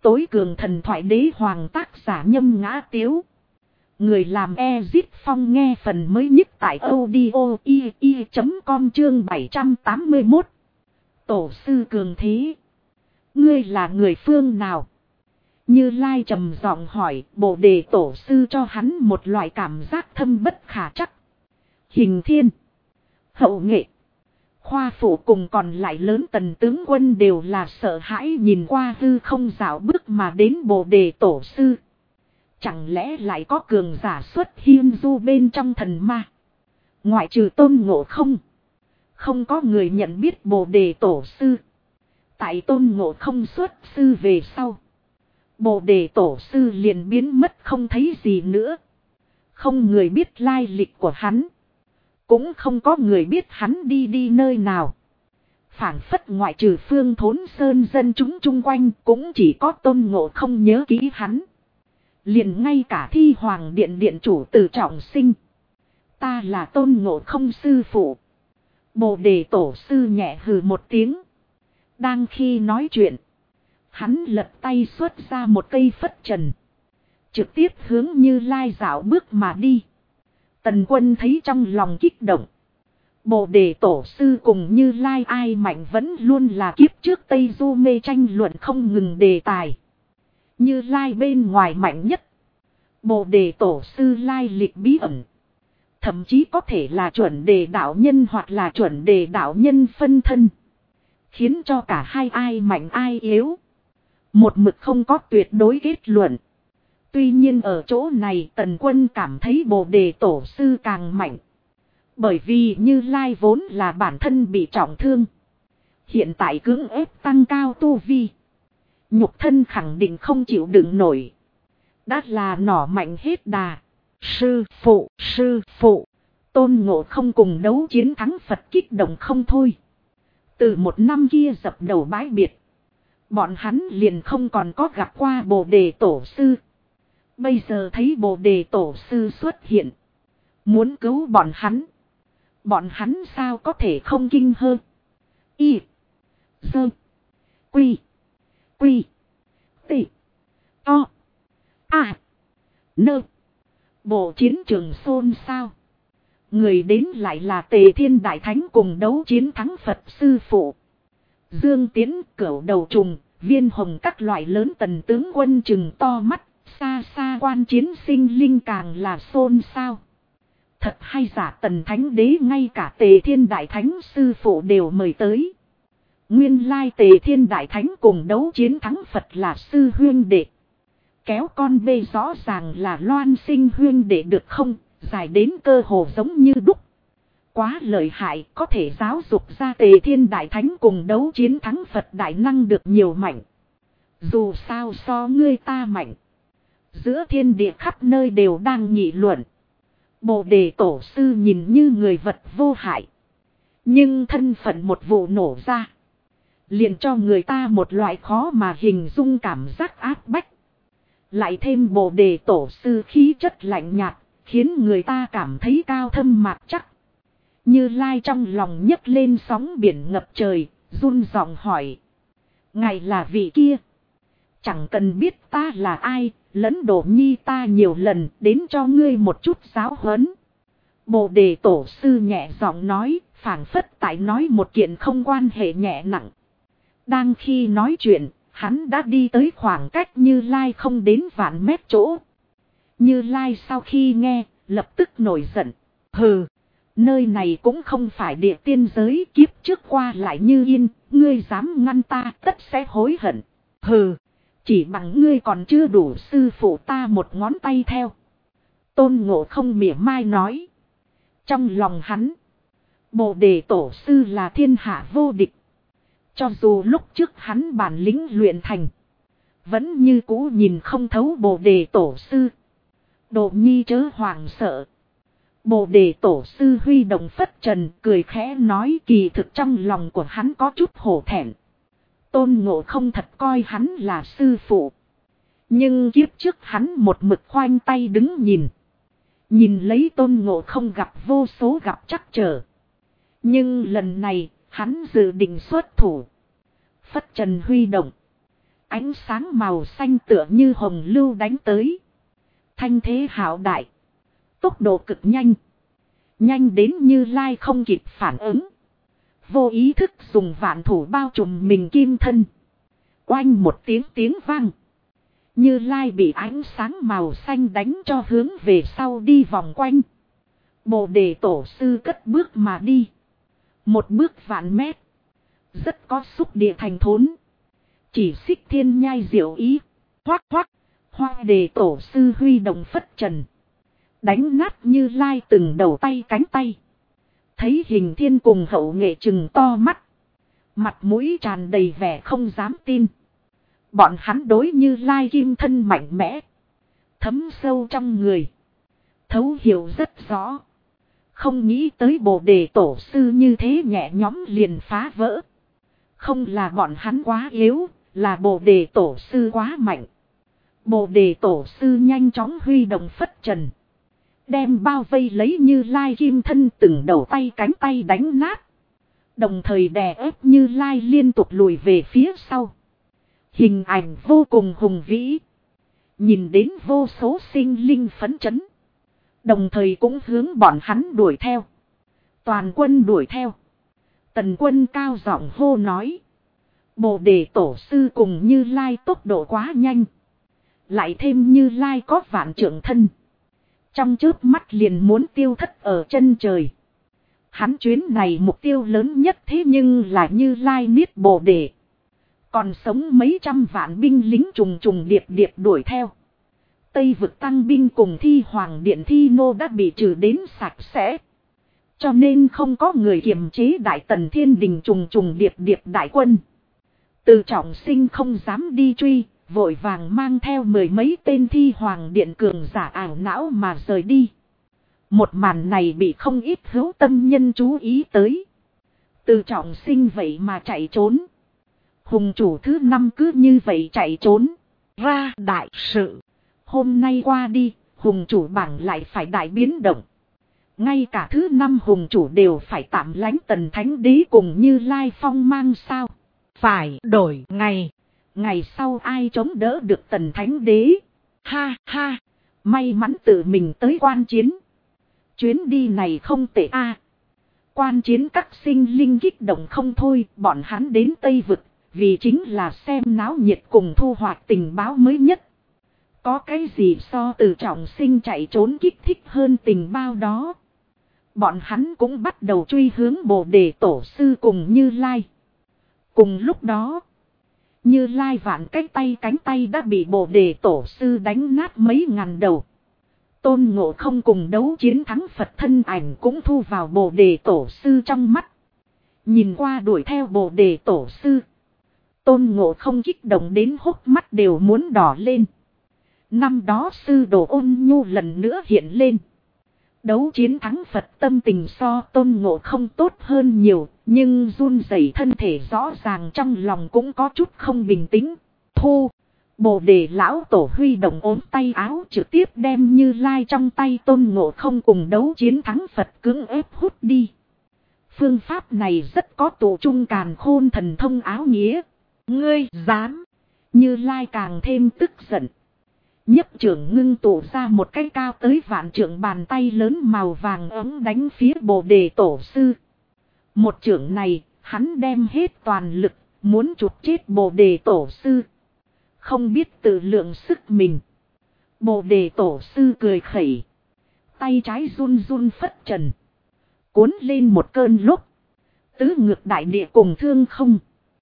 tối cường thần thoại đế hoàng tác giả Nhâm Ngã Tiếu. Người làm Ezit Phong nghe phần mới nhất tại audio.com chương 781. Tổ sư cường thế. Ngươi là người phương nào? Như Lai trầm giọng hỏi. Bồ đề tổ sư cho hắn một loại cảm giác thâm bất khả trắc. Hình thiên, hậu nghệ, khoa phủ cùng còn lại lớn tần tướng quân đều là sợ hãi nhìn qua hư không dạo bước mà đến bồ đề tổ sư. Chẳng lẽ lại có cường giả xuất hiên du bên trong thần ma? Ngoại trừ Tôn Ngộ Không, không có người nhận biết bồ đề tổ sư. Tại Tôn Ngộ Không xuất sư về sau, bồ đề tổ sư liền biến mất không thấy gì nữa. Không người biết lai lịch của hắn. Cũng không có người biết hắn đi nơi nào. Phảng phất ngoại trừ Phương Thốn Sơn dân chúng chung quanh cũng chỉ có Tôn Ngộ Không nhớ kỹ hắn. Liền ngay cả Thi Hoàng Điện điện chủ Từ Trọng Sinh. Ta là Tôn Ngộ Không sư phụ. Bồ đề tổ sư nhẹ hừ một tiếng. Đang khi nói chuyện, hắn lật tay xuất ra một cây phất trần, trực tiếp hướng Như Lai dạo bước mà đi. Tần Quân thấy trong lòng kích động. Bồ đề tổ sư cùng Như Lai ai mạnh vẫn luôn là kiếp trước Tây Du mê tranh luận không ngừng đề tài. Như Lai bên ngoài mạnh nhất. Bồ đề tổ sư lai lịch bí ẩn. Thậm chí có thể là chuẩn đề đạo nhân hoặc là chuẩn đề đạo nhân phân thân. Khiến cho cả hai ai mạnh ai yếu. Một mực không có tuyệt đối kết luận. Tuy nhiên ở chỗ này Tần Quân cảm thấy bồ đề tổ sư càng mạnh. Bởi vì Như Lai vốn là bản thân bị trọng thương. Hiện tại cưỡng ép tăng cao tu vi. Nhục thân khẳng định không chịu đựng nổi. Đã là nỏ mạnh hết đà. Sư phụ. Tôn Ngộ Không cùng đấu chiến thắng Phật kích động không thôi. Từ một năm kia dập đầu bái biệt, bọn hắn liền không còn có gặp qua bồ đề tổ sư. Bây giờ thấy bồ đề tổ sư xuất hiện, muốn cứu bọn hắn sao có thể không kinh hơn. Y Dơ Quy Tị To À Nơ. Bộ chiến trường xôn xao. Người đến lại là Tề Thiên Đại Thánh cùng đấu chiến thắng Phật sư phụ. Dương Tiến, Cửu Đầu Trùng, Viên Hồng các loại lớn tần tướng quân chừng to mắt. Xa xa quan chiến sinh linh càng là xôn xao. Thật hay giả Tần Thánh Đế ngay cả Tề Thiên Đại Thánh sư phụ đều mời tới. Nguyên lai Tề Thiên Đại Thánh cùng đấu chiến thắng Phật là sư huyên đệ. Kéo con bê rõ ràng là Loan Sinh huyên đệ được không, dài đến cơ hồ giống như đúc. Quá lợi hại, có thể giáo dục ra Tề Thiên Đại Thánh cùng đấu chiến thắng Phật đại năng được nhiều mạnh. Dù sao so ngươi ta mạnh. Giữa thiên địa khắp nơi đều đang nghị luận. Bồ đề tổ sư nhìn như người vật vô hại. Nhưng thân phận một vụ nổ ra, liền cho người ta một loại khó mà hình dung cảm giác áp bách. Lại thêm bồ đề tổ sư khí chất lạnh nhạt, khiến người ta cảm thấy cao thâm mạc chắc. Như Lai trong lòng nhấc lên sóng biển ngập trời, run giọng hỏi. Ngài là vị kia. Chẳng cần biết ta là ai, lẫn đổ nhi ta nhiều lần đến cho ngươi một chút giáo huấn. Bồ đề tổ sư nhẹ giọng nói, phảng phất tại nói một kiện không quan hệ nhẹ nặng. Đang khi nói chuyện, hắn đã đi tới khoảng cách Như Lai không đến vạn mét chỗ. Như Lai sau khi nghe, lập tức nổi giận. Hừ, nơi này cũng không phải địa tiên giới, kiếp trước qua lại như yên, ngươi dám ngăn ta tất sẽ hối hận. Hừ, chỉ bằng ngươi còn chưa đủ sư phụ ta một ngón tay theo. Tôn Ngộ Không mỉa mai nói. Trong lòng hắn, bồ đề tổ sư là thiên hạ vô địch. Cho dù lúc trước hắn bản lĩnh luyện thành, vẫn như cũ nhìn không thấu bồ đề tổ sư. Độ nhi chớ hoàng sợ. Bồ đề tổ sư huy động phất trần cười khẽ nói, kỳ thực trong lòng của hắn có chút hổ thẹn. Tôn Ngộ Không thật coi hắn là sư phụ. Nhưng kiếp trước hắn một mực khoanh tay đứng nhìn. Nhìn lấy Tôn Ngộ Không gặp vô số gặp trắc trở. Nhưng lần này hắn dự định xuất thủ. Phất trần huy động. Ánh sáng màu xanh tựa như hồng lưu đánh tới. Thanh thế hạo đại. Tốc độ cực nhanh. Nhanh đến Như Lai không kịp phản ứng. Vô ý thức dùng vạn thủ bao trùm mình kim thân. Oanh một tiếng vang. Như Lai bị ánh sáng màu xanh đánh cho hướng về sau đi vòng quanh. Bồ đề tổ sư cất bước mà đi. Một bước vạn mét. Rất có xúc địa thành thốn. Chỉ xích thiên nhai diệu ý. Hoác hoác. Hoa đề tổ sư huy động phất trần. Đánh nát Như Lai từng đầu tay cánh tay. Thấy Hình Thiên cùng Hậu Nghệ trừng to mắt. Mặt mũi tràn đầy vẻ không dám tin. Bọn hắn đối Như Lai kim thân mạnh mẽ. Thấm sâu trong người. Thấu hiểu rất rõ. Không nghĩ tới Bồ đề tổ sư như thế nhẹ nhõm liền phá vỡ. Không là bọn hắn quá yếu, là Bồ đề tổ sư quá mạnh. Bồ đề tổ sư nhanh chóng huy động phất trần. Đem bao vây lấy Như Lai kim thân từng đầu tay cánh tay đánh nát. Đồng thời đè ép Như Lai liên tục lùi về phía sau. Hình ảnh vô cùng hùng vĩ. Nhìn đến vô số sinh linh phấn chấn. Đồng thời cũng hướng bọn hắn đuổi theo. Toàn quân đuổi theo. Tần Quân cao giọng hô nói. Bồ đề tổ sư cùng Như Lai tốc độ quá nhanh. Lại thêm Như Lai có vạn trượng thân. Trong chớp mắt liền muốn tiêu thất ở chân trời. Hắn chuyến này mục tiêu lớn nhất thế nhưng là Như Lai niết Bồ đề. Còn sống mấy trăm vạn binh lính trùng trùng điệp điệp đuổi theo. Tây vực tăng binh cùng Thi Hoàng Điện Thi Nô đã bị trừ đến sạch sẽ. Cho nên không có người kiềm chế Đại Tần Thiên Đình trùng trùng điệp điệp đại quân. Từ Trọng Sinh không dám đi truy, vội vàng mang theo mười mấy tên Thi Hoàng Điện cường giả ảo não mà rời đi. Một màn này bị không ít hữu tâm nhân chú ý tới. Từ Trọng Sinh vậy mà chạy trốn. Hùng chủ thứ 5 cứ như vậy chạy trốn. Ra đại sự. Hôm nay qua đi, hùng chủ bảng lại phải đại biến động. Ngay cả thứ 5 hùng chủ đều phải tạm lánh Tần Thánh Đế cùng Như Lai phong mang sao. Phải đổi ngày. Ngày sau ai chống đỡ được Tần Thánh Đế. Ha ha. May mắn tự mình tới quan chiến. Chuyến đi này không tệ a. Quan chiến các sinh linh kích động không thôi. Bọn hắn đến Tây Vực. Vì chính là xem náo nhiệt cùng thu hoạch tình báo mới nhất. Có cái gì so Từ Trọng Sinh chạy trốn kích thích hơn tình báo đó. Bọn hắn cũng bắt đầu truy hướng Bồ đề tổ sư cùng Như Lai. Cùng lúc đó, Như Lai vạn cái tay cánh tay đã bị Bồ đề tổ sư đánh nát mấy ngàn đầu. Tôn Ngộ Không cùng đấu chiến thắng Phật thân ảnh cũng thu vào Bồ đề tổ sư trong mắt. Nhìn qua đuổi theo Bồ đề tổ sư. Tôn Ngộ Không kích động đến hốc mắt đều muốn đỏ lên. Năm đó sư đồ Ôn Nhu lần nữa hiện lên. Đấu chiến thắng Phật tâm tình so Tôn Ngộ Không tốt hơn nhiều. Nhưng run rẩy thân thể rõ ràng trong lòng cũng có chút không bình tĩnh. Thu. Bồ đề lão tổ huy động ốm tay áo trực tiếp đem Như Lai trong tay Tôn Ngộ Không cùng đấu chiến thắng Phật cưỡng ép hút đi. Phương pháp này rất có tụ trung càn khôn thần thông áo nghĩa. Ngươi dám. Như Lai càng thêm tức giận. Nhấp trưởng ngưng tụ ra một cái cao tới vạn trượng bàn tay lớn màu vàng ấm đánh phía Bồ đề tổ sư. Một trưởng này, hắn đem hết toàn lực, muốn chụp chết Bồ đề tổ sư. Không biết tự lượng sức mình. Bồ đề tổ sư cười khẩy. Tay trái run run phất trần. Cuốn lên một cơn lốc. Tứ ngược đại địa cùng thương không.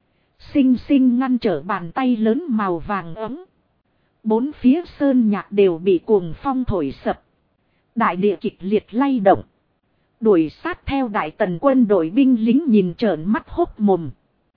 Sinh sinh ngăn trở bàn tay lớn màu vàng ấm. Bốn phía sơn nhạc đều bị cuồng phong thổi sập. Đại địa kịch liệt lay động. Đuổi sát theo Đại Tần quân đội binh lính nhìn trợn mắt hốc mồm.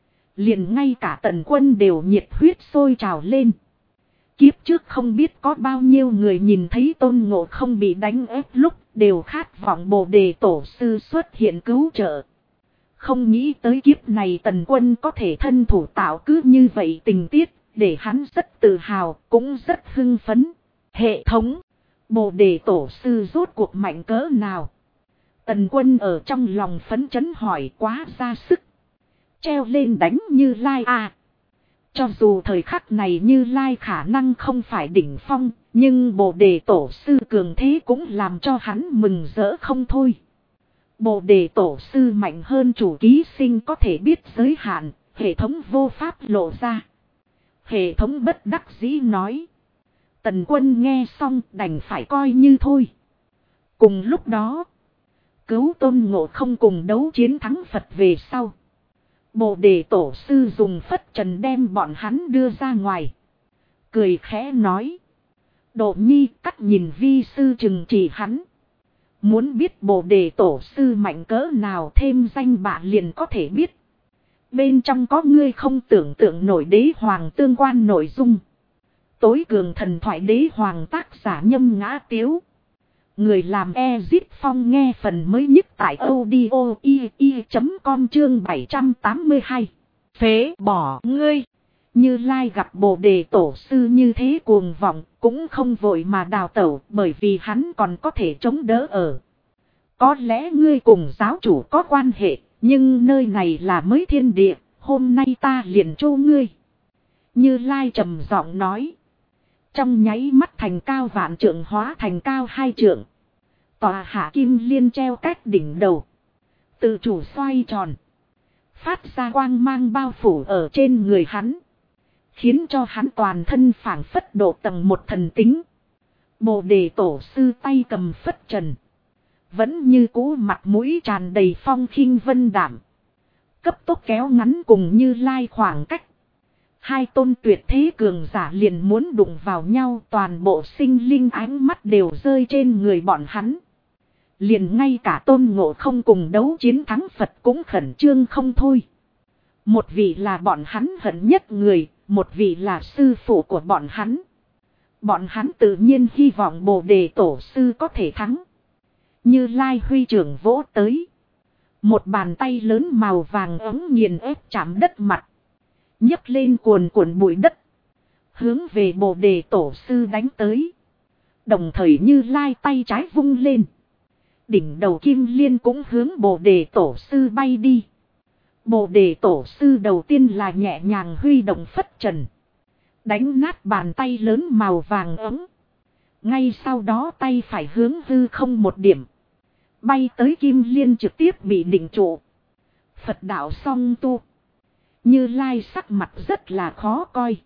Liền ngay cả Tần quân đều nhiệt huyết sôi trào lên. Kiếp trước không biết có bao nhiêu người nhìn thấy Tôn Ngộ Không bị đánh ép lúc đều khát vọng Bồ đề tổ sư xuất hiện cứu trợ. Không nghĩ tới kiếp này Tần quân có thể thân thủ tạo cứ như vậy tình tiết, để hắn rất tự hào, cũng rất hưng phấn. Hệ thống, Bồ đề tổ sư rốt cuộc mạnh cỡ nào? Tần quân ở trong lòng phấn chấn hỏi quá ra sức. Treo lên đánh Như Lai à? Cho dù thời khắc này Như Lai khả năng không phải đỉnh phong, nhưng Bồ Đề Tổ Sư cường thế cũng làm cho hắn mừng rỡ không thôi. Bồ Đề Tổ Sư mạnh hơn chủ ký sinh có thể biết giới hạn, hệ thống vô pháp lộ ra. Hệ thống bất đắc dĩ nói. Tần Quân nghe xong đành phải coi như thôi. Cùng lúc đó, Cứu Tôn Ngộ Không cùng đấu chiến thắng Phật về sau. Bồ Đề Tổ Sư dùng phất trần đem bọn hắn đưa ra ngoài. Cười khẽ nói. Độ Nhi cắt nhìn vi sư trừng trị hắn. Muốn biết Bồ Đề Tổ Sư mạnh cỡ nào thêm danh bạ liền có thể biết. Bên trong có ngươi không tưởng tượng nổi đế hoàng tương quan nội dung. Tối cường thần thoại đế hoàng tác giả Nhâm Ngã Tiếu. Người làm Ezit Phong nghe phần mới nhất tại audio.com chương 782. Phế bỏ ngươi. Như Lai gặp Bồ Đề Tổ Sư như thế cuồng vọng, cũng không vội mà đào tẩu bởi vì hắn còn có thể chống đỡ ở. Có lẽ ngươi cùng giáo chủ có quan hệ, nhưng nơi này là mới thiên địa, hôm nay ta liền trô ngươi. Như Lai trầm giọng nói. Trong nháy mắt thành cao vạn trượng hóa thành cao 2 trượng. Tòa hạ kim liên treo cách đỉnh đầu. Tự chủ xoay tròn. Phát ra quang mang bao phủ ở trên người hắn. Khiến cho hắn toàn thân phảng phất độ tầng một thần tính. Bồ Đề Tổ Sư tay cầm phất trần. Vẫn như cũ mặt mũi tràn đầy phong khinh vân đảm. Cấp tốc kéo ngắn cùng Như Lai khoảng cách. Hai tôn tuyệt thế cường giả liền muốn đụng vào nhau, toàn bộ sinh linh ánh mắt đều rơi trên người bọn hắn. Liền ngay cả Tôn Ngộ Không cùng đấu chiến thắng Phật cũng khẩn trương không thôi. Một vị là bọn hắn hận nhất người, một vị là sư phụ của bọn hắn. Bọn hắn tự nhiên hy vọng Bồ Đề Tổ Sư có thể thắng. Như Lai huy trưởng vỗ tới. Một bàn tay lớn màu vàng ấm nghiền ép chạm đất mặt. Nhấc lên cuồn cuộn bụi đất. Hướng về Bồ Đề Tổ Sư đánh tới. Đồng thời Như Lai tay trái vung lên. Đỉnh đầu kim liên cũng hướng Bồ Đề Tổ Sư bay đi. Bồ Đề Tổ Sư đầu tiên là nhẹ nhàng huy động phất trần. Đánh nát bàn tay lớn màu vàng ấm. Ngay sau đó tay phải hướng hư không một điểm. Bay tới kim liên trực tiếp bị định trụ. Phật đạo song tu. Như Lai sắc mặt rất là khó coi.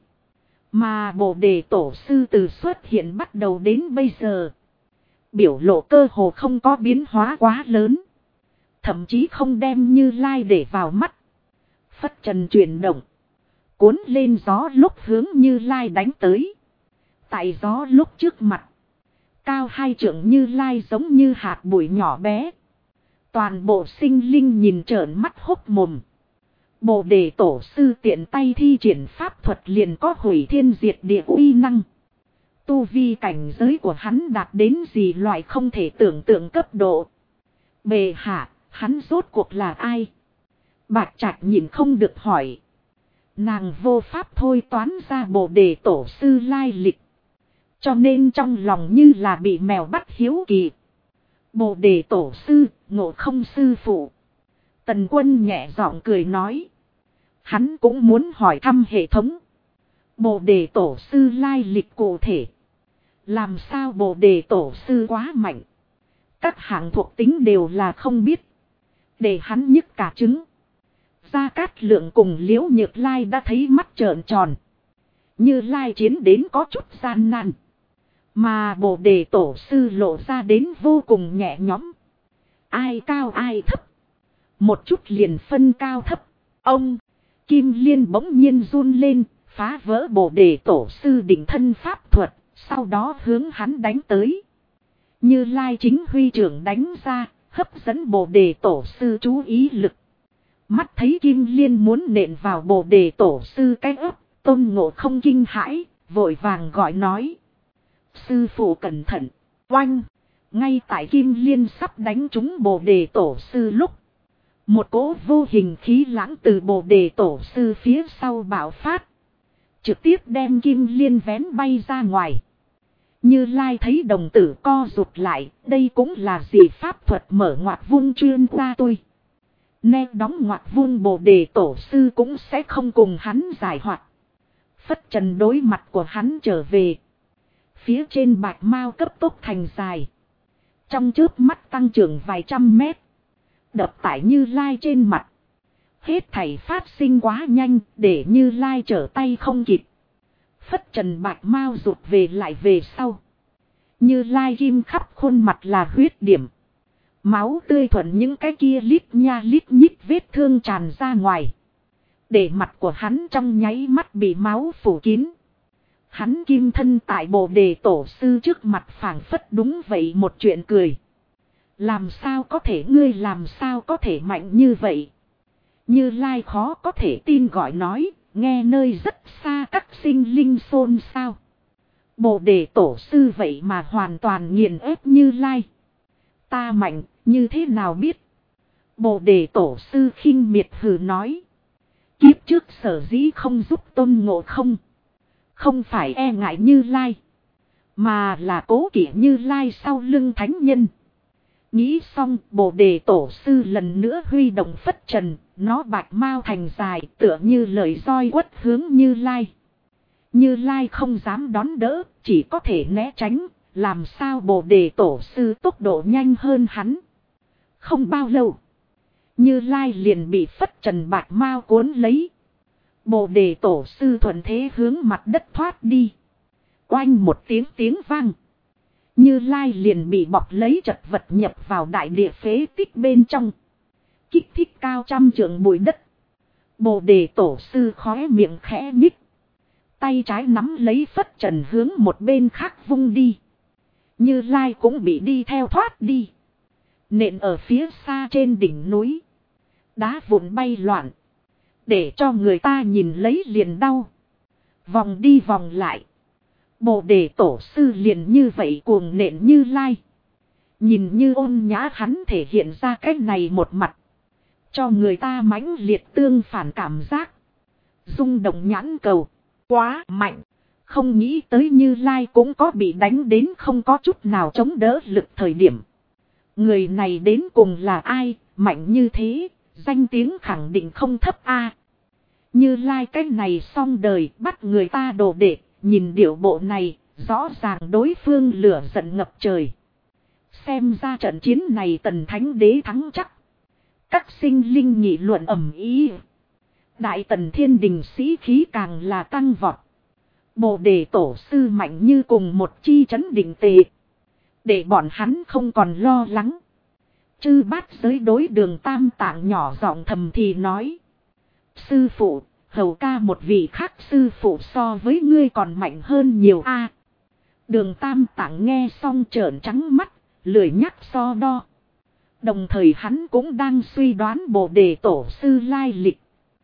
Mà Bồ Đề Tổ Sư từ xuất hiện bắt đầu đến bây giờ. Biểu lộ cơ hồ không có biến hóa quá lớn. Thậm chí không đem Như Lai để vào mắt. Phất trần chuyển động. Cuốn lên gió lúc hướng Như Lai đánh tới. Tại gió lúc trước mặt. Cao 2 trượng Như Lai giống như hạt bụi nhỏ bé. Toàn bộ sinh linh nhìn trợn mắt hốc mồm. Bồ Đề Tổ Sư tiện tay thi triển pháp thuật liền có hủy thiên diệt địa uy năng. Tu vi cảnh giới của hắn đạt đến gì loại không thể tưởng tượng cấp độ. Bề hạ, hắn rốt cuộc là ai? Bạch Trạch nhìn không được hỏi. Nàng vô pháp thôi toán ra Bồ Đề Tổ Sư lai lịch. Cho nên trong lòng như là bị mèo bắt hiếu kỳ. Bồ Đề Tổ Sư, Ngộ Không sư phụ. Tần Quân nhẹ giọng cười nói. Hắn cũng muốn hỏi thăm hệ thống. Bồ Đề Tổ Sư lai lịch cụ thể. Làm sao Bồ Đề Tổ Sư quá mạnh. Các hạng thuộc tính đều là không biết. Để hắn nhức cả trứng. Gia Cát Lượng cùng Liễu Nhược Lai đã thấy mắt trợn tròn. Như Lai chiến đến có chút gian nan. Mà Bồ Đề Tổ Sư lộ ra đến vô cùng nhẹ nhõm. Ai cao ai thấp. Một chút liền phân cao thấp. Ông, Kim Liên bỗng nhiên run lên, phá vỡ Bồ Đề Tổ Sư đỉnh thân pháp thuật, sau đó hướng hắn đánh tới. Như Lai chính huy trưởng đánh ra, hấp dẫn Bồ Đề Tổ Sư chú ý lực. Mắt thấy Kim Liên muốn nện vào Bồ Đề Tổ Sư cái ấp, Tôn Ngộ Không kinh hãi, vội vàng gọi nói. Sư phụ cẩn thận, oanh, ngay tại Kim Liên sắp đánh trúng Bồ Đề Tổ Sư lúc. Một cỗ vô hình khí lãng từ Bồ Đề Tổ Sư phía sau bạo phát. Trực tiếp đem Kim Liên vén bay ra ngoài. Như Lai thấy đồng tử co rụt lại, đây cũng là gì pháp thuật mở ngoặt vuông chuyên ra tôi. Nè đóng ngoặt vuông Bồ Đề Tổ Sư cũng sẽ không cùng hắn giải hoạt. Phất trần đối mặt của hắn trở về. Phía trên bạch mao cấp tốc thành dài. Trong chớp mắt tăng trưởng vài trăm mét. Đập tại Như Lai trên mặt. Hết thảy phát sinh quá nhanh để Như Lai trở tay không kịp. Phất trần bạch mao rụt về lại về sau. Như Lai kim khắp khuôn mặt là huyết điểm. Máu tươi thuận những cái kia lít nha lít nhít vết thương tràn ra ngoài. Để mặt của hắn trong nháy mắt bị máu phủ kín. Hắn kim thân tại Bồ Đề Tổ sư trước mặt phảng phất đúng vậy một chuyện cười. Làm sao có thể, ngươi làm sao có thể mạnh như vậy? Như Lai khó có thể tin gọi nói, nghe nơi rất xa các sinh linh xôn xao. Bồ Đề Tổ sư vậy mà hoàn toàn nghiền ép Như Lai. Ta mạnh, như thế nào biết? Bồ Đề Tổ sư khinh miệt hừ nói. Kiếp trước sở dĩ không giúp Tôn Ngộ Không. Không phải e ngại Như Lai. Mà là cố kỵ Như Lai sau lưng thánh nhân. Nghĩ xong Bồ Đề Tổ sư lần nữa huy động phất trần. Nó bạch mao thành dài tựa như lời roi quất hướng Như Lai. Như Lai không dám đón đỡ, chỉ có thể né tránh. Làm sao Bồ Đề Tổ sư tốc độ nhanh hơn hắn. Không bao lâu. Như Lai liền bị phất trần bạch mao cuốn lấy. Bồ Đề Tổ sư thuận thế hướng mặt đất thoát đi. Oanh một tiếng vang. Như Lai liền bị bọc lấy chật vật nhập vào đại địa phế tích bên trong. Kích thích cao trăm trượng bụi đất. Bồ Đề Tổ sư khóe miệng khẽ nhích. Tay trái nắm lấy phất trần hướng một bên khác vung đi. Như Lai cũng bị đi theo thoát đi. Nện ở phía xa trên đỉnh núi. Đá vụn bay loạn. Để cho người ta nhìn lấy liền đau. Vòng đi vòng lại. Bồ Đề Tổ sư liền như vậy cuồng nện Như Lai. Nhìn như ôn nhã hắn thể hiện ra cái này một mặt. Cho người ta mãnh liệt tương phản cảm giác. Rung động nhãn cầu. Quá mạnh. Không nghĩ tới Như Lai cũng có bị đánh đến không có chút nào chống đỡ lực thời điểm. Người này đến cùng là ai, mạnh như thế, danh tiếng khẳng định không thấp a. Như Lai cái này xong đời bắt người ta đồ đệ, nhìn điệu bộ này, rõ ràng đối phương lửa giận ngập trời. Xem ra trận chiến này Tần Thánh Đế thắng chắc. Các sinh linh nghị luận ầm ĩ. Đại Tần Thiên Đình sĩ khí càng là tăng vọt. Bồ Đề Tổ sư mạnh như cùng một chi trấn định tề. Để bọn hắn không còn lo lắng. Chư bát giới đối Đường Tam Tạng nhỏ giọng thầm thì nói. Sư phụ, hầu ca một vị khác sư phụ so với ngươi còn mạnh hơn nhiều a. Đường Tam Tạng nghe xong trợn trắng mắt, lười nhắc so đo. Đồng thời hắn cũng đang suy đoán Bồ Đề Tổ sư lai lịch.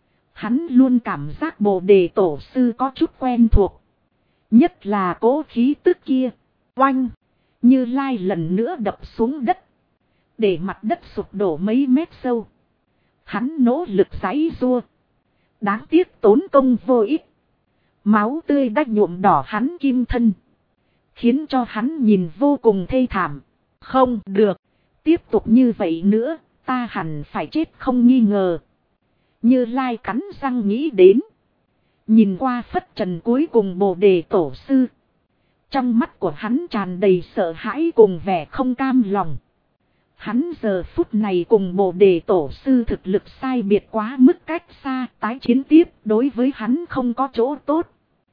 Hắn luôn cảm giác Bồ Đề Tổ sư có chút quen thuộc. Nhất là cố khí tức kia. Oanh. Như Lai lần nữa đập xuống đất. Để mặt đất sụp đổ mấy mét sâu. Hắn nỗ lực giãy giụa. Đáng tiếc tốn công vô ích. Máu tươi đã nhuộm đỏ hắn kim thân. Khiến cho hắn nhìn vô cùng thê thảm. Không được. Tiếp tục như vậy nữa. Ta hẳn phải chết không nghi ngờ. Như Lai cắn răng nghĩ đến. Nhìn qua phất trần cuối cùng Bồ Đề Tổ sư. Trong mắt của hắn tràn đầy sợ hãi cùng vẻ không cam lòng. Hắn giờ phút này cùng Bồ Đề Tổ sư thực lực sai biệt quá mức cách xa, tái chiến tiếp đối với hắn không có chỗ tốt.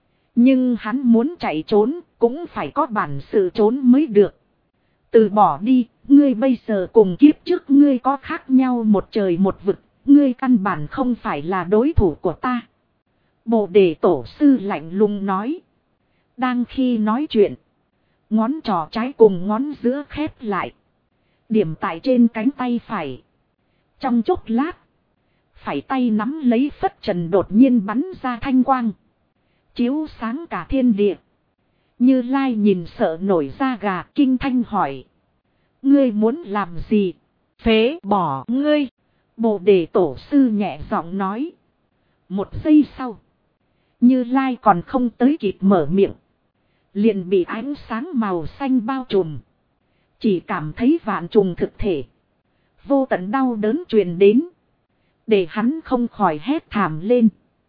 Nhưng hắn muốn chạy trốn, cũng phải có bản sự trốn mới được. Từ bỏ đi, ngươi bây giờ cùng kiếp trước ngươi có khác nhau một trời một vực, ngươi căn bản không phải là đối thủ của ta. Bồ Đề Tổ sư lạnh lùng nói. Đang khi nói chuyện, ngón trỏ trái cùng ngón giữa khép lại. Điểm tại trên cánh tay phải. Trong chốc lát, phải tay nắm lấy phất trần đột nhiên bắn ra thanh quang. Chiếu sáng cả thiên địa. Như Lai nhìn sợ nổi da gà kinh thanh hỏi. Ngươi muốn làm gì? Phế bỏ ngươi. Bồ Đề Tổ sư nhẹ giọng nói. Một giây sau. Như Lai còn không tới kịp mở miệng. Liền bị ánh sáng màu xanh bao trùm. Chỉ cảm thấy vạn trùng thực thể. Vô tận đau đớn truyền đến. Để hắn không khỏi hét thảm lên.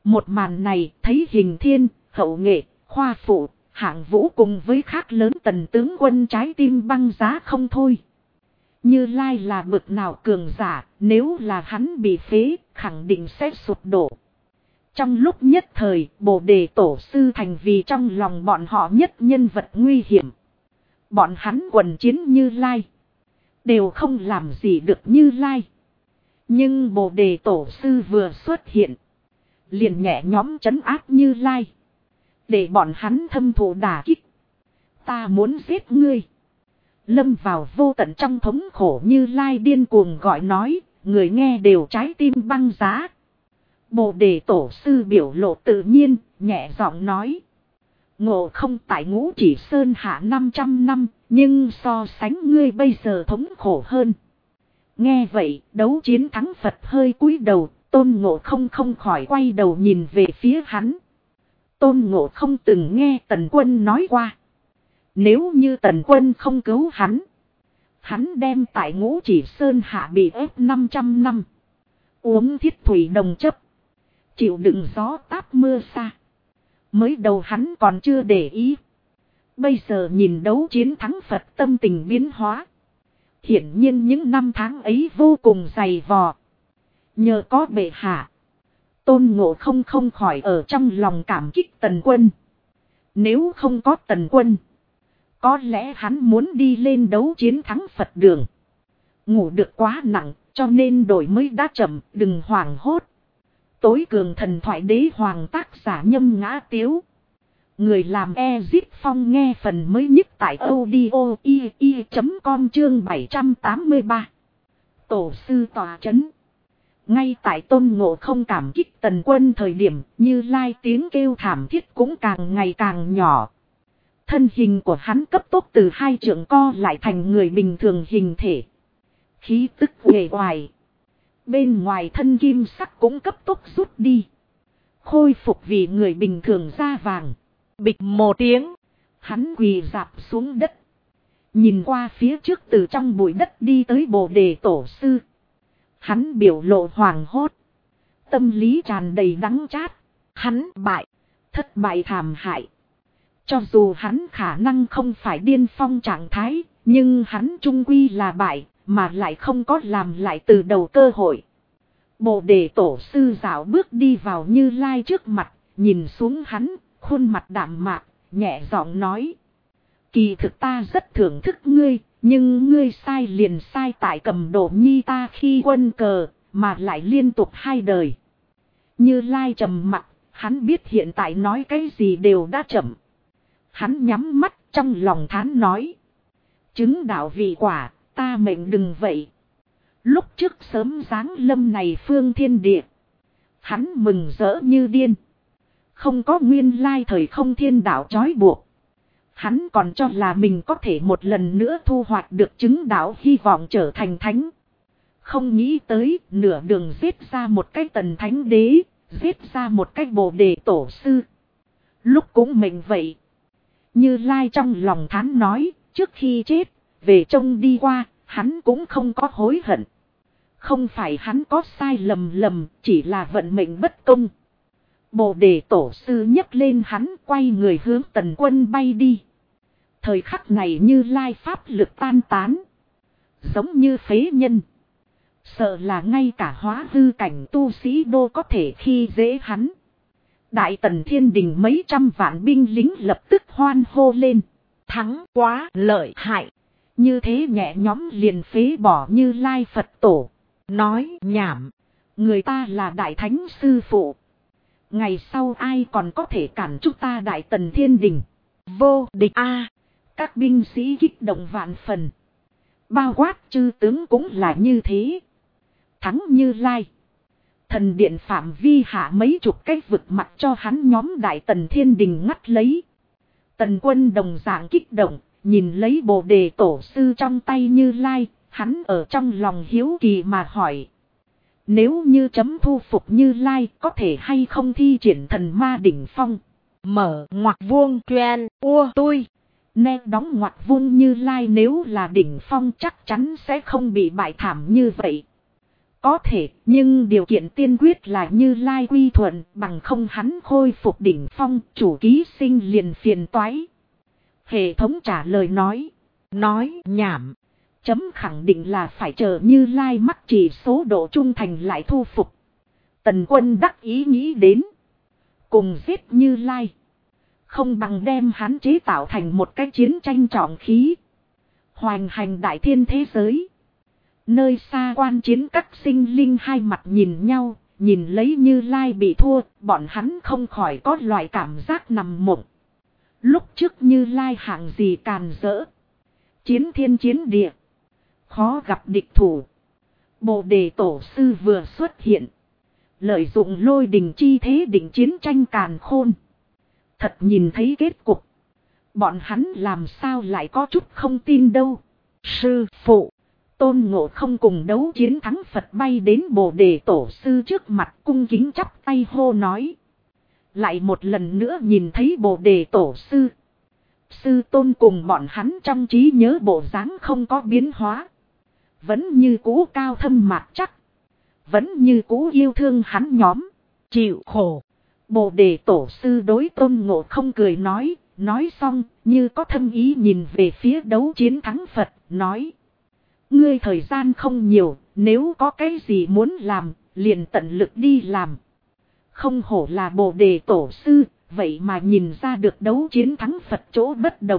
Một màn này thấy Hình Thiên, Hậu Nghệ, Khoa Phụ, Hạng Vũ cùng với khác lớn tần tướng quân trái tim băng giá không thôi. Như Lai là bực nào cường giả, nếu là hắn bị phế, khẳng định sẽ sụp đổ. Trong lúc nhất thời, Bồ Đề Tổ Sư thành vì trong lòng bọn họ nhất nhân vật nguy hiểm. Bọn hắn quần chiến Như Lai, đều không làm gì được Như Lai. Nhưng Bồ Đề Tổ Sư vừa xuất hiện, liền nhẹ nhõm trấn áp Như Lai, để bọn hắn thâm thụ đả kích. Ta muốn giết ngươi. Lâm vào vô tận trong thống khổ Như Lai điên cuồng gọi nói, người nghe đều trái tim băng giá. Bồ Đề Tổ Sư biểu lộ tự nhiên, nhẹ giọng nói. Ngộ không tại Ngũ Chỉ Sơn hạ 500 năm, nhưng so sánh ngươi bây giờ thống khổ hơn. Nghe vậy, Đấu Chiến Thắng Phật hơi cúi đầu, Tôn Ngộ không khỏi quay đầu nhìn về phía hắn. Tôn Ngộ không từng nghe Tần Quân nói qua. Nếu như Tần Quân không cứu hắn, hắn đem tại Ngũ Chỉ Sơn hạ bị ép 500 năm. Uống thiết thủy đồng chấp, chịu đựng gió táp mưa xa. Mới đầu hắn còn chưa để ý. Bây giờ nhìn Đấu Chiến Thắng Phật tâm tình biến hóa. Hiển nhiên những năm tháng ấy vô cùng dày vò. Nhờ có bệ hạ, Tôn Ngộ không khỏi ở trong lòng cảm kích Tần Quân. Nếu không có Tần Quân, có lẽ hắn muốn đi lên Đấu Chiến Thắng Phật đường. Ngủ được quá nặng, cho nên đổi mới đã chậm, đừng hoảng hốt. Tối cường thần thoại đế hoàng tác giả Nhâm Ngã Tiếu. Người làm Ezit Phong nghe phần mới nhất tại audio.com chương 783. Tổ sư tòa chấn. Ngay tại Tôn Ngộ không cảm kích Tần Quân thời điểm, Như Lai tiếng kêu thảm thiết cũng càng ngày càng nhỏ. Thân hình của hắn cấp tốc từ hai trượng co lại thành người bình thường hình thể. Khí tức uể oải. Bên ngoài thân kim sắc cũng cấp tốc rút đi. Khôi phục vì người bình thường da vàng. Bịch một tiếng, hắn quỳ rạp xuống đất. Nhìn qua phía trước từ trong bụi đất đi tới Bồ Đề Tổ Sư. Hắn biểu lộ hoảng hốt. Tâm lý tràn đầy đắng chát. Hắn bại, thất bại thảm hại. Cho dù hắn khả năng không phải điên phong trạng thái, nhưng hắn trung quy là bại, mà lại không có làm lại từ đầu cơ hội. Bồ Đề Tổ Sư dạo bước đi vào Như Lai trước mặt, nhìn xuống hắn, khuôn mặt đạm mạc, nhẹ giọng nói. Kỳ thực ta rất thưởng thức ngươi, nhưng ngươi sai liền sai tại cầm Đồ Nhi ta khi quân cờ, mà lại liên tục 2 đời. Như Lai trầm mặc, hắn biết hiện tại nói cái gì đều đã chậm. Hắn nhắm mắt trong lòng thán nói. Chứng đạo vị quả, ta mệnh đừng vậy. Lúc trước sớm giáng lâm này phương thiên địa, hắn mừng rỡ như điên. Không có nguyên lai thời không thiên đạo trói buộc. Hắn còn cho là mình có thể một lần nữa thu hoạch được chứng đạo hy vọng trở thành thánh. Không nghĩ tới nửa đường giết ra một cái tần thánh đế, giết ra một cái Bồ Đề Tổ Sư. Lúc cũng mệnh vậy. Như Lai trong lòng thán nói, trước khi chết, về trông đi qua, hắn cũng không có hối hận. Không phải hắn có sai lầm, chỉ là vận mệnh bất công. Bồ Đề Tổ Sư nhấc lên hắn quay người hướng Tần Quân bay đi. Thời khắc này Như Lai pháp lực tan tán. Giống như phế nhân. Sợ là ngay cả hóa hư cảnh tu sĩ đô có thể khi dễ hắn. Đại Tần Thiên Đình mấy trăm vạn binh lính lập tức hoan hô lên. Thắng quá lợi hại. Như thế nhẹ nhõm liền phế bỏ Như Lai Phật Tổ. Nói nhảm. Người ta là Đại Thánh Sư Phụ. Ngày sau ai còn có thể cản chúng ta Đại Tần Thiên Đình. Vô địch a. Các binh sĩ kích động vạn phần. Bao quát chư tướng cũng là như thế. Thắng Như Lai. Thần điện phạm vi hạ mấy chục cái vực mặt cho hắn nhóm Đại Tần Thiên Đình ngắt lấy. Tần Quân đồng dạng kích động, nhìn lấy Bồ Đề Tổ Sư trong tay Như Lai, hắn ở trong lòng hiếu kỳ mà hỏi. Nếu như chấm thu phục Như Lai có thể hay không thi triển thần ma đỉnh phong. Mở ngoặc vuông truyền tôi. Nè đóng ngoặc vuông Như Lai nếu là đỉnh phong chắc chắn sẽ không bị bại thảm như vậy. Có thể, nhưng điều kiện tiên quyết là Như Lai quy thuận, bằng không hắn khôi phục đỉnh phong, chủ ký sinh liền phiền toái. Hệ thống trả lời nói nhảm. Chấm khẳng định là phải chờ Như Lai mắc chỉ số độ trung thành lại thu phục. Tần Quân đắc ý nghĩ đến. Cùng giết Như Lai. Không bằng đem hắn chế tạo thành một cái chiến tranh trọng khí. Hoành hành đại thiên thế giới. Nơi xa quan chiến các sinh linh hai mặt nhìn nhau, nhìn lấy Như Lai bị thua, bọn hắn không khỏi có loại cảm giác nằm mộng. Lúc trước Như Lai hạng gì càn rỡ. Chiến thiên chiến địa. Khó gặp địch thủ. Bồ đề tổ sư vừa xuất hiện. Lợi dụng lôi đình chi thế định chiến tranh càn khôn. Thật nhìn thấy kết cục. Bọn hắn làm sao lại có chút không tin đâu. Sư phụ. Tôn Ngộ Không cùng đấu chiến thắng Phật bay đến Bồ đề tổ sư trước mặt cung kính chắp tay hô nói. Lại một lần nữa nhìn thấy Bồ đề tổ sư. Sư Tôn cùng bọn hắn trong trí nhớ bộ dáng không có biến hóa. Vẫn như cũ cao thâm mạc chắc. Vẫn như cũ yêu thương hắn nhóm. Chịu khổ. Bồ đề tổ sư đối Tôn Ngộ Không cười nói. Nói xong như có thâm ý nhìn về phía đấu chiến thắng Phật. Nói. Ngươi thời gian không nhiều. Nếu có cái gì muốn làm. Liền tận lực đi làm. Không hổ là Bồ đề tổ sư. Vậy mà nhìn ra được đấu chiến thắng Phật chỗ bất đồng.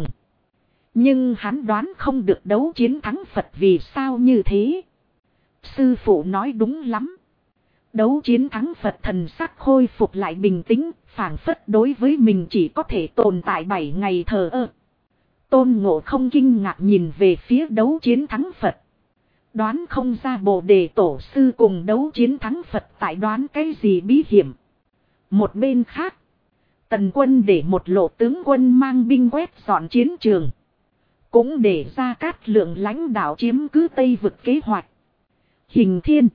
Nhưng hắn đoán không được đấu chiến thắng Phật vì sao như thế. Sư phụ nói đúng lắm. Đấu chiến thắng Phật thần sắc khôi phục lại bình tĩnh, phảng phất đối với mình chỉ có thể tồn tại 7 ngày thờ ơ. Tôn Ngộ Không kinh ngạc nhìn về phía đấu chiến thắng Phật. Đoán không ra Bồ đề tổ sư cùng đấu chiến thắng Phật tại đoán cái gì bí hiểm. Một bên khác. Tần Quân để một lộ tướng quân mang binh quét dọn chiến trường. Cũng để Gia Cát Lượng lãnh đạo chiếm cứ Tây vực kế hoạch. Hình Thiên.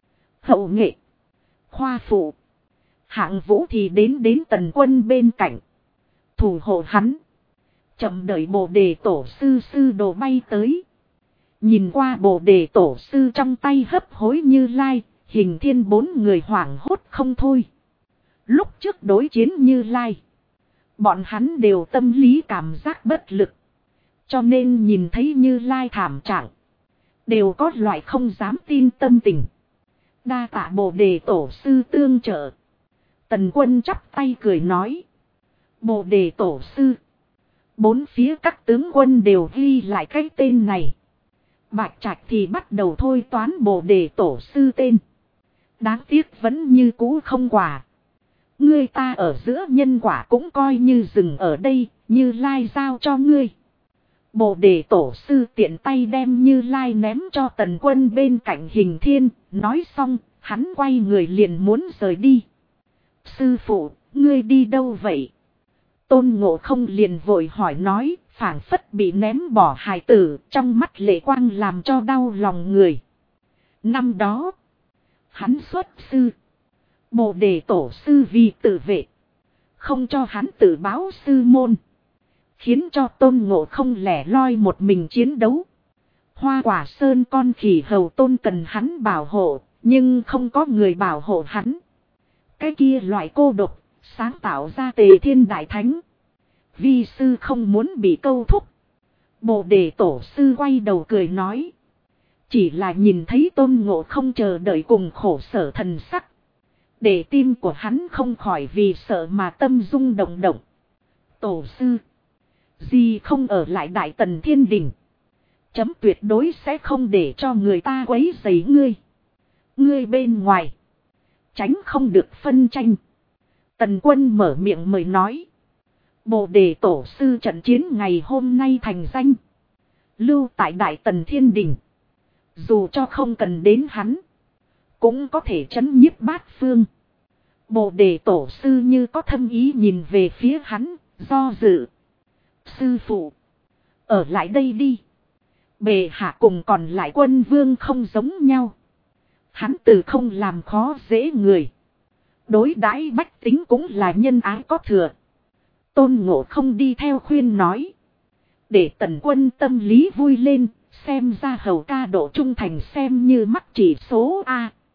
Hậu Nghệ. Khoa Phụ. Hạng Vũ thì đến Tần Quân bên cạnh. Thủ hộ hắn. Chậm đợi Bồ đề tổ sư sư đồ bay tới. Nhìn qua Bồ đề tổ sư trong tay hấp hối Như Lai. Hình Thiên 4 người hoảng hốt không thôi. Lúc trước đối chiến Như Lai. Bọn hắn đều tâm lý cảm giác bất lực. Cho nên nhìn thấy Như Lai thảm trạng. Đều có loại không dám tin tâm tình. Đa tạ Bồ đề tổ sư tương trợ. Tần Quân chắp tay cười nói. Bồ đề tổ sư. 4 phía các tướng quân đều ghi lại cái tên này. Bạch Trạch thì bắt đầu thôi toán Bồ đề tổ sư tên. Đáng tiếc vẫn như cũ không quả. Ngươi ta ở giữa nhân quả cũng coi như dừng ở đây, Như Lai giao cho ngươi. Bồ đề tổ sư tiện tay đem Như Lai ném cho Tần Quân bên cạnh Hình Thiên, nói xong, hắn quay người liền muốn rời đi. Sư phụ, ngươi đi đâu vậy? Tôn Ngộ Không liền vội hỏi nói, phảng phất bị ném bỏ hài tử, trong mắt lệ quang làm cho đau lòng người. Năm đó, hắn xuất sư. Bồ đề tổ sư vì tự vệ. Không cho hắn tự báo sư môn. Khiến cho Tôn Ngộ Không lẻ loi một mình chiến đấu. Hoa Quả Sơn con khỉ hầu Tôn cần hắn bảo hộ. Nhưng không có người bảo hộ hắn. Cái kia loại cô độc. Sáng tạo ra Tề Thiên Đại Thánh. Vi sư không muốn bị câu thúc. Bồ đề tổ sư quay đầu cười nói. Chỉ là nhìn thấy Tôn Ngộ Không chờ đợi cùng khổ sở thần sắc. Để tim của hắn không khỏi vì sợ mà tâm rung động động. Tổ sư. Gì không ở lại Đại Tần Thiên Đình. Chấm tuyệt đối sẽ không để cho người ta quấy rầy ngươi. Ngươi bên ngoài. Tránh không được phân tranh. Tần Quân mở miệng mời nói. Bồ đề tổ sư trận chiến ngày hôm nay thành danh. Lưu tại Đại Tần Thiên Đình. Dù cho không cần đến hắn. Cũng có thể trấn nhiếp bát phương. Bồ đề tổ sư như có thâm ý nhìn về phía hắn, do dự. Sư phụ. Ở lại đây đi. Bề hạ cùng còn lại quân vương không giống nhau. Hắn từ không làm khó dễ người. Đối đãi bách tính cũng là nhân ái có thừa. Tôn Ngộ Không đi theo khuyên nói. Để Tần Quân tâm lý vui lên. Xem ra hầu ca độ trung thành xem như mắc chỉ số A.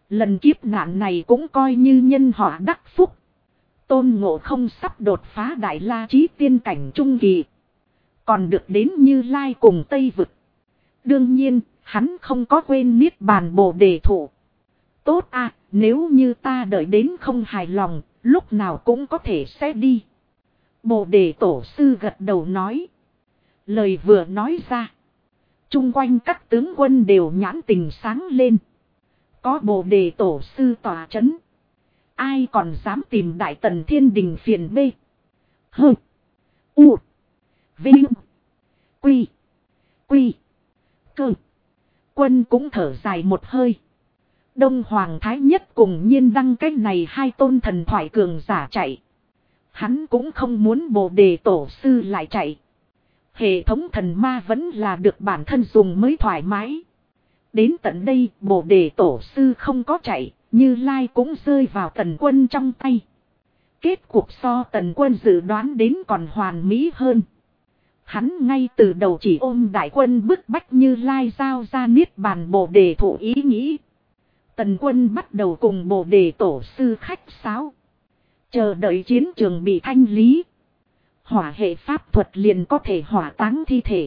Lần kiếp nạn này cũng coi như nhân họa đắc phúc. Tôn Ngộ Không sắp đột phá Đại La Chí tiên cảnh trung kỳ. Còn được đến Như Lai cùng Tây Vực. Đương nhiên, hắn không có quên niết bàn Bồ Đề thụ. Tốt à, nếu như ta đợi đến không hài lòng, lúc nào cũng có thể sẽ đi. Bồ Đề Tổ sư gật đầu nói. Lời vừa nói ra. Chung quanh các tướng quân đều nhãn tình sáng lên. Có Bồ Đề Tổ sư tòa chấn. Ai còn dám tìm Đại Tần Thiên Đình phiền bê. Hơ. U. Vinh. Quy. Quy. Cơ. Quân cũng thở dài một hơi. Đông Hoàng Thái Nhất cùng Nhiên Đăng cái này hai tôn thần thoại cường giả chạy. Hắn cũng không muốn Bồ Đề Tổ sư lại chạy. Hệ thống thần ma vẫn là được bản thân dùng mới thoải mái. Đến tận đây Bồ Đề Tổ sư không có chạy, Như Lai cũng rơi vào Tần Quân trong tay. Kết cục so Tần Quân dự đoán đến còn hoàn mỹ hơn. Hắn ngay từ đầu chỉ ôm đại quân bức bách Như Lai giao ra niết bàn Bồ Đề thụ ý nghĩ. Tần Quân bắt đầu cùng Bồ Đề Tổ sư khách sáo. Chờ đợi chiến trường bị thanh lý. Hỏa hệ pháp thuật liền có thể hỏa táng thi thể.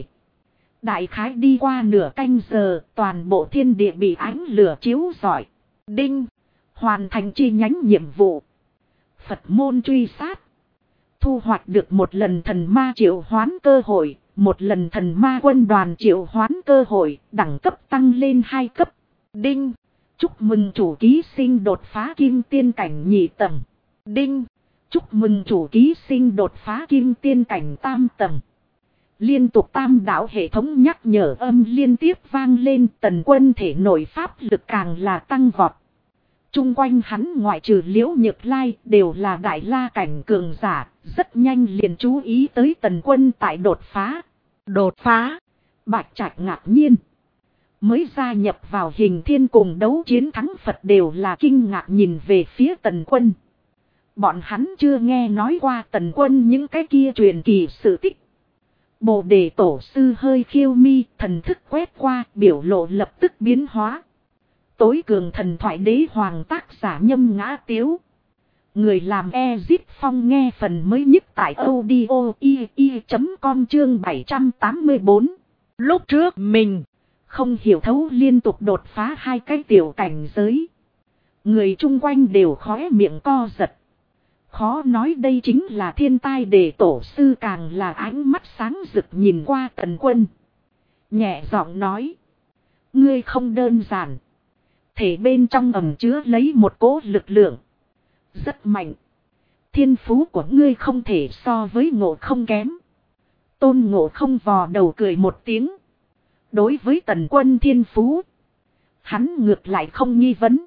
Đại khái đi qua nửa canh giờ, toàn bộ thiên địa bị ánh lửa chiếu rọi. Đinh, hoàn thành chi nhánh nhiệm vụ. Phật môn truy sát. Thu hoạch được một lần thần ma triệu hoán cơ hội, một lần thần ma quân đoàn triệu hoán cơ hội, đẳng cấp tăng lên 2 cấp. Đinh, chúc mừng chủ ký sinh đột phá kim tiên cảnh nhị tầng. Đinh, chúc mừng chủ ký sinh đột phá kim tiên cảnh tam tầng. Liên tục tam đạo hệ thống nhắc nhở âm liên tiếp vang lên, Tần Quân thể nội pháp lực càng là tăng vọt. Trung quanh hắn ngoại trừ Liễu Nhược Lai đều là Đại La cảnh cường giả, rất nhanh liền chú ý tới Tần Quân tại đột phá. Đột phá, Bạch Trạch ngạc nhiên. Mới gia nhập vào Hình Thiên cùng đấu chiến thắng Phật đều là kinh ngạc nhìn về phía Tần Quân. Bọn hắn chưa nghe nói qua Tần Quân những cái kia truyền kỳ sự tích. Bồ Đề Tổ sư hơi khiêu mi, thần thức quét qua, biểu lộ lập tức biến hóa. Tối cường thần thoại đế hoàng tác giả Nhâm Ngã Tiếu. Người làm Ezip Phong nghe phần mới nhất tại audio.com chương 784. Lúc trước mình không hiểu thấu liên tục đột phá 2 cái tiểu cảnh giới. Người chung quanh đều khóe miệng co giật. Khó nói đây chính là thiên tai Đề Tổ sư càng là ánh mắt sáng rực nhìn qua Tần Quân. Nhẹ giọng nói. Ngươi không đơn giản. Thể bên trong ẩn chứa lấy một cỗ lực lượng. Rất mạnh. Thiên phú của ngươi không thể so với Ngộ Không kém. Tôn Ngộ Không vò đầu cười một tiếng. Đối với Tần Quân thiên phú. Hắn ngược lại không nghi vấn.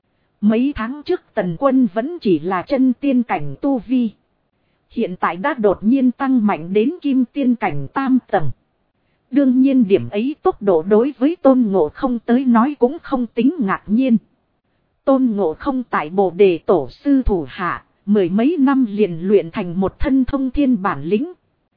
Mấy tháng trước Tần Quân vẫn chỉ là chân tiên cảnh tu vi. Hiện tại đã đột nhiên tăng mạnh đến kim tiên cảnh tam tầng. Đương nhiên điểm ấy tốc độ đối với Tôn Ngộ Không tới nói cũng không tính ngạc nhiên. Tôn Ngộ Không tại Bồ Đề Tổ sư thủ hạ, 10 mấy năm liền luyện thành một thân thông thiên bản lĩnh.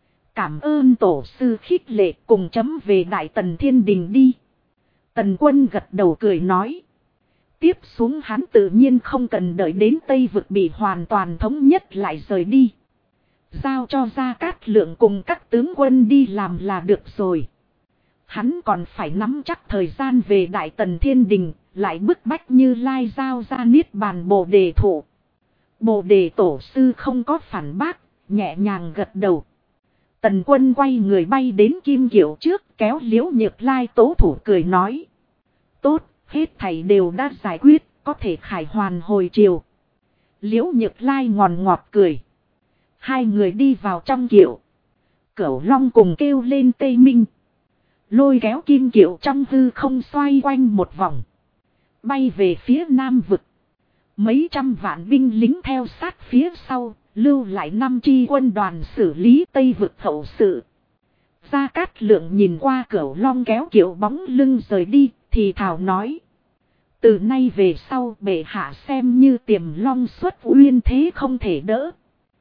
Cảm ơn Tổ sư khích lệ, cùng chấm về Đại Tần Thiên Đình đi. Tần Quân gật đầu cười nói. Tiếp xuống hắn tự nhiên không cần đợi đến Tây Vực bị hoàn toàn thống nhất lại rời đi. Giao cho Gia Cát Lượng cùng các tướng quân đi làm là được rồi. Hắn còn phải nắm chắc thời gian về Đại Tần Thiên Đình, lại bức bách Như Lai giao ra niết bàn Bồ Đề thụ. Bồ Đề Tổ sư không có phản bác, nhẹ nhàng gật đầu. Tần Quân quay người bay đến Kim Kiều trước, kéo Liễu Nhược Lai tố thủ cười nói. Tốt, hết thảy đều đã giải quyết, có thể khải hoàn hồi chiều. Liễu Nhược Lai ngọt ngọt cười. Hai người đi vào trong kiệu. Cửu Long cùng kêu lên Tây Minh. Lôi kéo Kim Kiều trong hư không xoay quanh một vòng. Bay về phía Nam Vực. Mấy trăm vạn binh lính theo sát phía sau, lưu lại 5 chi quân đoàn xử lý Tây Vực hậu sự. Gia Cát Lượng nhìn qua Cửu Long kéo kiệu bóng lưng rời đi, thì thào nói. Từ nay về sau bệ hạ xem như Tiềm Long xuất uyên thế không thể đỡ.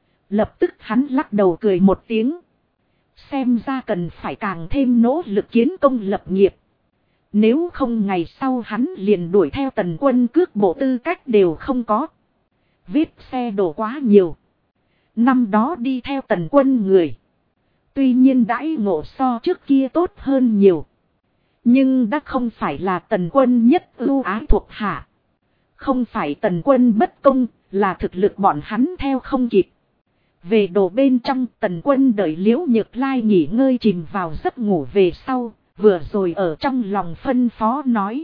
Lập tức hắn lắc đầu cười một tiếng. Xem ra cần phải càng thêm nỗ lực kiến công lập nghiệp. Nếu không ngày sau hắn liền đuổi theo Tần Quân cước bộ tư cách đều không có. Vết xe đổ quá nhiều. Năm đó đi theo Tần Quân người. Tuy nhiên đãi ngộ so trước kia tốt hơn nhiều. Nhưng đã không phải là Tần Quân nhất ưu ái thuộc hạ. Không phải Tần Quân bất công, là thực lực bọn hắn theo không kịp. Về đồ bên trong, Tần Quân đợi Liễu Nhược Lai nghỉ ngơi chìm vào giấc ngủ về sau, vừa rồi ở trong lòng phân phó nói.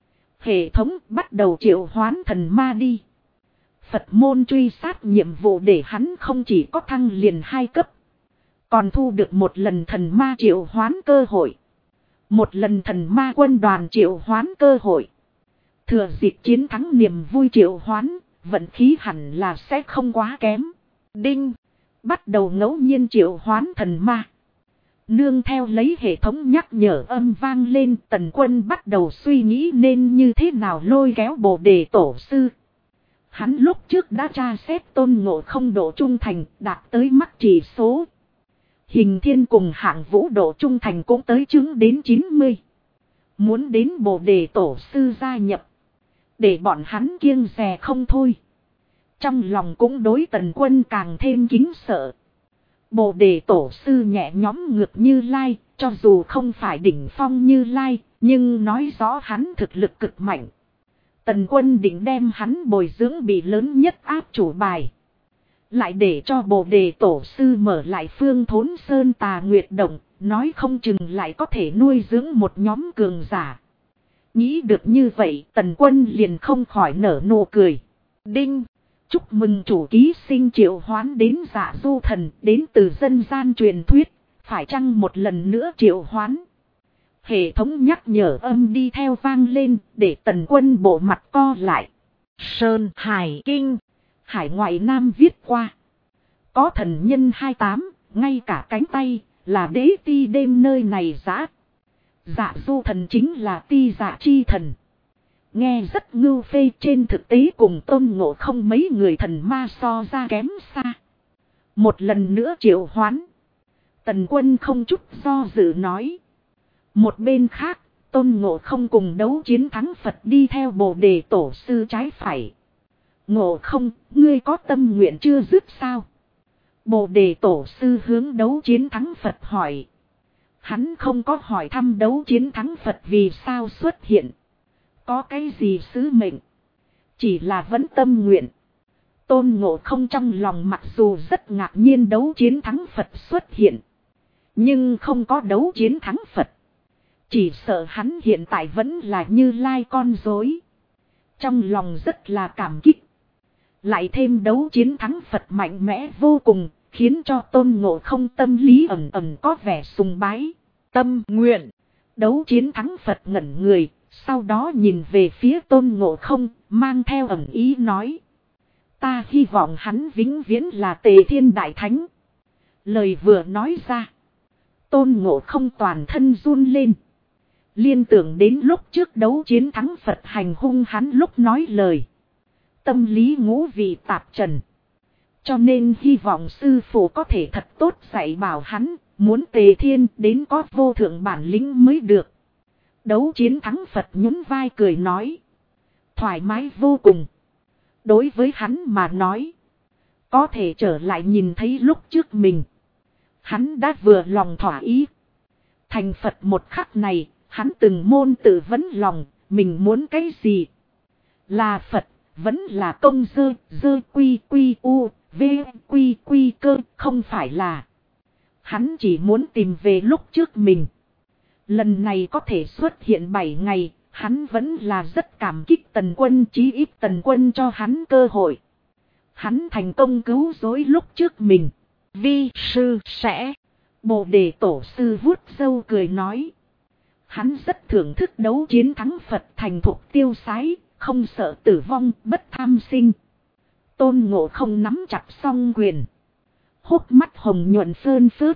Hệ thống bắt đầu triệu hoán thần ma đi. Phật môn truy sát nhiệm vụ để hắn không chỉ có thăng liền 2 cấp. Còn thu được một lần thần ma triệu hoán cơ hội. Một lần thần ma quân đoàn triệu hoán cơ hội. Thừa dịp chiến thắng niềm vui triệu hoán, vận khí hẳn là sẽ không quá kém. Đinh, bắt đầu ngẫu nhiên triệu hoán thần ma. Nương theo lấy hệ thống nhắc nhở âm vang lên, Tần Quân bắt đầu suy nghĩ nên như thế nào lôi kéo Bồ Đề Tổ Sư. Hắn lúc trước đã tra xét Tôn Ngộ Không độ trung thành đạt tới mắc chỉ số. Hình Thiên cùng Hạng Vũ độ trung thành cũng tới chứng đến 90. Muốn đến Bồ Đề Tổ Sư gia nhập. Để bọn hắn kiêng dè không thôi. Trong lòng cũng đối Tần Quân càng thêm kính sợ. Bồ Đề Tổ Sư nhẹ nhõm ngược Như Lai, cho dù không phải đỉnh phong Như Lai, nhưng nói rõ hắn thực lực cực mạnh. Tần Quân định đem hắn bồi dưỡng bị lớn nhất áp chủ bài. Lại để cho Bồ Đề Tổ Sư mở lại Phương Thốn Sơn Tà Nguyệt Động, nói không chừng lại có thể nuôi dưỡng một nhóm cường giả. Nghĩ được như vậy, Tần Quân liền không khỏi nở nụ cười. Đinh! Chúc mừng chủ ký sinh triệu hoán đến Dạ Du Thần, đến từ dân gian truyền thuyết, phải chăng một lần nữa triệu hoán. Hệ thống nhắc nhở âm đi theo vang lên, để Tần Quân bộ mặt co lại. Sơn Hải Kinh, hải ngoại Nam viết qua. Có thần nhân 28, ngay cả cánh tay, là đế ti đêm nơi này giã. Dạ Du Thần chính là ti dạ chi thần. Nghe rất ngưu phê, trên thực tế cùng Tôn Ngộ Không mấy người thần ma so ra kém xa. Một lần nữa triệu hoán. Tần Quân không chút do dự nói. Một bên khác, Tôn Ngộ Không cùng đấu chiến thắng Phật đi theo Bồ Đề Tổ Sư trái phải. Ngộ Không, ngươi có tâm nguyện chưa dứt sao? Bồ Đề Tổ Sư hướng đấu chiến thắng Phật hỏi. Hắn không có hỏi thăm đấu chiến thắng Phật vì sao xuất hiện. Có cái gì sứ mệnh? Chỉ là vẫn tâm nguyện. Tôn Ngộ Không trong lòng mặc dù rất ngạc nhiên đấu chiến thắng Phật xuất hiện. Nhưng không có đấu chiến thắng Phật. Chỉ sợ hắn hiện tại vẫn là Như Lai con rối. Trong lòng rất là cảm kích. Lại thêm đấu chiến thắng Phật mạnh mẽ vô cùng, khiến cho Tôn Ngộ Không tâm lý ẩn ẩn có vẻ sùng bái. Tâm nguyện. Đấu chiến thắng Phật ngẩn người. Sau đó nhìn về phía Tôn Ngộ Không, mang theo ẩn ý nói. Ta hy vọng hắn vĩnh viễn là Tề Thiên Đại Thánh. Lời vừa nói ra. Tôn Ngộ Không toàn thân run lên. Liên tưởng đến lúc trước đấu chiến thắng Phật hành hung hắn lúc nói lời. Tâm lý ngũ vị tạp trần. Cho nên hy vọng sư phụ có thể thật tốt dạy bảo hắn, muốn Tề Thiên đến có vô thượng bản lĩnh mới được. Đấu chiến thắng Phật nhún vai cười nói. Thoải mái vô cùng. Đối với hắn mà nói. Có thể trở lại nhìn thấy lúc trước mình. Hắn đã vừa lòng thỏa ý. Thành Phật một khắc này, hắn từng môn tự vấn lòng, mình muốn cái gì? Là Phật, vẫn là công dơ quy quy u, v quy quy cơ, không phải là. Hắn chỉ muốn tìm về lúc trước mình. Lần này có thể xuất hiện 7 ngày, hắn vẫn là rất cảm kích Tần Quân, chí ít Tần Quân cho hắn cơ hội. Hắn thành công cứu rỗi lúc trước mình. Vi sư sẽ. Bồ Đề Tổ Sư vuốt râu cười nói. Hắn rất thưởng thức đấu chiến thắng Phật thành thục tiêu sái, không sợ tử vong, bất tham sinh. Tôn Ngộ Không nắm chặt song quyền. Hốc mắt hồng nhuận phơn phớt.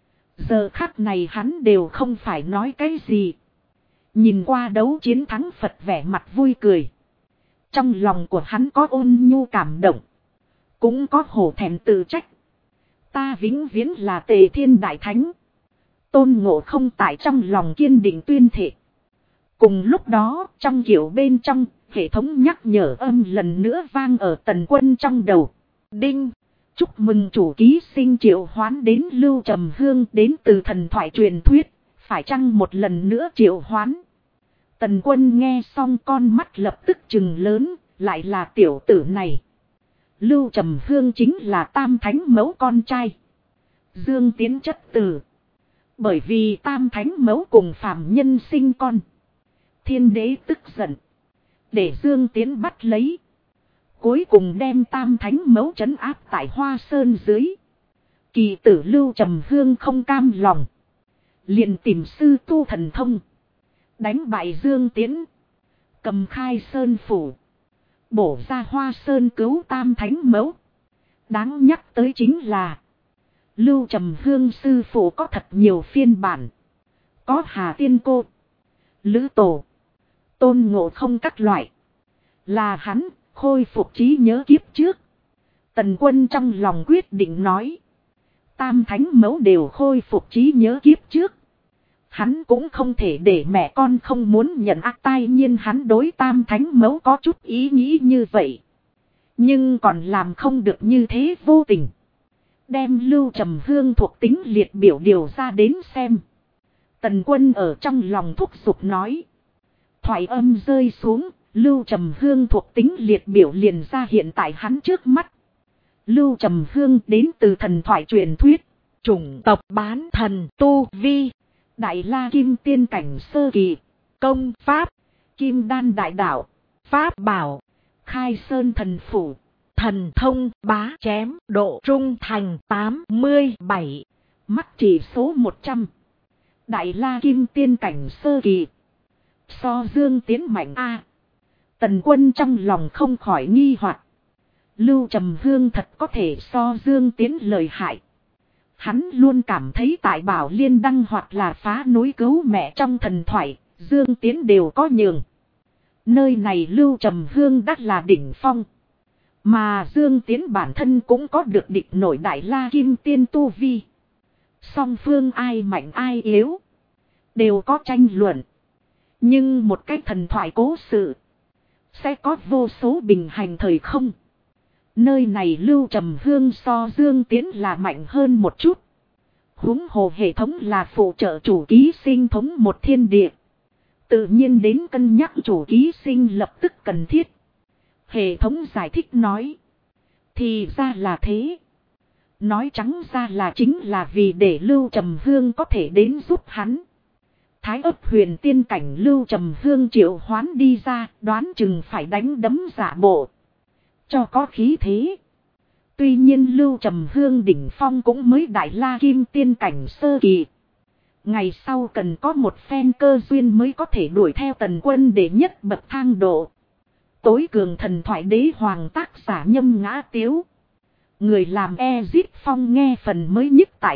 Giờ khắc này hắn đều không phải nói cái gì. Nhìn qua đấu chiến thắng Phật vẻ mặt vui cười. Trong lòng của hắn có ôn nhu cảm động. Cũng có hổ thẹn tự trách. Ta vĩnh viễn là Tề Thiên Đại Thánh. Tôn Ngộ Không tại trong lòng kiên định tuyên thệ. Cùng lúc đó, trong kiểu bên trong, hệ thống nhắc nhở âm lần nữa vang ở Tần Quân trong đầu. Đinh! Chúc mừng chủ ký sinh triệu hoán đến Lưu Trầm Hương đến từ thần thoại truyền thuyết. Phải chăng một lần nữa triệu hoán? Tần Quân nghe xong con mắt lập tức trừng lớn, lại là tiểu tử này. Lưu Trầm Hương chính là Tam Thánh Mẫu con trai. Dương Tiến chất tử. Bởi vì Tam Thánh Mẫu cùng phàm nhân sinh con. Thiên đế tức giận. Để Dương Tiến bắt lấy. Cuối cùng đem Tam Thánh Mẫu trấn áp tại Hoa Sơn dưới. Kỳ tử Lưu Trầm Hương không cam lòng. Liền tìm sư tu thần thông. Đánh bại Dương Tiến. Cầm khai Sơn Phủ. Bổ ra Hoa Sơn cứu Tam Thánh Mẫu. Đáng nhắc tới chính là. Lưu Trầm Hương sư phụ có thật nhiều phiên bản. Có Hà Tiên Cô. Lữ Tổ. Tôn Ngộ Không các loại. Là hắn khôi phục trí nhớ kiếp trước. Tần Quân trong lòng quyết định nói. Tam Thánh Mẫu đều khôi phục trí nhớ kiếp trước. Hắn cũng không thể để mẹ con không muốn nhận ác, tai nhiên hắn đối Tam Thánh Mẫu có chút ý nghĩ như vậy. Nhưng còn làm không được như thế vô tình. Đem Lưu Trầm Hương thuộc tính liệt biểu điều ra đến xem. Tần Quân ở trong lòng thúc giục nói. Thoại âm rơi xuống, Lưu Trầm Hương thuộc tính liệt biểu liền ra hiện tại hắn trước mắt. Lưu Trầm Hương đến từ thần thoại truyền thuyết. Chủng tộc bán thần tu vi. Đại La Kim Tiên cảnh sơ kỳ. Công pháp. Kim Đan đại đạo. Pháp bảo. Khai Sơn thần phủ. Thần thông bá chém độ trung thành 87. Mắt chỉ số 100. Đại La Kim Tiên cảnh sơ kỳ. So Dương Tiến mạnh A. Tần Quân trong lòng không khỏi nghi hoặc. Lưu Trầm Hương thật có thể so Dương Tiến lợi hại. Hắn luôn cảm thấy tại Bảo Liên Đăng hoặc là phá núi cứu mẹ trong thần thoại, Dương Tiến đều có nhường. Nơi này Lưu Trầm Hương đắt là đỉnh phong. Mà Dương Tiến bản thân cũng có được địch nổi Đại La Kim Tiên tu vi. Song phương ai mạnh ai yếu. Đều có tranh luận. Nhưng một cái thần thoại cố sự. Sẽ có vô số bình hành thời không. Nơi này Lưu Trầm Hương so Dương Tiến là mạnh hơn một chút. Huống hồ hệ thống là phụ trợ chủ ký sinh thống một thiên địa. Tự nhiên đến cân nhắc chủ ký sinh lập tức cần thiết. Hệ thống giải thích nói. Thì ra là thế. Nói trắng ra là chính là vì để Lưu Trầm Hương có thể đến giúp hắn. Thái ấp huyền tiên cảnh Lưu Trầm Hương triệu hoán đi ra, đoán chừng phải đánh đấm giả bộ. Cho có khí thế. Tuy nhiên Lưu Trầm Hương đỉnh phong cũng mới Đại La Kim Tiên cảnh sơ kỳ. Ngày sau cần có một phen cơ duyên mới có thể đuổi theo Tần Quân để nhất bậc thang độ. Tối cường thần thoại đế hoàng tác giả Nhâm Ngã Tiếu. Người làm Ezit Phong nghe phần mới nhất tại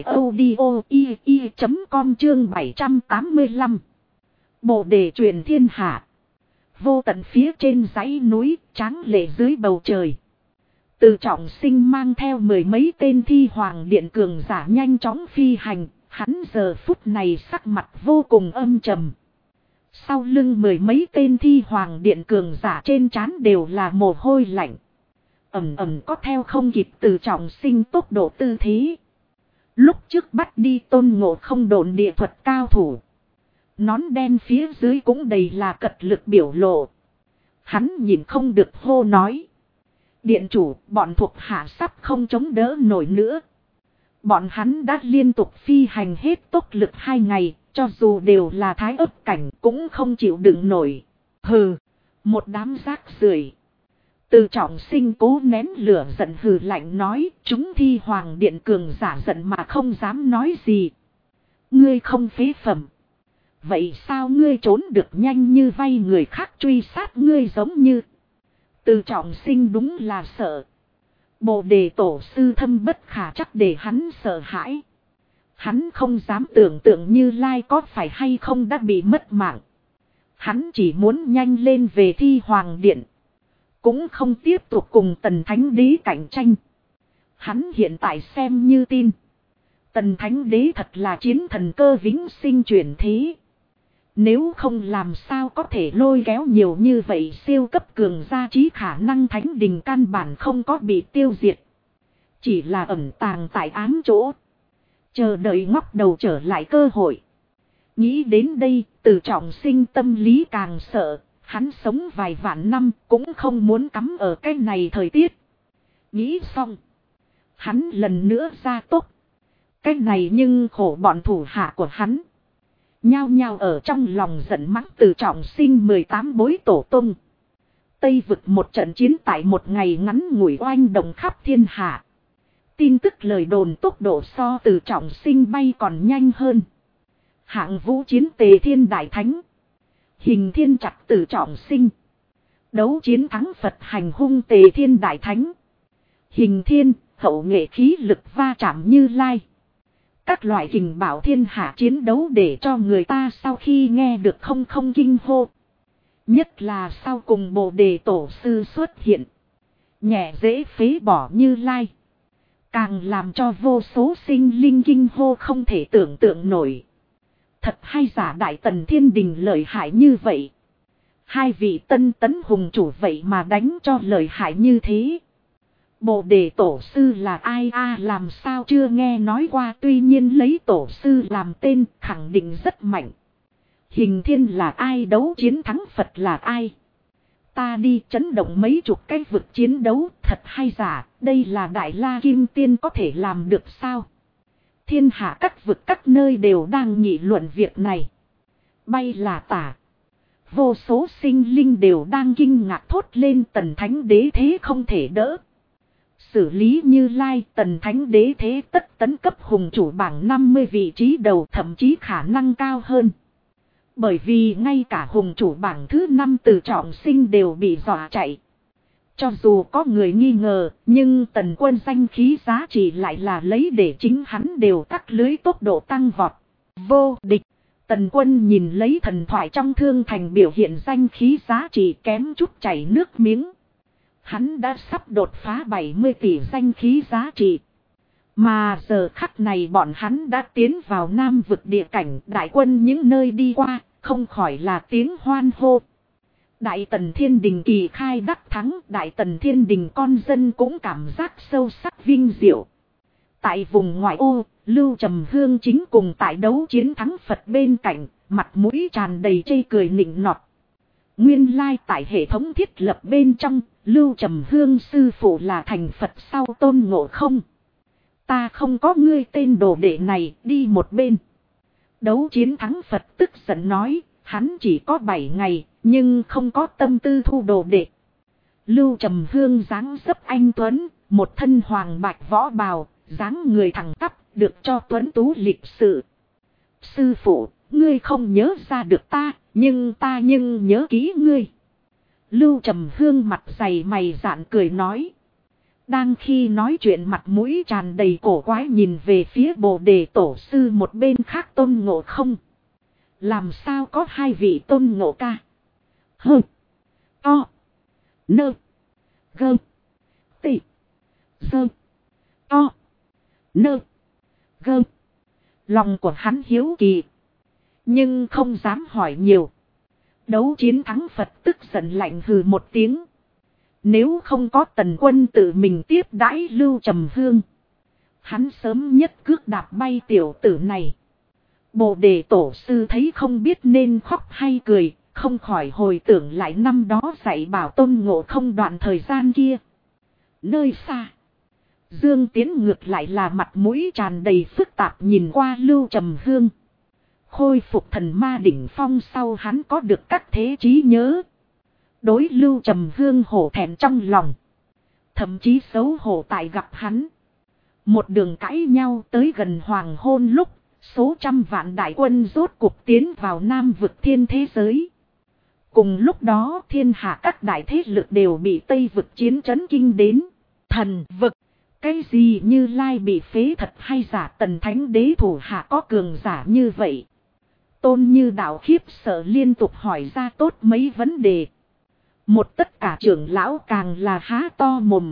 audio.com chương 785. Bồ đề truyền thiên hạ. Vô tận phía trên dãy núi, tráng lệ dưới bầu trời. Từ Trọng Sinh mang theo mười mấy tên thi hoàng điện cường giả nhanh chóng phi hành, hắn giờ phút này sắc mặt vô cùng âm trầm. Sau lưng mười mấy tên thi hoàng điện cường giả trên trán đều là mồ hôi lạnh. Ẩm ẩm có theo không kịp Từ Trọng Sinh tốc độ tư thế. Lúc trước bắt đi Tôn Ngộ Không độn địa thuật cao thủ. Nón đen phía dưới cũng đầy là cật lực biểu lộ. Hắn nhìn không được hô nói. Điện chủ, bọn thuộc hạ sắp không chống đỡ nổi nữa. Bọn hắn đã liên tục phi hành hết tốc lực 2 ngày, cho dù đều là thái ấp cảnh cũng không chịu đựng nổi. Hừ, một đám rác rưởi. Từ Trọng Sinh cố nén lửa giận hừ lạnh nói, chúng thi hoàng điện cường giả giận mà không dám nói gì. Ngươi không phế phẩm. Vậy sao ngươi trốn được nhanh như vay người khác truy sát ngươi giống như. Từ Trọng Sinh đúng là sợ. Bồ đề tổ sư thâm bất khả chắc để hắn sợ hãi. Hắn không dám tưởng tượng Như Lai có phải hay không đã bị mất mạng. Hắn chỉ muốn nhanh lên về thi hoàng điện. Cũng không tiếp tục cùng Tần Thánh Đế cạnh tranh. Hắn hiện tại xem như tin. Tần Thánh Đế thật là chiến thần cơ vĩnh sinh chuyển thế. Nếu không làm sao có thể lôi kéo nhiều như vậy siêu cấp cường gia trí khả năng thánh đình căn bản không có bị tiêu diệt. Chỉ là ẩn tàng tại ám chỗ. Chờ đợi ngóc đầu trở lại cơ hội. Nghĩ đến đây, Từ Trọng Sinh tâm lý càng sợ, hắn sống vài vạn năm cũng không muốn cắm ở cái này thời tiết. Nghĩ xong, hắn lần nữa ra tốc. Cái này nhưng khổ bọn thủ hạ của hắn. Nhao nhao ở trong lòng giận mắng Từ Trọng Sinh 18 bối tổ tung. Tây vực một trận chiến tại một ngày ngắn ngủi oanh động khắp thiên hạ. Tin tức lời đồn tốc độ so Từ Trọng Sinh bay còn nhanh hơn. Hạng vũ chiến Tề Thiên Đại Thánh. Hình thiên chặt Từ Trọng Sinh. Đấu chiến thắng Phật hành hung Tề Thiên Đại Thánh. Hình thiên, hậu nghệ khí lực va chạm Như Lai. Các loại hình bảo thiên hạ chiến đấu để cho người ta sau khi nghe được không kinh hô. Nhất là sau cùng Bồ Đề Tổ Sư xuất hiện. Nhẹ dễ phế bỏ Như Lai. Càng làm cho vô số sinh linh kinh hô không thể tưởng tượng nổi. Thật hay giả Đại Tần Thiên Đình lợi hại như vậy. Hai vị tân tấn hùng chủ vậy mà đánh cho lợi hại như thế. Bồ Đề Tổ Sư là ai làm sao chưa nghe nói qua, tuy nhiên lấy Tổ Sư làm tên khẳng định rất mạnh. Hình thiên là ai, đấu chiến thắng Phật là ai? Ta đi chấn động mấy chục cái vực chiến đấu, thật hay giả, đây là Đại La Kim Tiên có thể làm được sao? Thiên hạ các vực các nơi đều đang nghị luận việc này. Bay là tả. Vô số sinh linh đều đang kinh ngạc thốt lên, Tần Thánh Đế thế không thể đỡ. Xử lý Như Lai, Tần Thánh Đế thế tất tấn cấp hùng chủ bảng 50 vị trí đầu, thậm chí khả năng cao hơn. Bởi vì ngay cả hùng chủ bảng thứ 5 Từ Trọng Sinh đều bị dọa chạy. Cho dù có người nghi ngờ, nhưng Tần Quân danh khí giá trị lại là lấy để chính hắn đều tắc lưới tốc độ tăng vọt. Vô địch. Tần Quân nhìn lấy thần thoại trong thương thành biểu hiện danh khí giá trị kém chút chảy nước miếng. Hắn đã sắp đột phá 70 tỷ danh khí giá trị. Mà giờ khắc này bọn hắn đã tiến vào Nam vực địa cảnh, đại quân những nơi đi qua, không khỏi là tiếng hoan hô. Đại Tần Thiên Đình kỳ khai đắc thắng, Đại Tần Thiên Đình con dân cũng cảm giác sâu sắc vinh diệu. Tại vùng ngoại ô, Lưu Trầm Hương chính cùng tại đấu chiến thắng Phật bên cạnh, mặt mũi tràn đầy chê cười nịnh nọt. Nguyên lai tại hệ thống thiết lập bên trong, Lưu Trầm Hương sư phụ là thành Phật sau Tôn Ngộ Không. Ta không có ngươi tên đồ đệ này, đi một bên. Đấu chiến thắng Phật tức giận nói, hắn chỉ có 7 ngày, nhưng không có tâm tư thu đồ đệ. Lưu Trầm Hương dáng dấp anh tuấn, một thân hoàng bạch võ bào, dáng người thẳng tắp, được cho tuấn tú lịch sự. Sư phụ, ngươi không nhớ ra được ta, nhưng ta nhớ kỹ ngươi. Lưu Trầm Hương mặt dày mày dạn cười nói. Đang khi nói chuyện mặt mũi tràn đầy cổ quái nhìn về phía Bồ Đề Tổ Sư một bên khác Tôn Ngộ Không. Làm sao có hai vị Tôn Ngộ ca? Hơ. To. Nơ. Gơ. Tị. Sơ. To. Nơ. Gơ. Lòng của hắn hiếu kỳ. Nhưng không dám hỏi nhiều. Đấu chiến thắng Phật tức giận lạnh hừ một tiếng. Nếu không có Tần Quân tự mình tiếp đãi Lưu Trầm Hương, hắn sớm nhất cước đạp bay tiểu tử này. Bồ Đề Tổ Sư thấy không biết nên khóc hay cười, không khỏi hồi tưởng lại năm đó dạy bảo Tôn Ngộ Không đoạn thời gian kia. Nơi xa, Dương Tiến ngược lại là mặt mũi tràn đầy phức tạp nhìn qua Lưu Trầm Hương. Khôi phục thần ma đỉnh phong sau hắn có được các thế trí nhớ. Đối Lưu Trầm Hương hổ thẹn trong lòng. Thậm chí xấu hổ tại gặp hắn. Một đường cãi nhau tới gần hoàng hôn lúc, số trăm vạn đại quân rốt cuộc tiến vào Nam vực thiên thế giới. Cùng lúc đó thiên hạ các đại thế lực đều bị Tây vực chiến chấn kinh đến. Thần vực, cái gì Như Lai bị phế thật hay giả, Tần Thánh Đế thủ hạ có cường giả như vậy? Tôn Như Đạo khiếp sợ liên tục hỏi ra tốt mấy vấn đề. Một tất cả trưởng lão càng là há to mồm.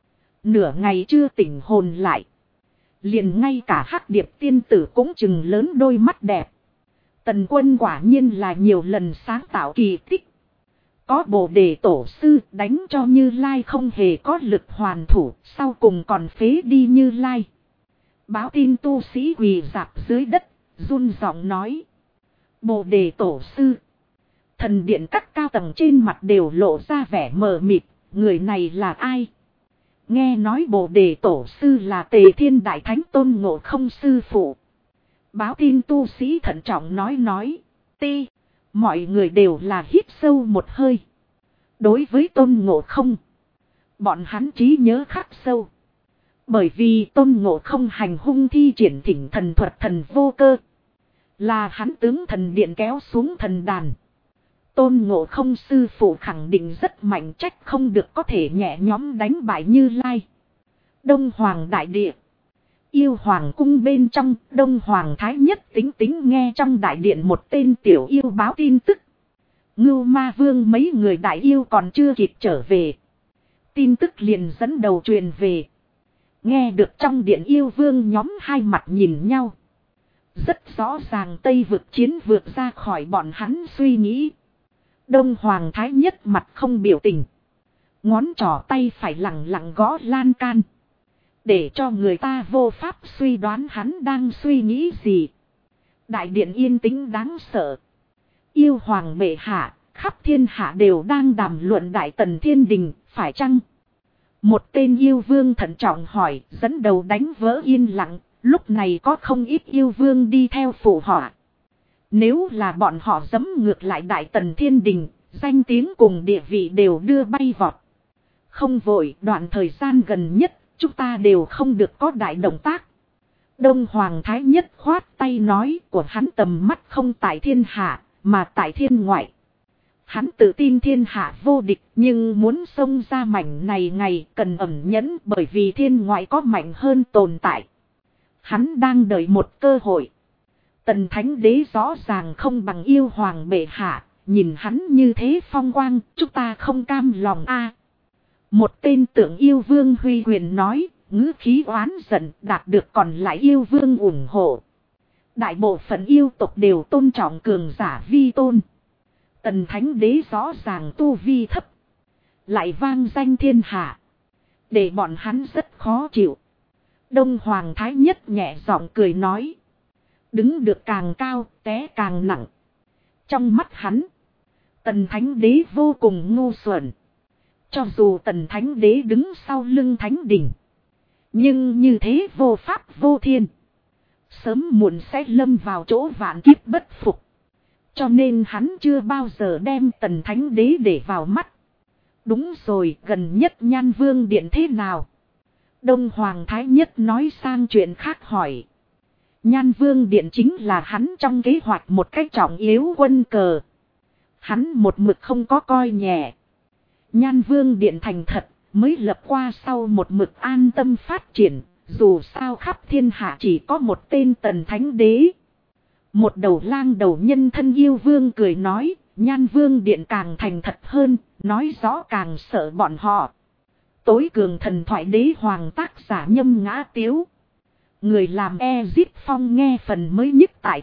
Nửa ngày chưa tỉnh hồn lại. Liền ngay cả Hắc Điệp tiên tử cũng chừng lớn đôi mắt đẹp. Tần Quân quả nhiên là nhiều lần sáng tạo kỳ tích. Có Bồ Đề tổ sư đánh cho Như Lai không hề có lực hoàn thủ, sau cùng còn phế đi Như Lai. Báo tin tu sĩ quỳ rạp dưới đất, run giọng nói. Bồ Đề tổ sư. Thần điện các cao tầng trên mặt đều lộ ra vẻ mờ mịt, người này là ai? Nghe nói Bồ Đề tổ sư là Tề Thiên Đại Thánh Tôn Ngộ Không sư phụ. Báo tin tu sĩ thận trọng nói. Ti, mọi người đều là hít sâu một hơi. Đối với Tôn Ngộ Không, bọn hắn trí nhớ khắc sâu. Bởi vì Tôn Ngộ Không hành hung thi triển thỉnh thần thuật thần vô cơ. Là hắn tướng thần điện kéo xuống thần đàn. Tôn Ngộ Không sư phụ khẳng định rất mạnh, trách không được có thể nhẹ nhõm đánh bại Như Lai. Đông Hoàng đại địa. Yêu Hoàng cung bên trong, Đông Hoàng Thái Nhất tính nghe trong đại điện một tên tiểu yêu báo tin tức. Ngưu Ma Vương mấy người đại yêu còn chưa kịp trở về. Tin tức liền dẫn đầu truyền về. Nghe được trong điện yêu vương nhóm hai mặt nhìn nhau. Rất rõ ràng Tây vực chiến vượt ra khỏi bọn hắn suy nghĩ. Đông Hoàng Thái Nhất mặt không biểu tình. Ngón trỏ tay phải lẳng lặng gõ lan can. Để cho người ta vô pháp suy đoán hắn đang suy nghĩ gì. Đại điện yên tĩnh đáng sợ. Yêu Hoàng bệ hạ, khắp thiên hạ đều đang đàm luận Đại Tần Thiên Đình, phải chăng? Một tên yêu vương thận trọng hỏi, dẫn đầu đánh vỡ yên lặng, lúc này có không ít yêu vương đi theo phụ họ. Nếu là bọn họ giẫm ngược lại Đại Tần Thiên Đình, danh tiếng cùng địa vị đều đưa bay vọt. Không vội, đoạn thời gian gần nhất, chúng ta đều không được có đại động tác. Đông Hoàng Thái Nhất khoát tay nói, của hắn tầm mắt không tại thiên hạ, mà tại thiên ngoại. Hắn tự tin thiên hạ vô địch, nhưng muốn xông ra mảnh này ngày cần ẩn nhẫn, bởi vì thiên ngoại có mạnh hơn tồn tại. Hắn đang đợi một cơ hội. Tần Thánh Đế rõ ràng không bằng yêu Hoàng bệ hạ, nhìn hắn như thế phong quang, chúng ta không cam lòng a. Một tên tượng yêu vương Huy Quyền nói, ngữ khí oán giận, đạt được còn lại yêu vương ủng hộ. Đại bộ phận yêu tộc đều tôn trọng cường giả vi tôn. Tần Thánh Đế rõ ràng tu vi thấp, lại vang danh thiên hạ, để bọn hắn rất khó chịu. Đông Hoàng Thái Nhất nhẹ giọng cười nói, đứng được càng cao, té càng nặng. Trong mắt hắn, Tần Thánh Đế vô cùng ngu xuẩn. Cho dù Tần Thánh Đế đứng sau lưng Thánh Đình, nhưng như thế vô pháp vô thiên, sớm muộn sẽ lâm vào chỗ vạn kiếp bất phục. Cho nên hắn chưa bao giờ đem Tần Thánh Đế để vào mắt. Đúng rồi, gần nhất Nhan Vương Điện thế nào? Đông Hoàng Thái Nhất nói sang chuyện khác hỏi. Nhan Vương Điện chính là hắn trong kế hoạch một cách trọng yếu quân cờ. Hắn một mực không có coi nhẹ. Nhan Vương Điện thành thật, mới lập qua sau một mực an tâm phát triển, dù sao khắp thiên hạ chỉ có một tên Tần Thánh Đế. Một đầu lang đầu nhân thân yêu vương cười nói, Nhan Vương Điện càng thành thật hơn, nói rõ càng sợ bọn họ. Tối cường thần thoại đế hoàng tác giả Nhâm Ngã Tiếu. Người làm Ezit Phong nghe phần mới nhất tại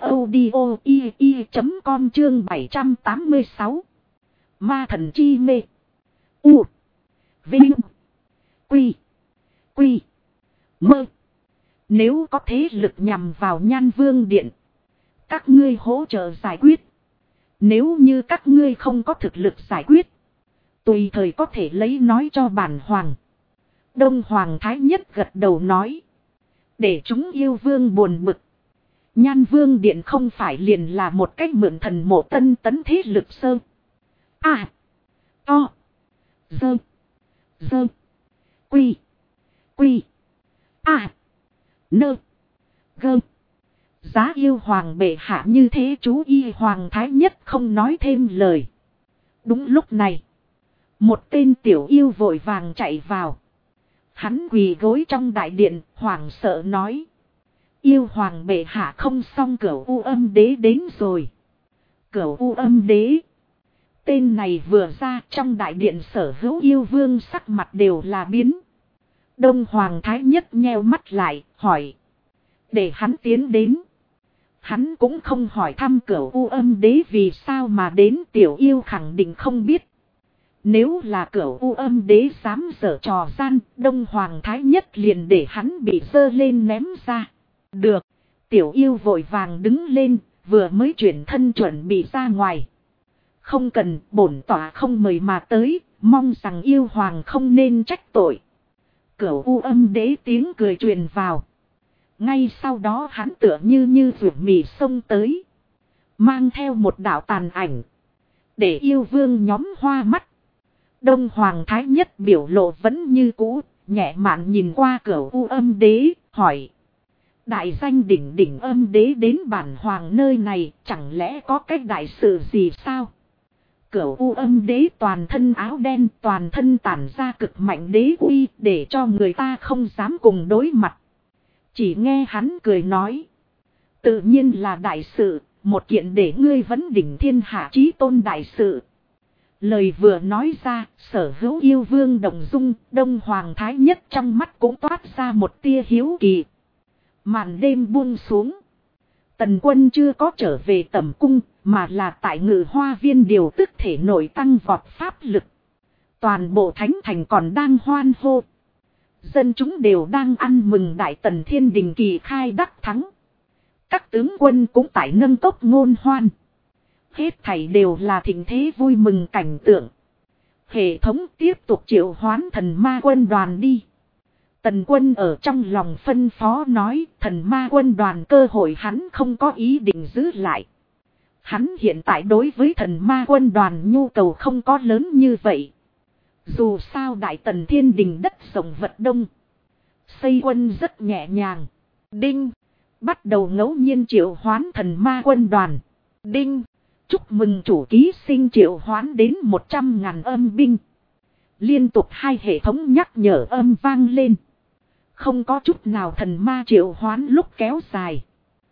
audio.com chương 786. Ma thần chi mê. U. Vinh. Quy. Quy. Mơ. Nếu có thế lực nhằm vào Nhan Vương Điện, các ngươi hỗ trợ giải quyết. Nếu như các ngươi không có thực lực giải quyết, tùy thời có thể lấy nói cho bản hoàng. Đông Hoàng Thái Nhất gật đầu nói, để chúng yêu vương buồn bực. Nhan Vương Điện không phải liền là một cách mượn thần mộ tân tấn thế lực sơ. À. To. Dơ. Dơ. Quy. Quy. À. Nơ. Gơ. Giá yêu Hoàng bệ hạ như thế chú y Hoàng Thái Nhất không nói thêm lời. Đúng lúc này, một tên tiểu yêu vội vàng chạy vào. Hắn quỳ gối trong đại điện, hoảng sợ nói. Yêu Hoàng bệ hạ không xong, Cửu U Âm Đế đến rồi. Cửu U Âm Đế. Tên này vừa ra, trong đại điện sở hữu yêu vương sắc mặt đều là biến. Đông Hoàng Thái Nhất nheo mắt lại, hỏi. Để hắn tiến đến. Hắn cũng không hỏi thăm Cửu U Âm Đế vì sao mà đến, Tiểu Yêu khẳng định không biết. Nếu là Cửu U Âm Đế dám giở trò gian, Đông Hoàng Thái Nhất liền để hắn bị giơ lên ném ra. Được, Tiểu Yêu vội vàng đứng lên, vừa mới chuyển thân chuẩn bị ra ngoài. Không cần, bổn tỏa không mời mà tới, mong rằng yêu hoàng không nên trách tội. Cửu U Âm Đế tiếng cười truyền vào. Ngay sau đó hắn tựa như vượt mì sông tới. Mang theo một đạo tàn ảnh. Để yêu vương nhóm hoa mắt. Đông Hoàng Thái Nhất biểu lộ vẫn như cũ, nhẹ mạn nhìn qua Cửu U Âm Đế, hỏi. Đại danh đỉnh đỉnh âm đế đến bản hoàng nơi này, chẳng lẽ có cái đại sự gì sao? Cửu U Âm Đế toàn thân áo đen, toàn thân tản ra cực mạnh đế uy, để cho người ta không dám cùng đối mặt. Chỉ nghe hắn cười nói. Tự nhiên là đại sự, một kiện để ngươi vấn đỉnh thiên hạ chí tôn đại sự. Lời vừa nói ra, Sở Hữu yêu vương động dung, Đông Hoàng Thái Nhất trong mắt cũng toát ra một tia hiếu kỳ. Màn đêm buông xuống. Tần Quân chưa có trở về tẩm cung, mà là tại Ngự Hoa Viên điều tức thể nội tăng vọt pháp lực. Toàn bộ thánh thành còn đang hoan hô. Dân chúng đều đang ăn mừng Đại Tần Thiên Đình kỳ khai đắc thắng. Các tướng quân cũng tại nâng cốc ngôn hoan. Hết thảy đều là thịnh thế vui mừng cảnh tượng. Hệ thống tiếp tục triệu hoán thần ma quân đoàn đi. Tần Quân ở trong lòng phân phó nói, thần ma quân đoàn cơ hội hắn không có ý định giữ lại. Hắn hiện tại đối với thần ma quân đoàn nhu cầu không có lớn như vậy. Dù sao Đại Tần Thiên Đình đất rộng vật đông. Xây quân rất nhẹ nhàng. Đinh. Bắt đầu ngẫu nhiên triệu hoán thần ma quân đoàn. Đinh. Chúc mừng chủ ký sinh triệu hoán đến 100.000 âm binh. Liên tục hai hệ thống nhắc nhở âm vang lên. Không có chút nào thần ma triệu hoán lúc kéo dài.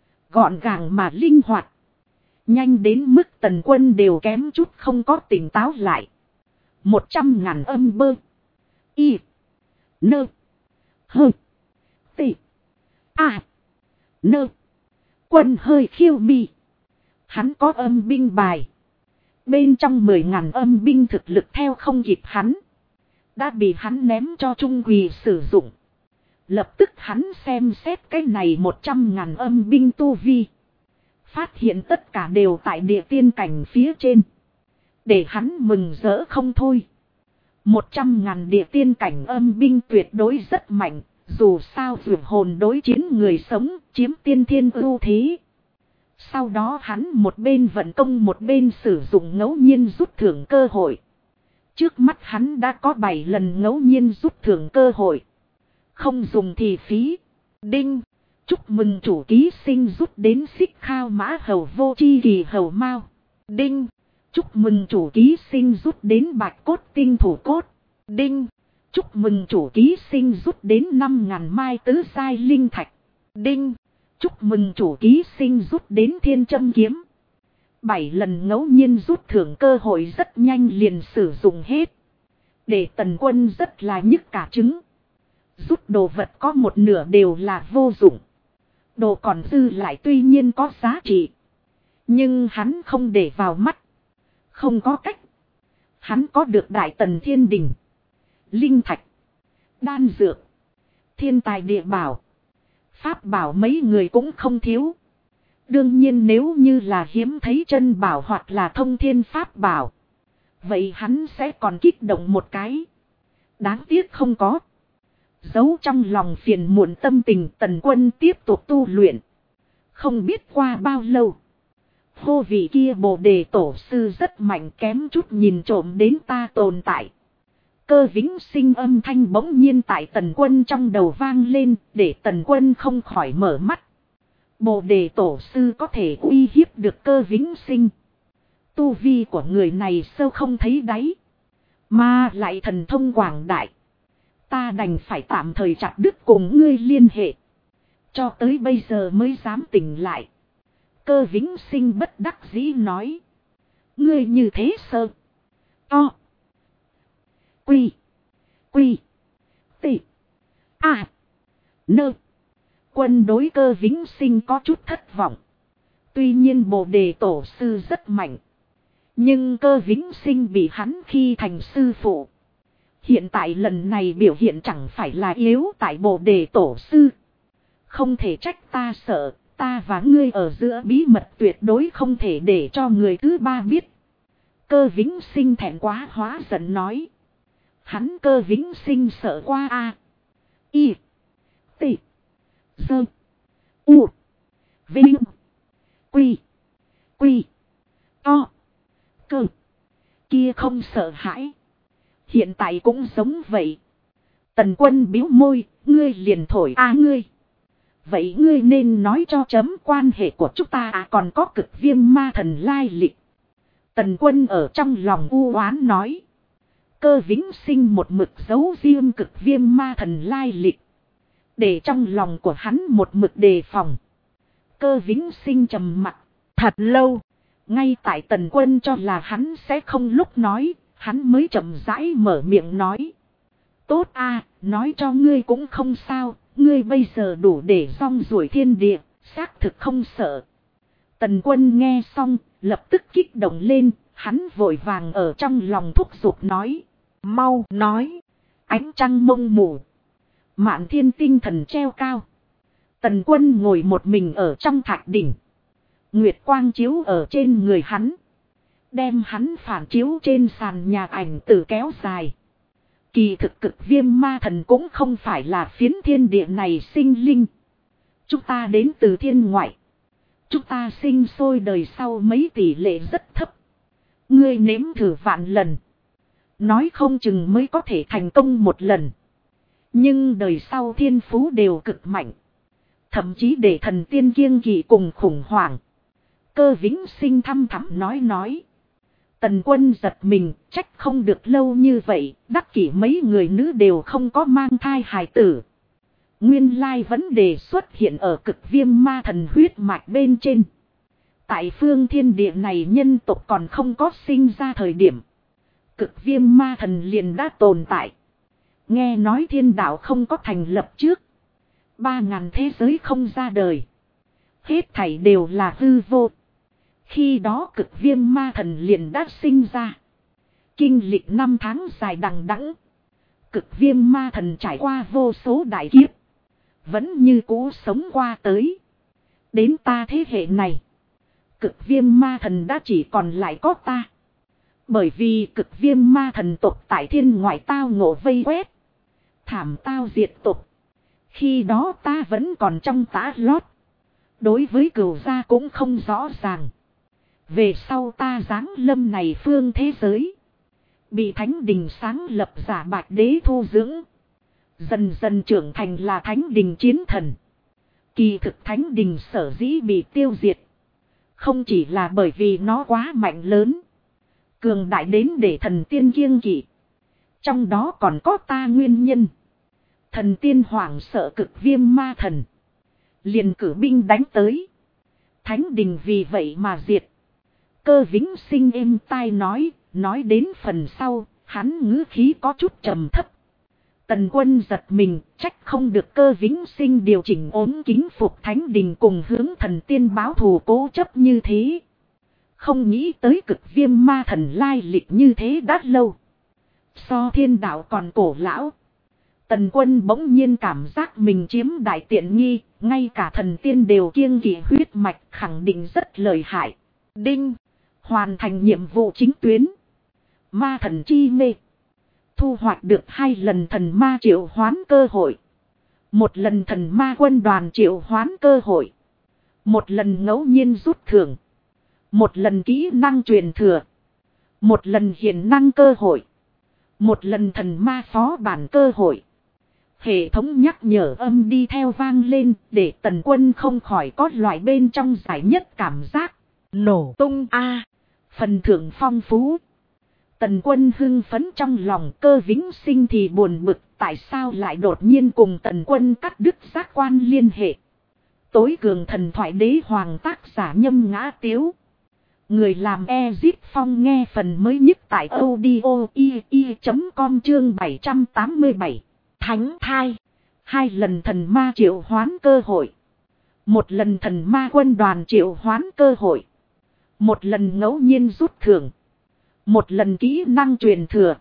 Gọn gàng mà linh hoạt. Nhanh đến mức Tần Quân đều kém chút không có tỉnh táo lại. 100.000 âm bơ. Y. Nơ. Hơ. Tị. À. Nơ. Quân hơi khiêu mi. Hắn có âm binh bài. Bên trong 10.000 âm binh thực lực theo không kịp hắn. Đã bị hắn ném cho Trung Quỳ sử dụng. Lập tức hắn xem xét cái này 100.000 âm binh tu vi. Phát hiện tất cả đều tại địa tiên cảnh phía trên. Để hắn mừng rỡ không thôi. 100.000 địa tiên cảnh âm binh tuyệt đối rất mạnh. Dù sao vượt hồn đối chiến người sống chiếm tiên thiên ưu thế. Sau đó hắn một bên vận công một bên sử dụng ngẫu nhiên rút thưởng cơ hội. Trước mắt hắn đã có 7 lần ngẫu nhiên rút thưởng cơ hội. Không dùng thì phí. Đinh. Chúc mừng chủ ký sinh rút đến xích khao mã hầu vô chi kỳ hầu mau. Đinh. Chúc mừng chủ ký sinh rút đến bạch cốt tinh thủ cốt. Đinh. Chúc mừng chủ ký sinh rút đến 5.000 mai tứ sai linh thạch. Đinh. Chúc mừng chủ ký sinh rút đến thiên châm kiếm. 7 lần ngẫu nhiên rút thưởng cơ hội rất nhanh liền sử dụng hết. Để Tần Quân rất là nhức cả trứng. Rút đồ vật có một nửa đều là vô dụng. Đồ còn dư lại tuy nhiên có giá trị. Nhưng hắn không để vào mắt. Không có cách. Hắn có được Đại Tần Thiên Đình. Linh thạch. Đan dược. Thiên tài địa bảo. Pháp bảo mấy người cũng không thiếu. Đương nhiên nếu như là hiếm thấy chân bảo hoặc là thông thiên pháp bảo. Vậy hắn sẽ còn kích động một cái. Đáng tiếc không có. Giấu trong lòng phiền muộn tâm tình Tần Quân tiếp tục tu luyện. Không biết qua bao lâu. Hô vị kia Bồ Đề Tổ Sư rất mạnh kém chút nhìn trộm đến ta tồn tại. Cơ vĩnh sinh âm thanh bỗng nhiên tại Tần Quân trong đầu vang lên để Tần Quân không khỏi mở mắt. Bồ Đề Tổ Sư có thể uy hiếp được cơ vĩnh sinh. Tu vi của người này sâu không thấy đáy. Mà lại thần thông quảng đại. Ta đành phải tạm thời chặt đứt cùng ngươi liên hệ. Cho tới bây giờ mới dám tỉnh lại. Cơ vĩnh sinh bất đắc dĩ nói. Ngươi như thế sơ. To. Quy. Quy. Tị. À. Nơ. Quân đối cơ vĩnh sinh có chút thất vọng. Tuy nhiên Bồ Đề Tổ sư rất mạnh. Nhưng Cơ Vĩnh Sinh bị hắn khi thành sư phụ. Hiện tại lần này biểu hiện chẳng phải là yếu tại Bồ Đề Tổ sư. Không thể trách ta sợ, ta và ngươi ở giữa bí mật tuyệt đối không thể để cho người thứ ba biết. Cơ Vĩnh Sinh thẹn quá hóa giận nói. Hắn Cơ Vĩnh Sinh sợ qua a. Y. T. Dơ. U. Vinh. Quy. Quy. To. Cơ. Kia không sợ hãi. Hiện tại cũng giống vậy. Tần Quân bĩu môi, ngươi liền thổi a ngươi. Vậy ngươi nên nói cho chấm quan hệ của chúng ta à, còn có Cực Viêm ma thần lai lịch. Tần Quân ở trong lòng u oán nói. Cơ Vĩnh Sinh một mực giấu riêng Cực Viêm ma thần lai lịch. Để trong lòng của hắn một mực đề phòng. Cơ Vĩnh Sinh trầm mặc thật lâu. Ngay tại Tần Quân cho là hắn sẽ không lúc nói, hắn mới chậm rãi mở miệng nói. Tốt a, nói cho ngươi cũng không sao, ngươi bây giờ đủ để rong ruổi thiên địa, xác thực không sợ. Tần Quân nghe xong, lập tức kích động lên, hắn vội vàng ở trong lòng thúc giục nói. Mau nói, ánh trăng mông mù, mạn thiên tinh thần treo cao. Tần Quân ngồi một mình ở trong thạch đỉnh. Nguyệt quang chiếu ở trên người hắn. Đem hắn phản chiếu trên sàn nhà ảnh tử kéo dài. Kỳ thực Cực Viêm ma thần cũng không phải là phiến thiên địa này sinh linh. Chúng ta đến từ thiên ngoại. Chúng ta sinh sôi đời sau mấy tỷ lệ rất thấp. Ngươi nếm thử vạn lần. Nói không chừng mới có thể thành công một lần. Nhưng đời sau thiên phú đều cực mạnh. Thậm chí để thần tiên kiêng kỵ cùng khủng hoảng. Cơ Vĩnh Sinh thăm thẳm nói. Tần Quân giật mình, trách không được lâu như vậy, đắc kỷ mấy người nữ đều không có mang thai hài tử. Nguyên lai vấn đề xuất hiện ở Cực Viêm ma thần huyết mạch bên trên. Tại phương thiên địa này nhân tộc còn không có sinh ra thời điểm. Cực Viêm ma thần liền đã tồn tại. Nghe nói thiên đạo không có thành lập trước. 3000 thế giới không ra đời. Hết thảy đều là hư vô. Khi đó Cực Viêm ma thần liền đã sinh ra. Kinh lịch 5 tháng dài đằng đẵng. Cực Viêm ma thần trải qua vô số đại kiếp. Vẫn như cũ sống qua tới. Đến ta thế hệ này. Cực Viêm ma thần đã chỉ còn lại có ta. Bởi vì Cực Viêm ma thần tộc tại thiên ngoại tao ngộ vây quét. Thảm tao diệt tộc. Khi đó ta vẫn còn trong tã lót. Đối với cửu gia cũng không rõ ràng. Về sau ta giáng lâm này phương thế giới. Bị Thánh Đình sáng lập giả Bạch Đế thu dưỡng. Dần dần trưởng thành là Thánh Đình chiến thần. Kỳ thực Thánh Đình sở dĩ bị tiêu diệt. Không chỉ là bởi vì nó quá mạnh lớn. Cường đại đến để thần tiên kiêng kỵ. Trong đó còn có ta nguyên nhân. Thần tiên hoảng sợ Cực Viêm ma thần. Liền cử binh đánh tới. Thánh Đình vì vậy mà diệt. Cơ Vĩnh Sinh êm tai nói đến phần sau, hắn ngữ khí có chút trầm thấp. Tần Quân giật mình, trách không được Cơ Vĩnh Sinh điều chỉnh ốm kính phục Thánh Đình cùng hướng thần tiên báo thù cố chấp như thế. Không nghĩ tới Cực Viêm ma thần lai lịch như thế đã lâu. So thiên đạo còn cổ lão. Tần Quân bỗng nhiên cảm giác mình chiếm đại tiện nghi, ngay cả thần tiên đều kiêng kỵ huyết mạch khẳng định rất lợi hại. Đinh! Hoàn thành nhiệm vụ chính tuyến. Ma thần chi mê. Thu hoạch được 2 lần thần ma triệu hoán cơ hội. 1 lần thần ma quân đoàn triệu hoán cơ hội. 1 lần ngẫu nhiên rút thưởng. 1 lần kỹ năng truyền thừa. 1 lần hiển năng cơ hội. 1 lần thần ma phó bản cơ hội. Hệ thống nhắc nhở âm đi theo vang lên để Tần Quân không khỏi có loại bên trong giải nhất cảm giác. Nổ tung a. Phần thưởng phong phú. Tần Quân hưng phấn trong lòng. Cơ Vĩnh Sinh thì buồn bực. Tại sao lại đột nhiên cùng Tần Quân cắt đứt giác quan liên hệ. Tối cường thần thoại đế hoàng tác giả Nhâm Ngã Tiếu. Người làm Ezit Phong nghe phần mới nhất tại audio.com chương 787. Thánh thai. 2 lần thần ma triệu hoán cơ hội. Một lần thần ma quân đoàn triệu hoán cơ hội. Một lần ngẫu nhiên rút thưởng. Một lần kỹ năng truyền thừa.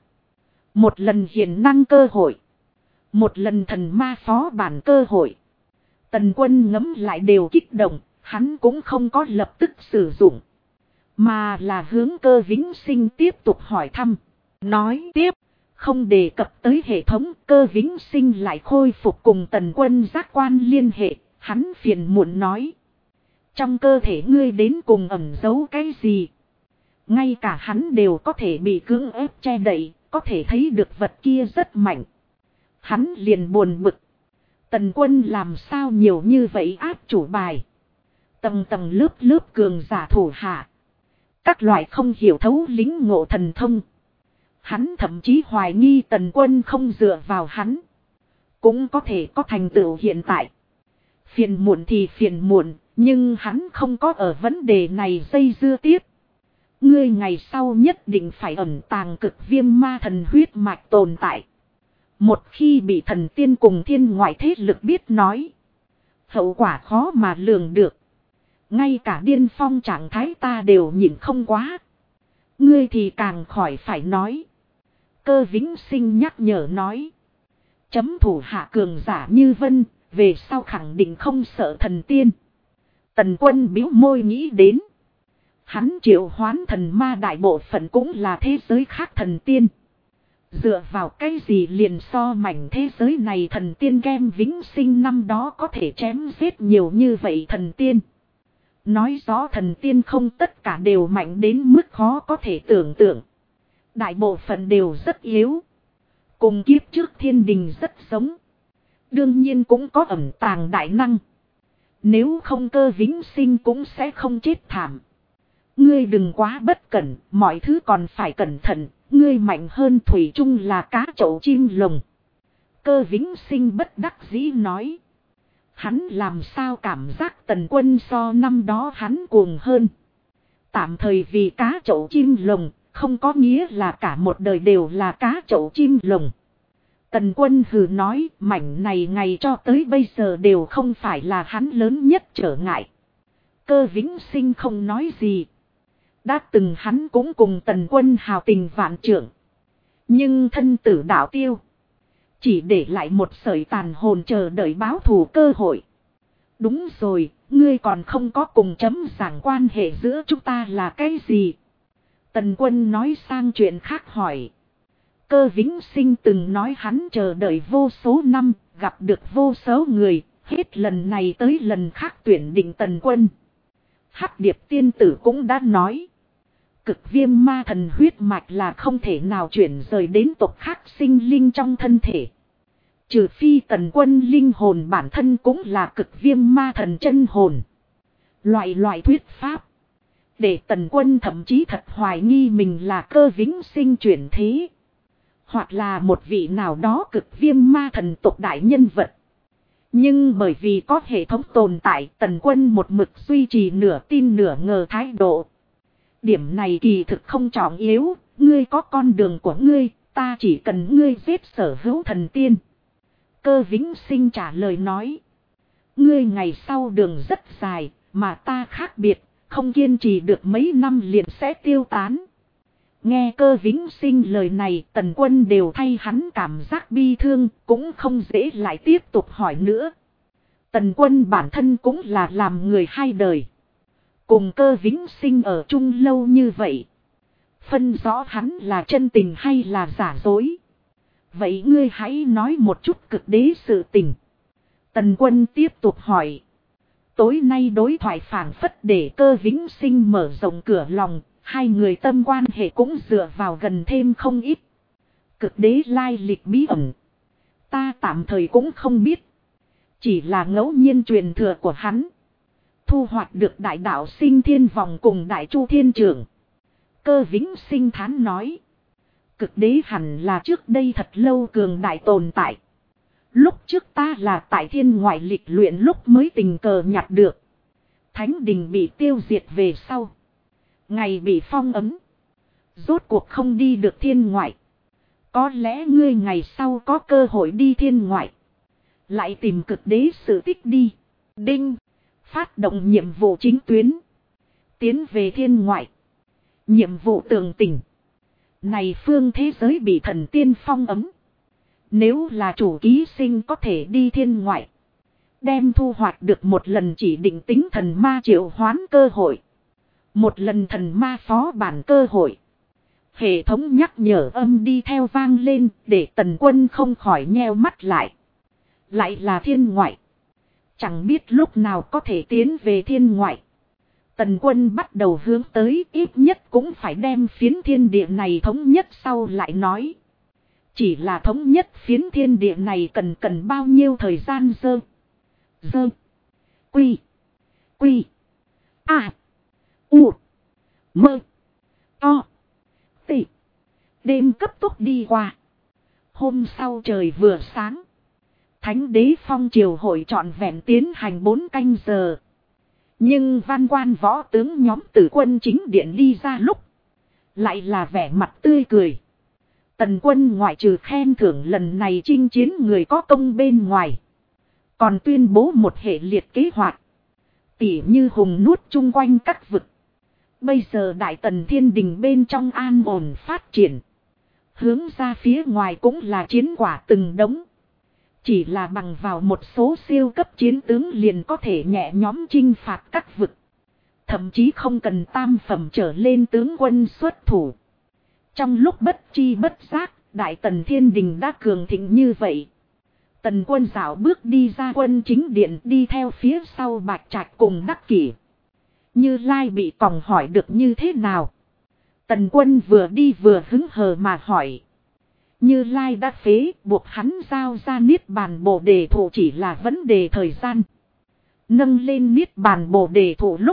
Một lần hiển năng cơ hội. Một lần thần ma phó bản cơ hội. Tần Quân ngẫm lại đều kích động, hắn cũng không có lập tức sử dụng. Mà là hướng Cơ Vĩnh Sinh tiếp tục hỏi thăm. Nói tiếp, không đề cập tới hệ thống, Cơ Vĩnh Sinh lại khôi phục cùng Tần Quân giác quan liên hệ, hắn phiền muộn nói. Trong cơ thể ngươi đến cùng ẩn giấu cái gì? Ngay cả hắn đều có thể bị cưỡng ép che đậy, có thể thấy được vật kia rất mạnh. Hắn liền buồn bực. Tần Quân làm sao nhiều như vậy áp chủ bài. Tầng tầng lớp lớp cường giả thủ hạ. Các loại không hiểu thấu lính ngộ thần thông. Hắn thậm chí hoài nghi Tần Quân không dựa vào hắn. Cũng có thể có thành tựu hiện tại. Phiền muộn thì phiền muộn, nhưng hắn không có ở vấn đề này dây dưa tiếp. Ngươi ngày sau nhất định phải ẩn tàng cực viêm ma thần huyết mạch tồn tại. Một khi bị thần tiên cùng thiên ngoại thế lực biết nói. Hậu quả khó mà lường được. Ngay cả điên phong trạng thái ta đều nhìn không quá. Ngươi thì càng khỏi phải nói. Cơ Vĩnh Sinh nhắc nhở nói. Chấm thủ hạ cường giả như vân, về sau khẳng định không sợ thần tiên. Tần Quân bĩu môi nghĩ đến. Hắn triệu hoán thần ma đại bộ phận cũng là thế giới khác thần tiên. Dựa vào cái gì liền so mảnh thế giới này thần tiên game Vĩnh Sinh năm đó có thể chém giết nhiều như vậy thần tiên. Nói rõ thần tiên không tất cả đều mạnh đến mức khó có thể tưởng tượng. Đại bộ phận đều rất yếu. Cùng kiếp trước thiên đình rất giống. Đương nhiên cũng có ẩn tàng đại năng. Nếu không Cơ Vĩnh Sinh cũng sẽ không chết thảm. Ngươi đừng quá bất cẩn, mọi thứ còn phải cẩn thận. Ngươi mạnh hơn thủy chung là cá chậu chim lồng. Cơ Vĩnh Sinh bất đắc dĩ nói. Hắn làm sao cảm giác Tần Quân so năm đó hắn cuồng hơn. Tạm thời vì cá chậu chim lồng, không có nghĩa là cả một đời đều là cá chậu chim lồng. Tần Quân hừ nói, mảnh này ngày cho tới bây giờ đều không phải là hắn lớn nhất trở ngại. Cơ Vĩnh Sinh không nói gì. Đã từng hắn cũng cùng Tần Quân hào tình vạn trượng. Nhưng thân tử đạo tiêu. Chỉ để lại một sợi tàn hồn chờ đợi báo thù cơ hội. Đúng rồi, ngươi còn không có cùng chấm giảng quan hệ giữa chúng ta là cái gì? Tần Quân nói sang chuyện khác hỏi. Cơ Vĩnh Sinh từng nói hắn chờ đợi vô số năm, gặp được vô số người, hết lần này tới lần khác tuyển định Tần Quân. Hắc Điệp tiên tử cũng đã nói. Cực viêm ma thần huyết mạch là không thể nào chuyển rời đến tộc khác sinh linh trong thân thể. Trừ phi Tần Quân linh hồn bản thân cũng là cực viêm ma thần chân hồn. Loại thuyết pháp. Để Tần Quân thậm chí thật hoài nghi mình là Cơ Vĩnh Sinh chuyển thế. Hoặc là một vị nào đó cực viêm ma thần tộc đại nhân vật. Nhưng bởi vì có hệ thống tồn tại, Tần Quân một mực duy trì nửa tin nửa ngờ thái độ. Điểm này kỳ thực không trọng yếu, ngươi có con đường của ngươi, ta chỉ cần ngươi giết sở hữu thần tiên. Cơ Vĩnh Sinh trả lời nói. Ngươi ngày sau đường rất dài, mà ta khác biệt, không kiên trì được mấy năm liền sẽ tiêu tán. Nghe Cơ Vĩnh Sinh lời này, Tần Quân đều thay hắn cảm giác bi thương, cũng không dễ lại tiếp tục hỏi nữa. Tần Quân bản thân cũng là làm người hai đời. Cùng Cơ Vĩnh Sinh ở chung lâu như vậy. Phân rõ hắn là chân tình hay là giả dối. Vậy ngươi hãy nói một chút cực đế sự tình. Tần Quân tiếp tục hỏi. Tối nay đối thoại phảng phất để Cơ Vĩnh Sinh mở rộng cửa lòng. Hai người tâm quan hệ cũng dựa vào gần thêm không ít. Cực đế lai lịch bí ẩn. Ta tạm thời cũng không biết. Chỉ là ngẫu nhiên truyền thừa của hắn. Thu hoạch được đại đạo sinh thiên vòng cùng đại chu thiên trưởng. Cơ Vĩnh Sinh thán nói. Cực đế hẳn là trước đây thật lâu cường đại tồn tại. Lúc trước ta là tại thiên ngoại lịch luyện lúc mới tình cờ nhặt được. Thánh đình bị tiêu diệt về sau. Ngày bị phong ấm. Rốt cuộc không đi được thiên ngoại. Có lẽ ngươi ngày sau có cơ hội đi thiên ngoại. Lại tìm cực đế sự tích đi. Đinh. Phát động nhiệm vụ chính tuyến. Tiến về thiên ngoại. Nhiệm vụ tường tình. Này phương thế giới bị thần tiên phong ấm. Nếu là chủ ký sinh có thể đi thiên ngoại. Đem thu hoạch được một lần chỉ định tính thần ma triệu hoán cơ hội. Một lần thần ma phó bản cơ hội. Hệ thống nhắc nhở âm đi theo vang lên để Tần Quân không khỏi nheo mắt lại. Lại là thiên ngoại. Chẳng biết lúc nào có thể tiến về thiên ngoại. Tần Quân bắt đầu hướng tới, ít nhất cũng phải đem phiến thiên địa này thống nhất sau lại nói. Chỉ là thống nhất phiến thiên địa này cần bao nhiêu thời gian dơ. Quy. U. Mơ. To. Tị. Đêm cấp tốc đi qua. Hôm sau trời vừa sáng. Thánh đế phong triều hội trọn vẹn tiến hành 4 canh giờ. Nhưng văn quan võ tướng nhóm tử quân chính điện đi ra lúc. Lại là vẻ mặt tươi cười. Tần Quân ngoại trừ khen thưởng lần này chinh chiến người có công bên ngoài. Còn tuyên bố một hệ liệt kế hoạch. Tỉ như hùng nuốt chung quanh các vực. Bây giờ Đại Tần Thiên Đình bên trong an ổn phát triển. Hướng ra phía ngoài cũng là chiến quả từng đống. Chỉ là bằng vào một số siêu cấp chiến tướng liền có thể nhẹ nhóm chinh phạt các vực. Thậm chí không cần tam phẩm trở lên tướng quân xuất thủ. Trong lúc bất chi bất giác, Đại Tần Thiên Đình đã cường thịnh như vậy. Tần Quân dạo bước đi ra quân chính điện đi theo phía sau Bạch Trạch cùng Đắc Kỷ. Như Lai bị còng hỏi được như thế nào. Tần Quân vừa đi vừa hứng hờ mà hỏi. Như Lai đã phế buộc hắn giao ra Niết Bàn Bồ Đề Thụ chỉ là vấn đề thời gian. Nâng lên Niết Bàn Bồ Đề Thụ lúc.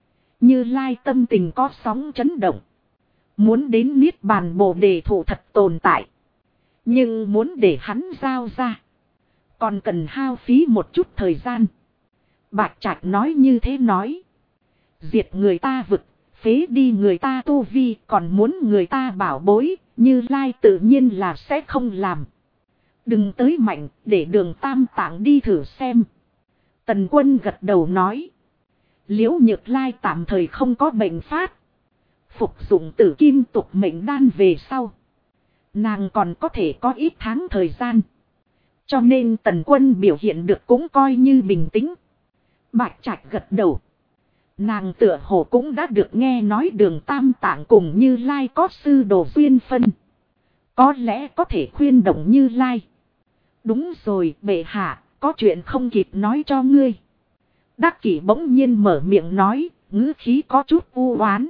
Như Lai tâm tình có sóng chấn động. Muốn đến Niết Bàn Bồ Đề Thụ thật tồn tại. Nhưng muốn để hắn giao ra. Còn cần hao phí một chút thời gian. Bạch Trạch nói như thế nói. Diệt người ta vực, phế đi người ta tu vi, còn muốn người ta bảo bối, Như Lai tự nhiên là sẽ không làm. Đừng tới mạnh, để Đường Tam Tạng đi thử xem. Tần Quân gật đầu nói. Liễu Nhược Lai tạm thời không có bệnh phát. Phục dụng tử kim tục mệnh đan về sau. Nàng còn có thể có ít tháng thời gian. Cho nên Tần Quân biểu hiện được cũng coi như bình tĩnh. Bạch Trạch gật đầu. Nàng tựa hồ cũng đã được nghe nói Đường Tam Tạng cùng Như Lai có sư đồ duyên phân. Có lẽ có thể khuyên động Như Lai. Đúng rồi bệ hạ, có chuyện không kịp nói cho ngươi. Đắc Kỷ bỗng nhiên mở miệng nói, ngữ khí có chút u oán.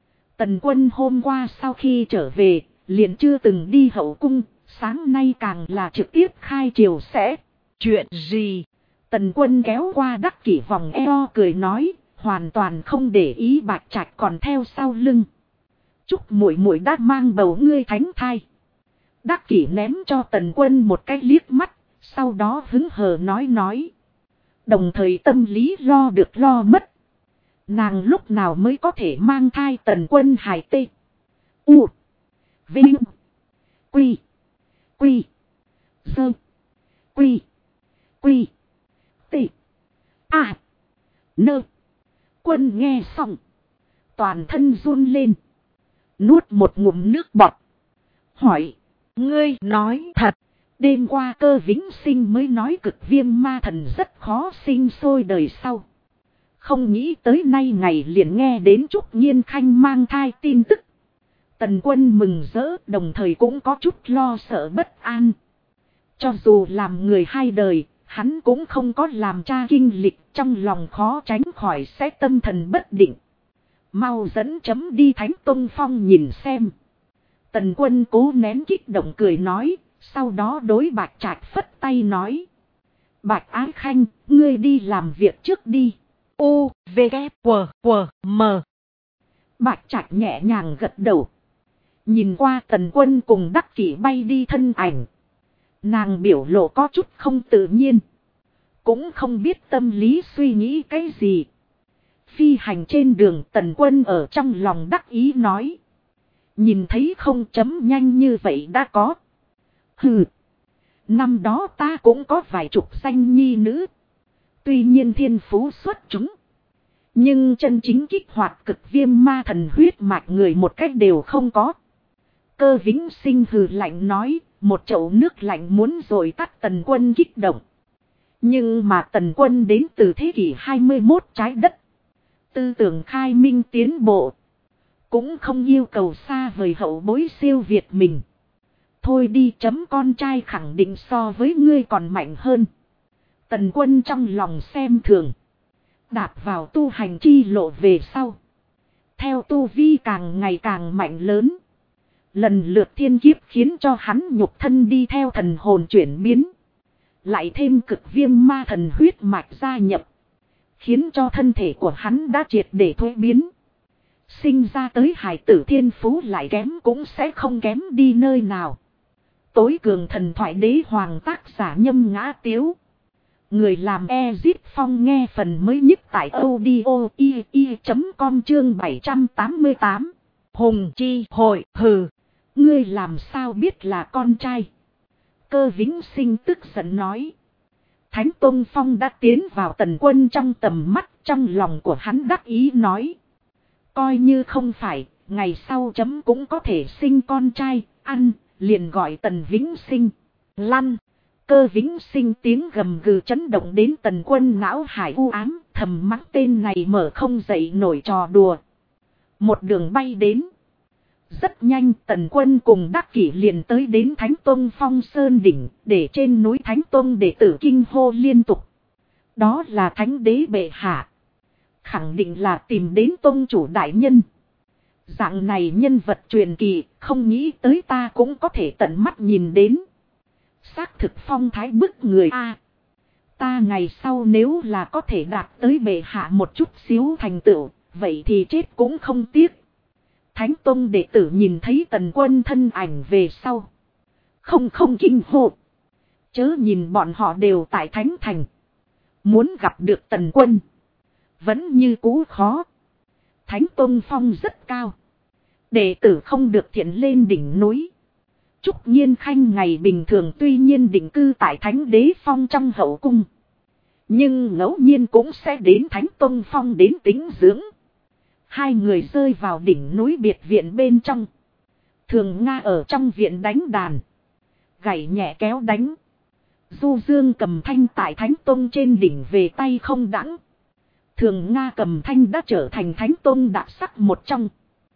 Tần Quân hôm qua sau khi trở về, liền chưa từng đi hậu cung, sáng nay càng là trực tiếp khai triều sẽ. Chuyện gì? Tần Quân kéo qua Đắc Kỷ vòng eo cười nói, hoàn toàn không để ý Bạch Trạch còn theo sau lưng. Chúc muội muội đã mang bầu ngươi thánh thai. Đắc Kỷ ném cho Tần Quân một cái liếc mắt, sau đó hứng hờ nói. Đồng thời tâm lý lo được lo mất. Nàng lúc nào mới có thể mang thai Tần Quân hài tê. U. Vinh. Quy. Dơ. Quy. Tị. Nơ. Quân nghe xong. Toàn thân run lên. Nuốt một ngụm nước bọt. Hỏi. Ngươi nói thật. Đêm qua Cơ Vĩnh Sinh mới nói Cực Viêm Ma Thần rất khó sinh sôi đời sau. Không nghĩ tới nay ngày liền nghe đến Trúc Nhiên Khanh mang thai tin tức. Tần Quân mừng rỡ đồng thời cũng có chút lo sợ bất an. Cho dù làm người hai đời, hắn cũng không có làm cha kinh lịch, trong lòng khó tránh khỏi sẽ tâm thần bất định. Mau dẫn chấm đi Thánh Tông Phong nhìn xem. Tần Quân cố nén kích động cười nói, sau đó đối Bạch Trạch phất tay nói. Bạch Ái Khanh, ngươi đi làm việc trước đi. U, V, K, W, M. Bạch Trạch nhẹ nhàng gật đầu. Nhìn qua Tần Quân cùng Đắc Kỷ bay đi thân ảnh. Nàng biểu lộ có chút không tự nhiên. Cũng không biết tâm lý suy nghĩ cái gì. Phi hành trên đường Tần Quân ở trong lòng đắc ý nói. Nhìn thấy không chấm nhanh như vậy đã có. Hừ. Năm đó ta cũng có vài chục danh nhi nữ. Tuy nhiên thiên phú xuất chúng. Nhưng chân chính kích hoạt cực viêm ma thần huyết mạch người một cách đều không có. Cơ Vĩnh Sinh hừ lạnh nói, một chậu nước lạnh muốn rồi tắt Tần Quân kích động. Nhưng mà Tần Quân đến từ thế kỷ 21 trái đất. Tư tưởng khai minh tiến bộ. Cũng không yêu cầu xa vời hậu bối siêu việt mình. Thôi đi chấm con trai khẳng định so với ngươi còn mạnh hơn. Tần Quân trong lòng xem thường. Đạp vào tu hành chi lộ về sau. Theo tu vi càng ngày càng mạnh lớn. Lần lượt thiên kiếp khiến cho hắn nhục thân đi theo thần hồn chuyển biến. Lại thêm cực viêm ma thần huyết mạch gia nhập. Khiến cho thân thể của hắn đã triệt để thuế biến. Sinh ra tới hải tử thiên phú lại kém cũng sẽ không kém đi nơi nào. Tối cường thần thoại đế hoàng tác giả Nhâm Ngã Tiếu. Người làm Ezit Phong nghe phần mới nhất tại audio.com chương 788. Hùng chi hội hừ. Ngươi làm sao biết là con trai? Cơ Vĩnh Sinh tức giận nói. Thánh Tông Phong đã tiến vào Tần Quân trong tầm mắt, trong lòng của hắn đắc ý nói. Coi như không phải, ngày sau chấm cũng có thể sinh con trai, ăn, liền gọi Tần Vĩnh Sinh. Lăn. Cơ Vĩnh Sinh tiếng gầm gừ chấn động đến Tần Quân não hải u ám, thầm mắng tên này mở không dậy nổi trò đùa. Một đường bay đến. Rất nhanh Tần Quân cùng Đắc Kỷ liền tới đến Thánh Tông Phong Sơn Đỉnh, để trên núi Thánh Tông đệ tử kinh hô liên tục. Đó là Thánh Đế bệ hạ. Khẳng định là tìm đến Tông chủ đại nhân. Dạng này nhân vật truyền kỳ, không nghĩ tới ta cũng có thể tận mắt nhìn đến. Xác thực phong thái bức người a. Ta ngày sau nếu là có thể đạt tới bệ hạ một chút xíu thành tựu, vậy thì chết cũng không tiếc. Thánh Tông đệ tử nhìn thấy Tần Quân thân ảnh về sau. Không kinh hô. Chớ nhìn bọn họ đều tại Thánh Thành. Muốn gặp được Tần Quân. Vẫn như cũ khó. Thánh Tông Phong rất cao. Đệ tử không được thiện lên đỉnh núi. Trúc Nhiên Khanh ngày bình thường tuy nhiên định cư tại Thánh Đế Phong trong hậu cung. Nhưng ngẫu nhiên cũng sẽ đến Thánh Tông Phong đến tĩnh dưỡng. Hai người rơi vào đỉnh núi biệt viện bên trong. Thường Nga ở trong viện đánh đàn. Gảy nhẹ kéo đánh. Du Dương cầm thanh tại Thánh Tông trên đỉnh về tay không đãng. Thường Nga cầm thanh đã trở thành Thánh Tông đặc sắc một trong.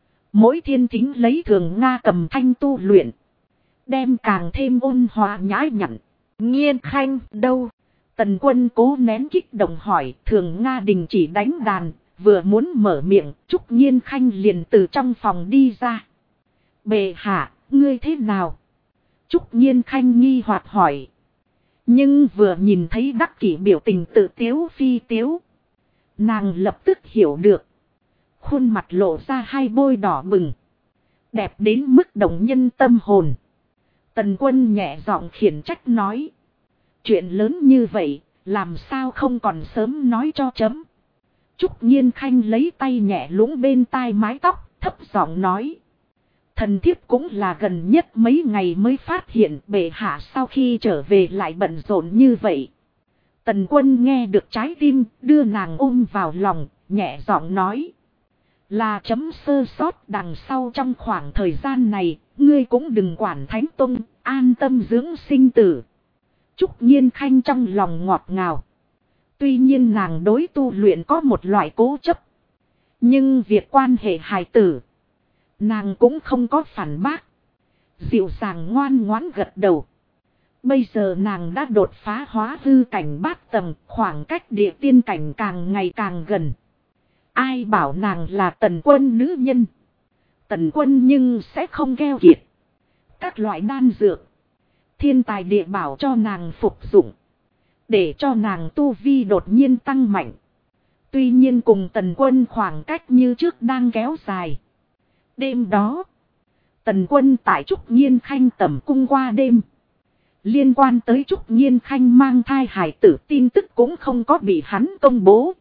Mỗi thiên thính lấy Thường Nga cầm thanh tu luyện. Đem càng thêm ôn hòa nhã nhặn. Nhiên Khanh đâu? Tần Quân cố nén kích động hỏi. Thường Nga đình chỉ đánh đàn. Vừa muốn mở miệng, Trúc Nhiên Khanh liền từ trong phòng đi ra. Bệ hạ, ngươi thế nào? Trúc Nhiên Khanh nghi hoặc hỏi. Nhưng vừa nhìn thấy Đắc Kỷ biểu tình tự tiếu phi tiếu. Nàng lập tức hiểu được. Khuôn mặt lộ ra hai bôi đỏ bừng. Đẹp đến mức động nhân tâm hồn. Tần Quân nhẹ giọng khiển trách nói. Chuyện lớn như vậy, làm sao không còn sớm nói cho chấm. Trúc Nhiên Khanh lấy tay nhẹ lũng bên tai mái tóc, thấp giọng nói. Thần thiếp cũng là gần nhất mấy ngày mới phát hiện bệ hạ sau khi trở về lại bận rộn như vậy. Tần Quân nghe được trái tim, đưa nàng ôm vào lòng, nhẹ giọng nói. Là chấm sơ sót đằng sau trong khoảng thời gian này, ngươi cũng đừng quản Thánh Tông, an tâm dưỡng sinh tử. Trúc Nhiên Khanh trong lòng ngọt ngào. Tuy nhiên nàng đối tu luyện có một loại cố chấp. Nhưng việc quan hệ hài tử, nàng cũng không có phản bác. Dịu dàng ngoan ngoãn gật đầu. Bây giờ nàng đã đột phá hóa hư cảnh bát tầng, khoảng cách địa tiên cảnh càng ngày càng gần. Ai bảo nàng là Tần Quân nữ nhân. Tần Quân nhưng sẽ không keo kiệt. Các loại đan dược, thiên tài địa bảo cho nàng phục dụng. Để cho nàng tu vi đột nhiên tăng mạnh. Tuy nhiên cùng Tần Quân khoảng cách như trước đang kéo dài. Đêm đó, Tần Quân tại Trúc Nhiên Khanh tẩm cung qua đêm. Liên quan tới Trúc Nhiên Khanh mang thai hài tử tin tức cũng không có bị hắn công bố.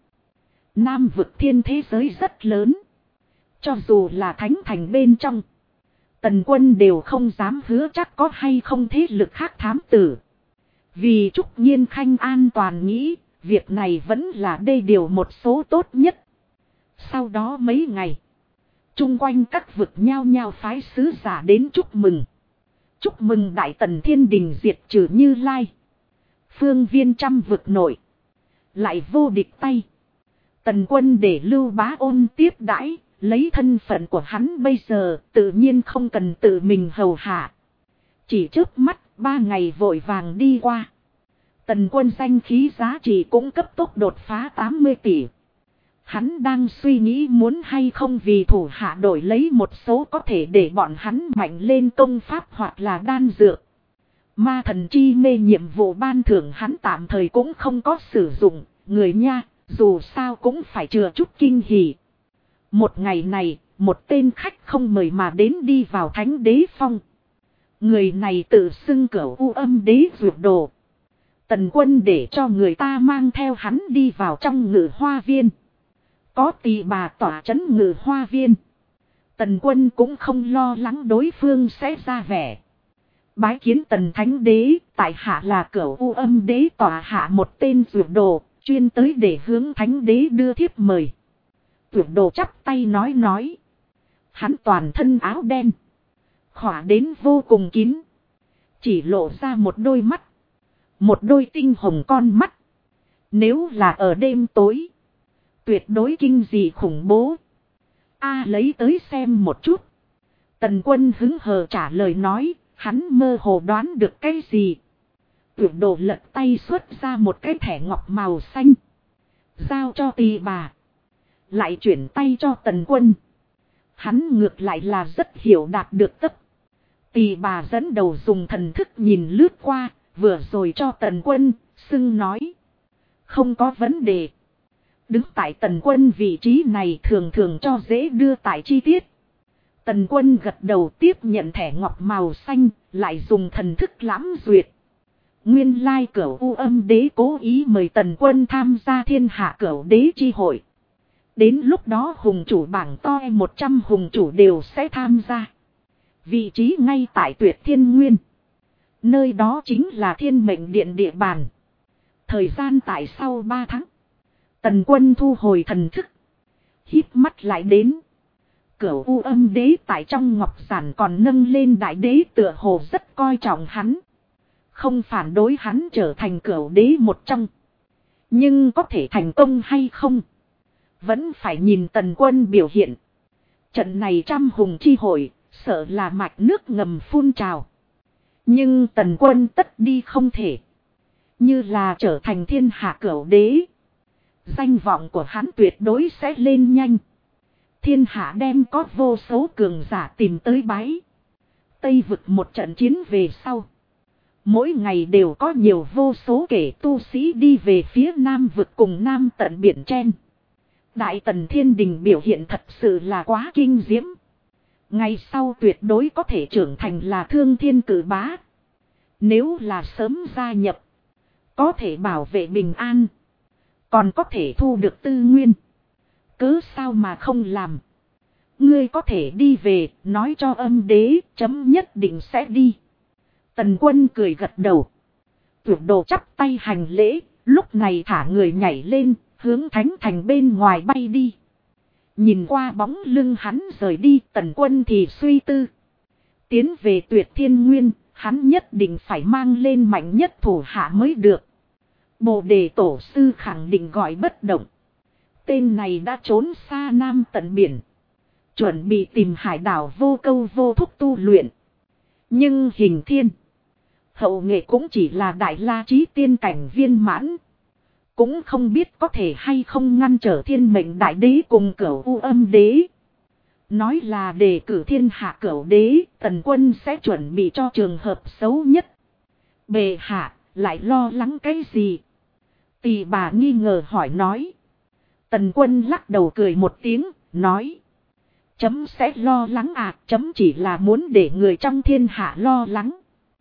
Nam vực thiên thế giới rất lớn. Cho dù là Thánh Thành bên trong, Tần Quân đều không dám hứa chắc có hay không thế lực khác thám tử. Vì Trúc Nhiên Khanh an toàn nghĩ, Việc này vẫn là đây điều một số tốt nhất. Sau đó mấy ngày, chung quanh các vực nhao nhao phái sứ giả đến chúc mừng. Chúc mừng Đại Tần Thiên Đình diệt trừ Như Lai. Phương viên trăm vực nội, lại vô địch tay. Tần quân để Lưu Bá Ôn tiếp đãi, lấy thân phận của hắn bây giờ tự nhiên không cần tự mình hầu hạ. Chỉ trước mắt 3 ngày vội vàng đi qua. Tần quân danh khí giá trị cũng cấp tốc đột phá 80 tỷ. Hắn đang suy nghĩ muốn hay không vì thủ hạ đổi lấy một số có thể để bọn hắn mạnh lên công pháp hoặc là đan dược. Ma thần chi mê nhiệm vụ ban thưởng hắn tạm thời cũng không có sử dụng, người nha, dù sao cũng phải chừa chút kinh hỉ. Một ngày này, một tên khách không mời mà đến đi vào Thánh Đế Phong. Người này tự xưng cửu U Âm Đế Dược Đồ. Tần quân để cho người ta mang theo hắn đi vào trong Ngự Hoa Viên. Có Tỳ Bà tỏa trấn Ngự Hoa Viên. Tần quân cũng không lo lắng đối phương sẽ ra vẻ. Bái kiến Tần Thánh Đế, tại hạ là Cửu U Âm Đế tỏa hạ một tên dược đồ, chuyên tới để hướng Thánh Đế đưa thiếp mời. Dược đồ chắp tay nói. Hắn toàn thân áo đen, khỏa đến vô cùng kín, chỉ lộ ra một đôi mắt, một đôi tinh hồng con mắt. Nếu là ở đêm tối, tuyệt đối kinh dị khủng bố. Lấy tới xem một chút. Tần quân hứng hờ trả lời nói, hắn mơ hồ đoán được cái gì. Tuyệt đồ lật tay xuất ra một cái thẻ ngọc màu xanh, giao cho Tỳ Bà, lại chuyển tay cho Tần quân. Hắn ngược lại là rất hiểu đạt được tấp. Tỳ Bà dẫn đầu dùng thần thức nhìn lướt qua, vừa rồi cho Tần quân, xưng nói. Không có vấn đề. Đứng tại Tần quân vị trí này thường thường cho dễ đưa tại chi tiết. Tần quân gật đầu tiếp nhận thẻ ngọc màu xanh, lại dùng thần thức lãm duyệt. Nguyên lai Cửu U Âm Đế cố ý mời Tần quân tham gia thiên hạ Cửu Đế chi hội. Đến lúc đó hùng chủ bảng to 100 hùng chủ đều sẽ tham gia. Vị trí ngay tại Tuyệt Thiên Nguyên. Nơi đó chính là Thiên Mệnh Điện địa bàn. Thời gian tại sau 3 tháng. Tần quân thu hồi thần thức, híp mắt lại đến. Cửu U Âm Đế tại trong ngọc giản còn nâng lên đại đế tựa hồ rất coi trọng hắn. Không phản đối hắn trở thành Cửu Đế một trong. Nhưng có thể thành công hay không, vẫn phải nhìn Tần quân biểu hiện. Trận này trăm hùng chi hội, sợ là mạch nước ngầm phun trào. Nhưng Tần quân tất đi không thể. Như là trở thành thiên hạ Cửu Đế, danh vọng của hắn tuyệt đối sẽ lên nhanh. Thiên hạ đem có vô số cường giả tìm tới bái. Tây vực một trận chiến về sau, mỗi ngày đều có nhiều vô số kẻ tu sĩ đi về phía Nam vực cùng Nam tận biển trên. Đại Tần Thiên Đình biểu hiện thật sự là quá kinh diễm. Ngày sau tuyệt đối có thể trưởng thành là thương thiên cử bá. Nếu là sớm gia nhập, có thể bảo vệ bình an, còn có thể thu được tư nguyên. Cớ sao mà không làm. Ngươi có thể đi về, nói cho Âm Đế, chấm nhất định sẽ đi. Tần quân cười gật đầu. Tuyệt đồ chắp tay hành lễ, lúc này thả người nhảy lên, hướng thánh thành bên ngoài bay đi. Nhìn qua bóng lưng hắn rời đi, Tần quân thì suy tư. Tiến về Tuyệt Thiên Nguyên, hắn nhất định phải mang lên mạnh nhất thủ hạ mới được. Bồ Đề Tổ sư khẳng định gọi bất động. Tên này đã trốn xa Nam tận biển, chuẩn bị tìm hải đảo vô câu vô thúc tu luyện. Nhưng Hình Thiên hậu nghệ cũng chỉ là đại la chí tiên cảnh viên mãn, cũng không biết có thể hay không ngăn trở Thiên Mệnh Đại Đế cùng Cửu U Âm Đế. Nói là đề cử thiên hạ Cửu Đế, Tần quân sẽ chuẩn bị cho trường hợp xấu nhất. Bệ hạ lại lo lắng cái gì? Tỳ Bà nghi ngờ hỏi nói. Tần quân lắc đầu cười một tiếng, nói. Chấm sẽ lo lắng chấm chỉ là muốn để người trong thiên hạ lo lắng.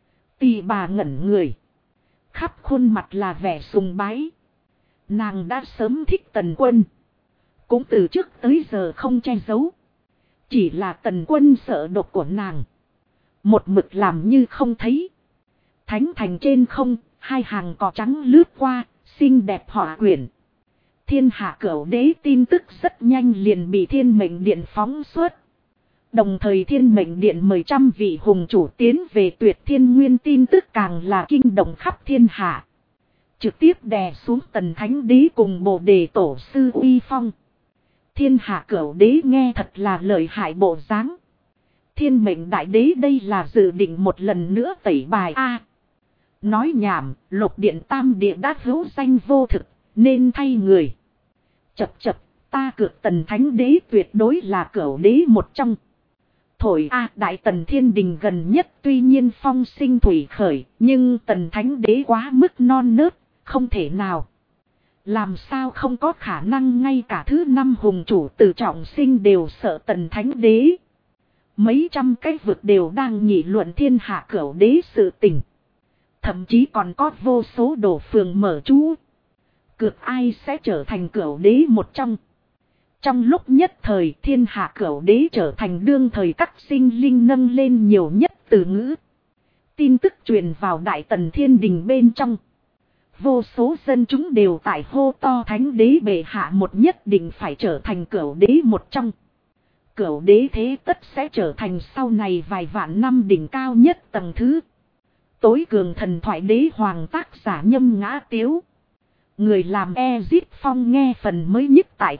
Tỳ Bà ngẩn người, khắp khuôn mặt là vẻ sùng bái. Nàng đã sớm thích Tần quân, cũng từ trước tới giờ không che giấu. Chỉ là Tần quân sợ độc của nàng, một mực làm như không thấy. Thánh thành trên không, hai hàng cỏ trắng lướt qua, Xinh đẹp họa quyển. Thiên hạ cửu đế tin tức rất nhanh liền bị Thiên Mệnh Điện phóng xuất. Đồng thời Thiên Mệnh Điện mời trăm vị hùng chủ tiến về Tuyệt Thiên Nguyên tin tức càng là kinh động khắp thiên hạ. Trực tiếp đè xuống Tần Thánh Đế cùng Bồ Đề Tổ Sư uy phong. Thiên hạ cửu đế nghe thật là lợi hại bộ dáng. Thiên Mệnh Đại Đế đây là dự định một lần nữa tẩy bài A. Nói nhảm, Lục Điện Tam Địa đã hữu danh vô thực, nên thay người. Chập chập, ta cược Tần Thánh Đế tuyệt đối là cửu đế một trong. Thổi A, Đại Tần Thiên Đình gần nhất tuy nhiên phong sinh thủy khởi, nhưng Tần Thánh Đế quá mức non nớt, không thể nào. Làm sao không có khả năng ngay cả thứ 5 hùng chủ tự trọng sinh đều sợ Tần Thánh Đế. Mấy trăm cái vực đều đang nghị luận thiên hạ cửu đế sự tình. Thậm chí còn có vô số đổ phường mở chú. Cược ai sẽ trở thành cửu đế một trong. Trong lúc nhất thời thiên hạ cửu đế trở thành đương thời các sinh linh nâng lên nhiều nhất từ ngữ. Tin tức truyền vào Đại Tần Thiên Đình bên trong. Vô số dân chúng đều tại hô to Thánh Đế bệ hạ một nhất định phải trở thành cửu đế một trong. Cửu đế thế tất sẽ trở thành sau này vài vạn năm đỉnh cao nhất tầng thứ. Tối cường thần thoại đế hoàng tác giả Nhâm Ngã Tiếu. Người làm Ezit Phong nghe phần mới nhất tại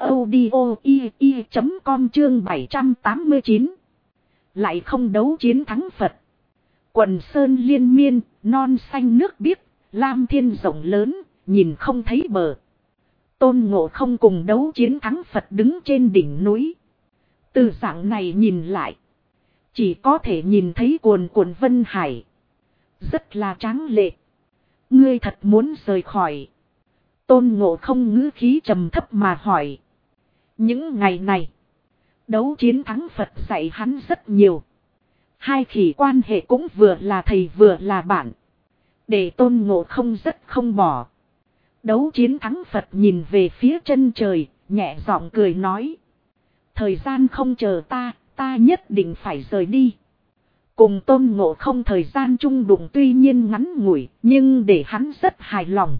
audio.com chương 789. Lại không đấu chiến thắng Phật. Quần sơn liên miên, non xanh nước biếc, lam thiên rộng lớn, nhìn không thấy bờ. Tôn Ngộ Không cùng đấu chiến thắng Phật đứng trên đỉnh núi. Từ dạng này nhìn lại, chỉ có thể nhìn thấy cuồn cuộn vân hải. Rất là tráng lệ. Ngươi thật muốn rời khỏi. Tôn Ngộ Không ngữ khí trầm thấp mà hỏi. Những ngày này, đấu chiến thắng Phật dạy hắn rất nhiều. Hai khỉ quan hệ cũng vừa là thầy vừa là bạn. Để Tôn Ngộ Không rất không bỏ. Đấu chiến thắng Phật nhìn về phía chân trời, nhẹ giọng cười nói. Thời gian không chờ ta, ta nhất định phải rời đi. Cùng Tôn Ngộ Không thời gian chung đụng tuy nhiên ngắn ngủi, nhưng để hắn rất hài lòng.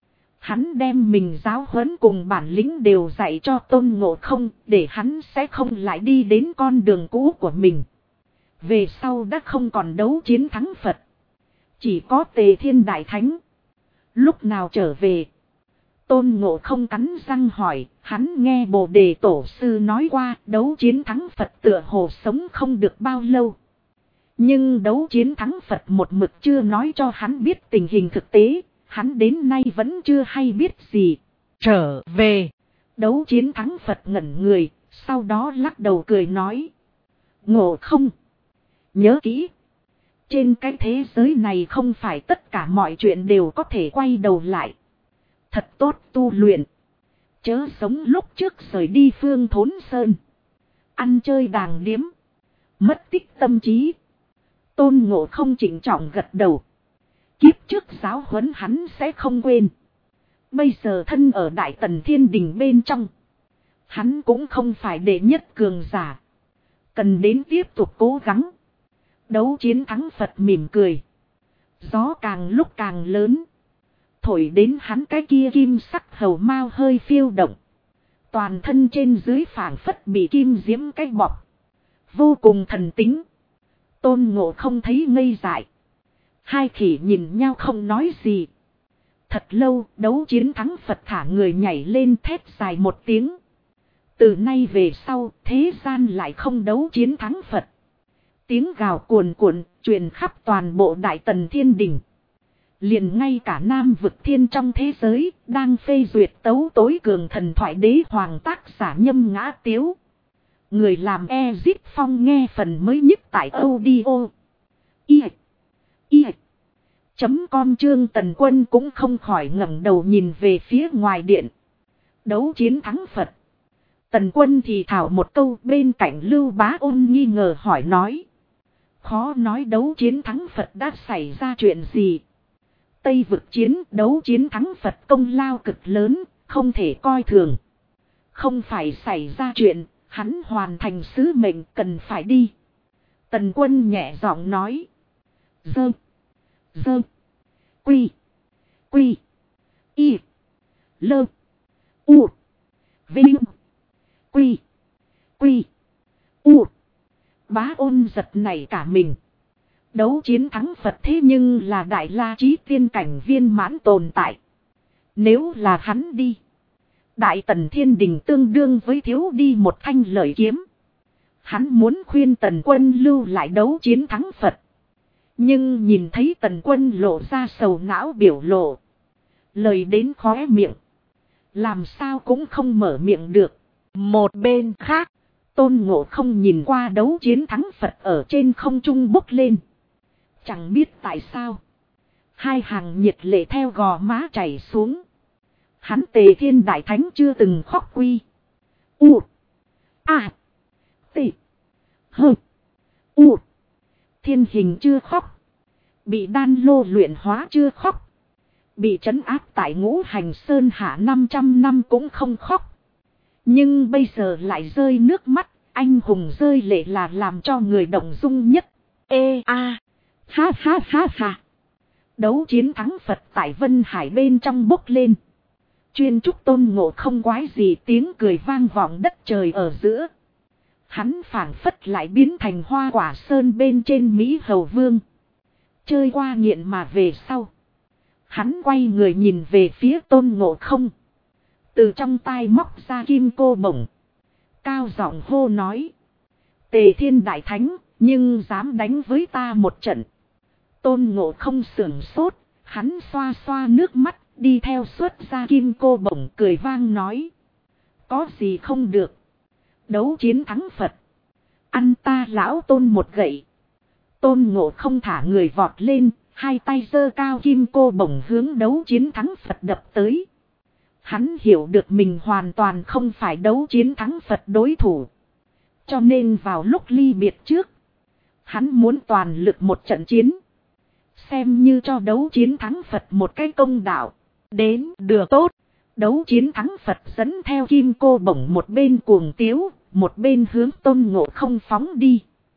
Hắn đem mình giáo huấn cùng bản lĩnh đều dạy cho Tôn Ngộ Không, để hắn sẽ không lại đi đến con đường cũ của mình. Về sau đã không còn đấu chiến thắng Phật. Chỉ có Tề Thiên Đại Thánh. Lúc nào trở về? Tôn Ngộ Không cắn răng hỏi, hắn nghe Bồ Đề Tổ Sư nói qua đấu chiến thắng Phật tựa hồ sống không được bao lâu. Nhưng đấu chiến thắng Phật một mực chưa nói cho hắn biết tình hình thực tế, hắn đến nay vẫn chưa hay biết gì. Trở về, đấu chiến thắng Phật ngẩn người, sau đó lắc đầu cười nói. Ngộ Không, nhớ kỹ. Trên cái thế giới này không phải tất cả mọi chuyện đều có thể quay đầu lại. Thật tốt tu luyện. Chớ sống lúc trước rời đi phương thốn sơn. Ăn chơi đàng điếm. Mất tích tâm trí. Tôn Ngộ Không chỉnh trọng gật đầu. Kiếp trước giáo huấn hắn sẽ không quên. Bây giờ thân ở Đại Tần Thiên Đình bên trong. Hắn cũng không phải đệ nhất cường giả. Cần đến tiếp tục cố gắng. Đấu chiến thắng Phật mỉm cười. Gió càng lúc càng lớn. Thổi đến hắn cái kia kim sắc hầu mao hơi phiêu động. Toàn thân trên dưới phảng phất bị kim diễm cái bọc. Vô cùng thần tính. Tôn Ngộ Không thấy ngây dại. Hai khỉ nhìn nhau không nói gì. Thật lâu đấu chiến thắng Phật thả người nhảy lên thét dài một tiếng. Từ nay về sau thế gian lại không đấu chiến thắng Phật. Tiếng gào cuồn cuộn truyền khắp toàn bộ Đại Tần Thiên Đình. Liền ngay cả Nam Vực Thiên trong thế giới đang phê duyệt tấu tối cường thần thoại đế hoàng tác giả Nhâm Ngã Tiếu. Người làm Ezit Phong nghe phần mới nhất tại audio. Com Trương Tần Quân cũng không khỏi ngẩng đầu nhìn về phía ngoài điện. Đấu chiến thắng Phật. Tần Quân thì thảo một câu, bên cạnh Lưu Bá Ôn nghi ngờ hỏi nói. Khó nói đấu chiến thắng Phật đã xảy ra chuyện gì. Tây vực chiến đấu chiến thắng Phật công lao cực lớn, không thể coi thường. Không phải xảy ra chuyện, hắn hoàn thành sứ mệnh cần phải đi. Tần Quân nhẹ giọng nói. Dơ. Quy. Y. Lơ. U. Vinh. Quy. Quy. U. Bá Ôn giật nảy cả mình. Đấu chiến thắng Phật thế nhưng là đại la chí tiên cảnh viên mãn tồn tại. Nếu là hắn đi. Đại Tần Thiên Đình tương đương với thiếu đi một thanh lợi kiếm. Hắn muốn khuyên Tần Quân lưu lại đấu chiến thắng Phật. Nhưng nhìn thấy Tần Quân lộ ra sầu não biểu lộ. Lời đến khóe miệng. Làm sao cũng không mở miệng được. Một bên khác, Tôn Ngộ Không nhìn qua đấu chiến thắng Phật ở trên không trung bốc lên. Chẳng biết tại sao. Hai hàng nhiệt lệ theo gò má chảy xuống. Hắn Tề Thiên Đại Thánh chưa từng khóc quy. U. A. T. H. U. Thiên Hình chưa khóc. Bị Đan Lô luyện hóa chưa khóc. Bị trấn áp tại Ngũ Hành Sơn hạ 500 năm cũng không khóc. Nhưng bây giờ lại rơi nước mắt. Anh hùng rơi lệ là làm cho người động dung nhất. Ê a. Ha ha ha ha. Đấu chiến thắng Phật tại Vân Hải bên trong bốc lên. Chuyên trúc Tôn Ngộ Không quái gì tiếng cười vang vọng đất trời ở giữa. Hắn phảng phất lại biến thành Hoa Quả Sơn bên trên Mỹ Hầu Vương. Chơi qua nghiện mà về sau. Hắn quay người nhìn về phía Tôn Ngộ Không. Từ trong tai móc ra kim cô bổng. Cao giọng hô nói. Tề Thiên Đại Thánh, nhưng dám đánh với ta một trận. Tôn Ngộ Không sưởng sốt, hắn xoa xoa nước mắt, đi theo xuất ra kim cô bổng cười vang nói. Có gì không được. Đấu chiến thắng Phật. Ăn ta lão Tôn một gậy. Tôn Ngộ Không thả người vọt lên, hai tay giơ cao kim cô bổng hướng đấu chiến thắng Phật đập tới. Hắn hiểu được mình hoàn toàn không phải đấu chiến thắng Phật đối thủ. Cho nên vào lúc ly biệt trước, hắn muốn toàn lực một trận chiến. Xem như cho đấu chiến thắng Phật một cái công đạo. Đến được tốt. Đấu chiến thắng Phật dẫn theo kim cô bổng một bên cuồng tiếu, một bên hướng Tôn Ngộ Không phóng đi.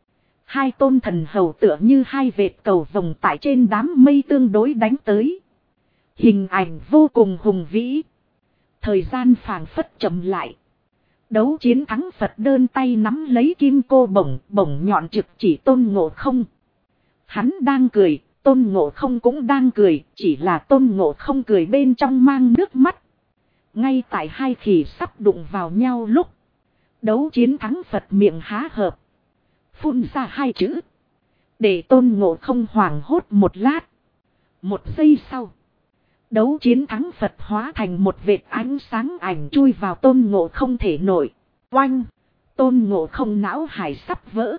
Hai tôn thần hầu tựa như hai vệt cầu vồng tại trên đám mây tương đối đánh tới. Hình ảnh vô cùng hùng vĩ. Thời gian phảng phất chậm lại. Đấu chiến thắng Phật đơn tay nắm lấy kim cô bổng, bổng nhọn trực chỉ Tôn Ngộ Không. Hắn đang cười, Tôn Ngộ Không cũng đang cười, chỉ là Tôn Ngộ Không cười bên trong mang nước mắt. Ngay tại hai khỉ sắp đụng vào nhau lúc. Đấu chiến thắng Phật miệng há hợp. Phun ra hai chữ. Để Tôn Ngộ Không hoảng hốt một lát. Một giây sau. Đấu chiến thắng Phật hóa thành một vệt ánh sáng ảnh chui vào Tôn Ngộ Không thể nổi. Oanh! Tôn Ngộ Không não hải sắp vỡ.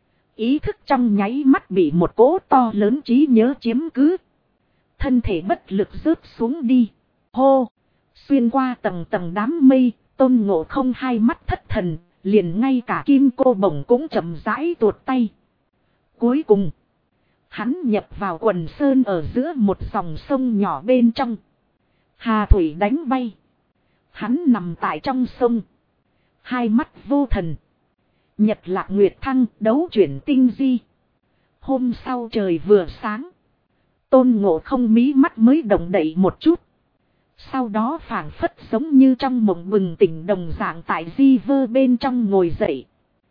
Ý thức trong nháy mắt bị một cỗ to lớn trí nhớ chiếm cứ. Thân thể bất lực rớt xuống đi. Hô! Xuyên qua tầng tầng đám mây, Tôn Ngộ Không hai mắt thất thần, liền ngay cả kim cô bổng cũng chậm rãi tuột tay. Cuối cùng, hắn nhập vào quần sơn ở giữa một dòng sông nhỏ bên trong. Hà thủy đánh bay. Hắn nằm tại trong sông. Hai mắt vô thần. Nhật lạc nguyệt thăng, đấu chuyển tinh di. Hôm sau trời vừa sáng. Tôn Ngộ Không mí mắt mới động đậy một chút. Sau đó phảng phất giống như trong mộng bừng tỉnh đồng dạng tại di vơ bên trong ngồi dậy.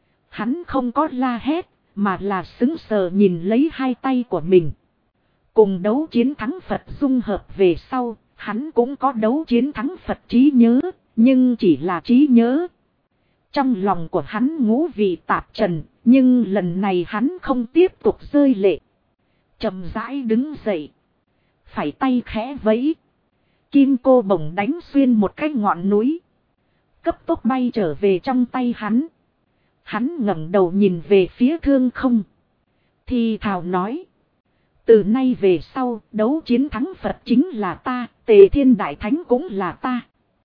Hắn không có la hét, mà là sững sờ nhìn lấy hai tay của mình. Cùng đấu chiến thắng Phật dung hợp về sau, hắn cũng có đấu chiến thắng Phật trí nhớ, nhưng chỉ là trí nhớ. Trong lòng của hắn ngũ vị tạp trần, nhưng lần này hắn không tiếp tục rơi lệ. Chậm rãi đứng dậy. Phải tay khẽ vẫy. Kim cô bổng đánh xuyên một cái ngọn núi. Cấp tốc bay trở về trong tay hắn. Hắn ngẩng đầu nhìn về phía thương không. Thì thào nói. Từ nay về sau, đấu chiến thắng Phật chính là ta, Tề Thiên Đại Thánh cũng là ta.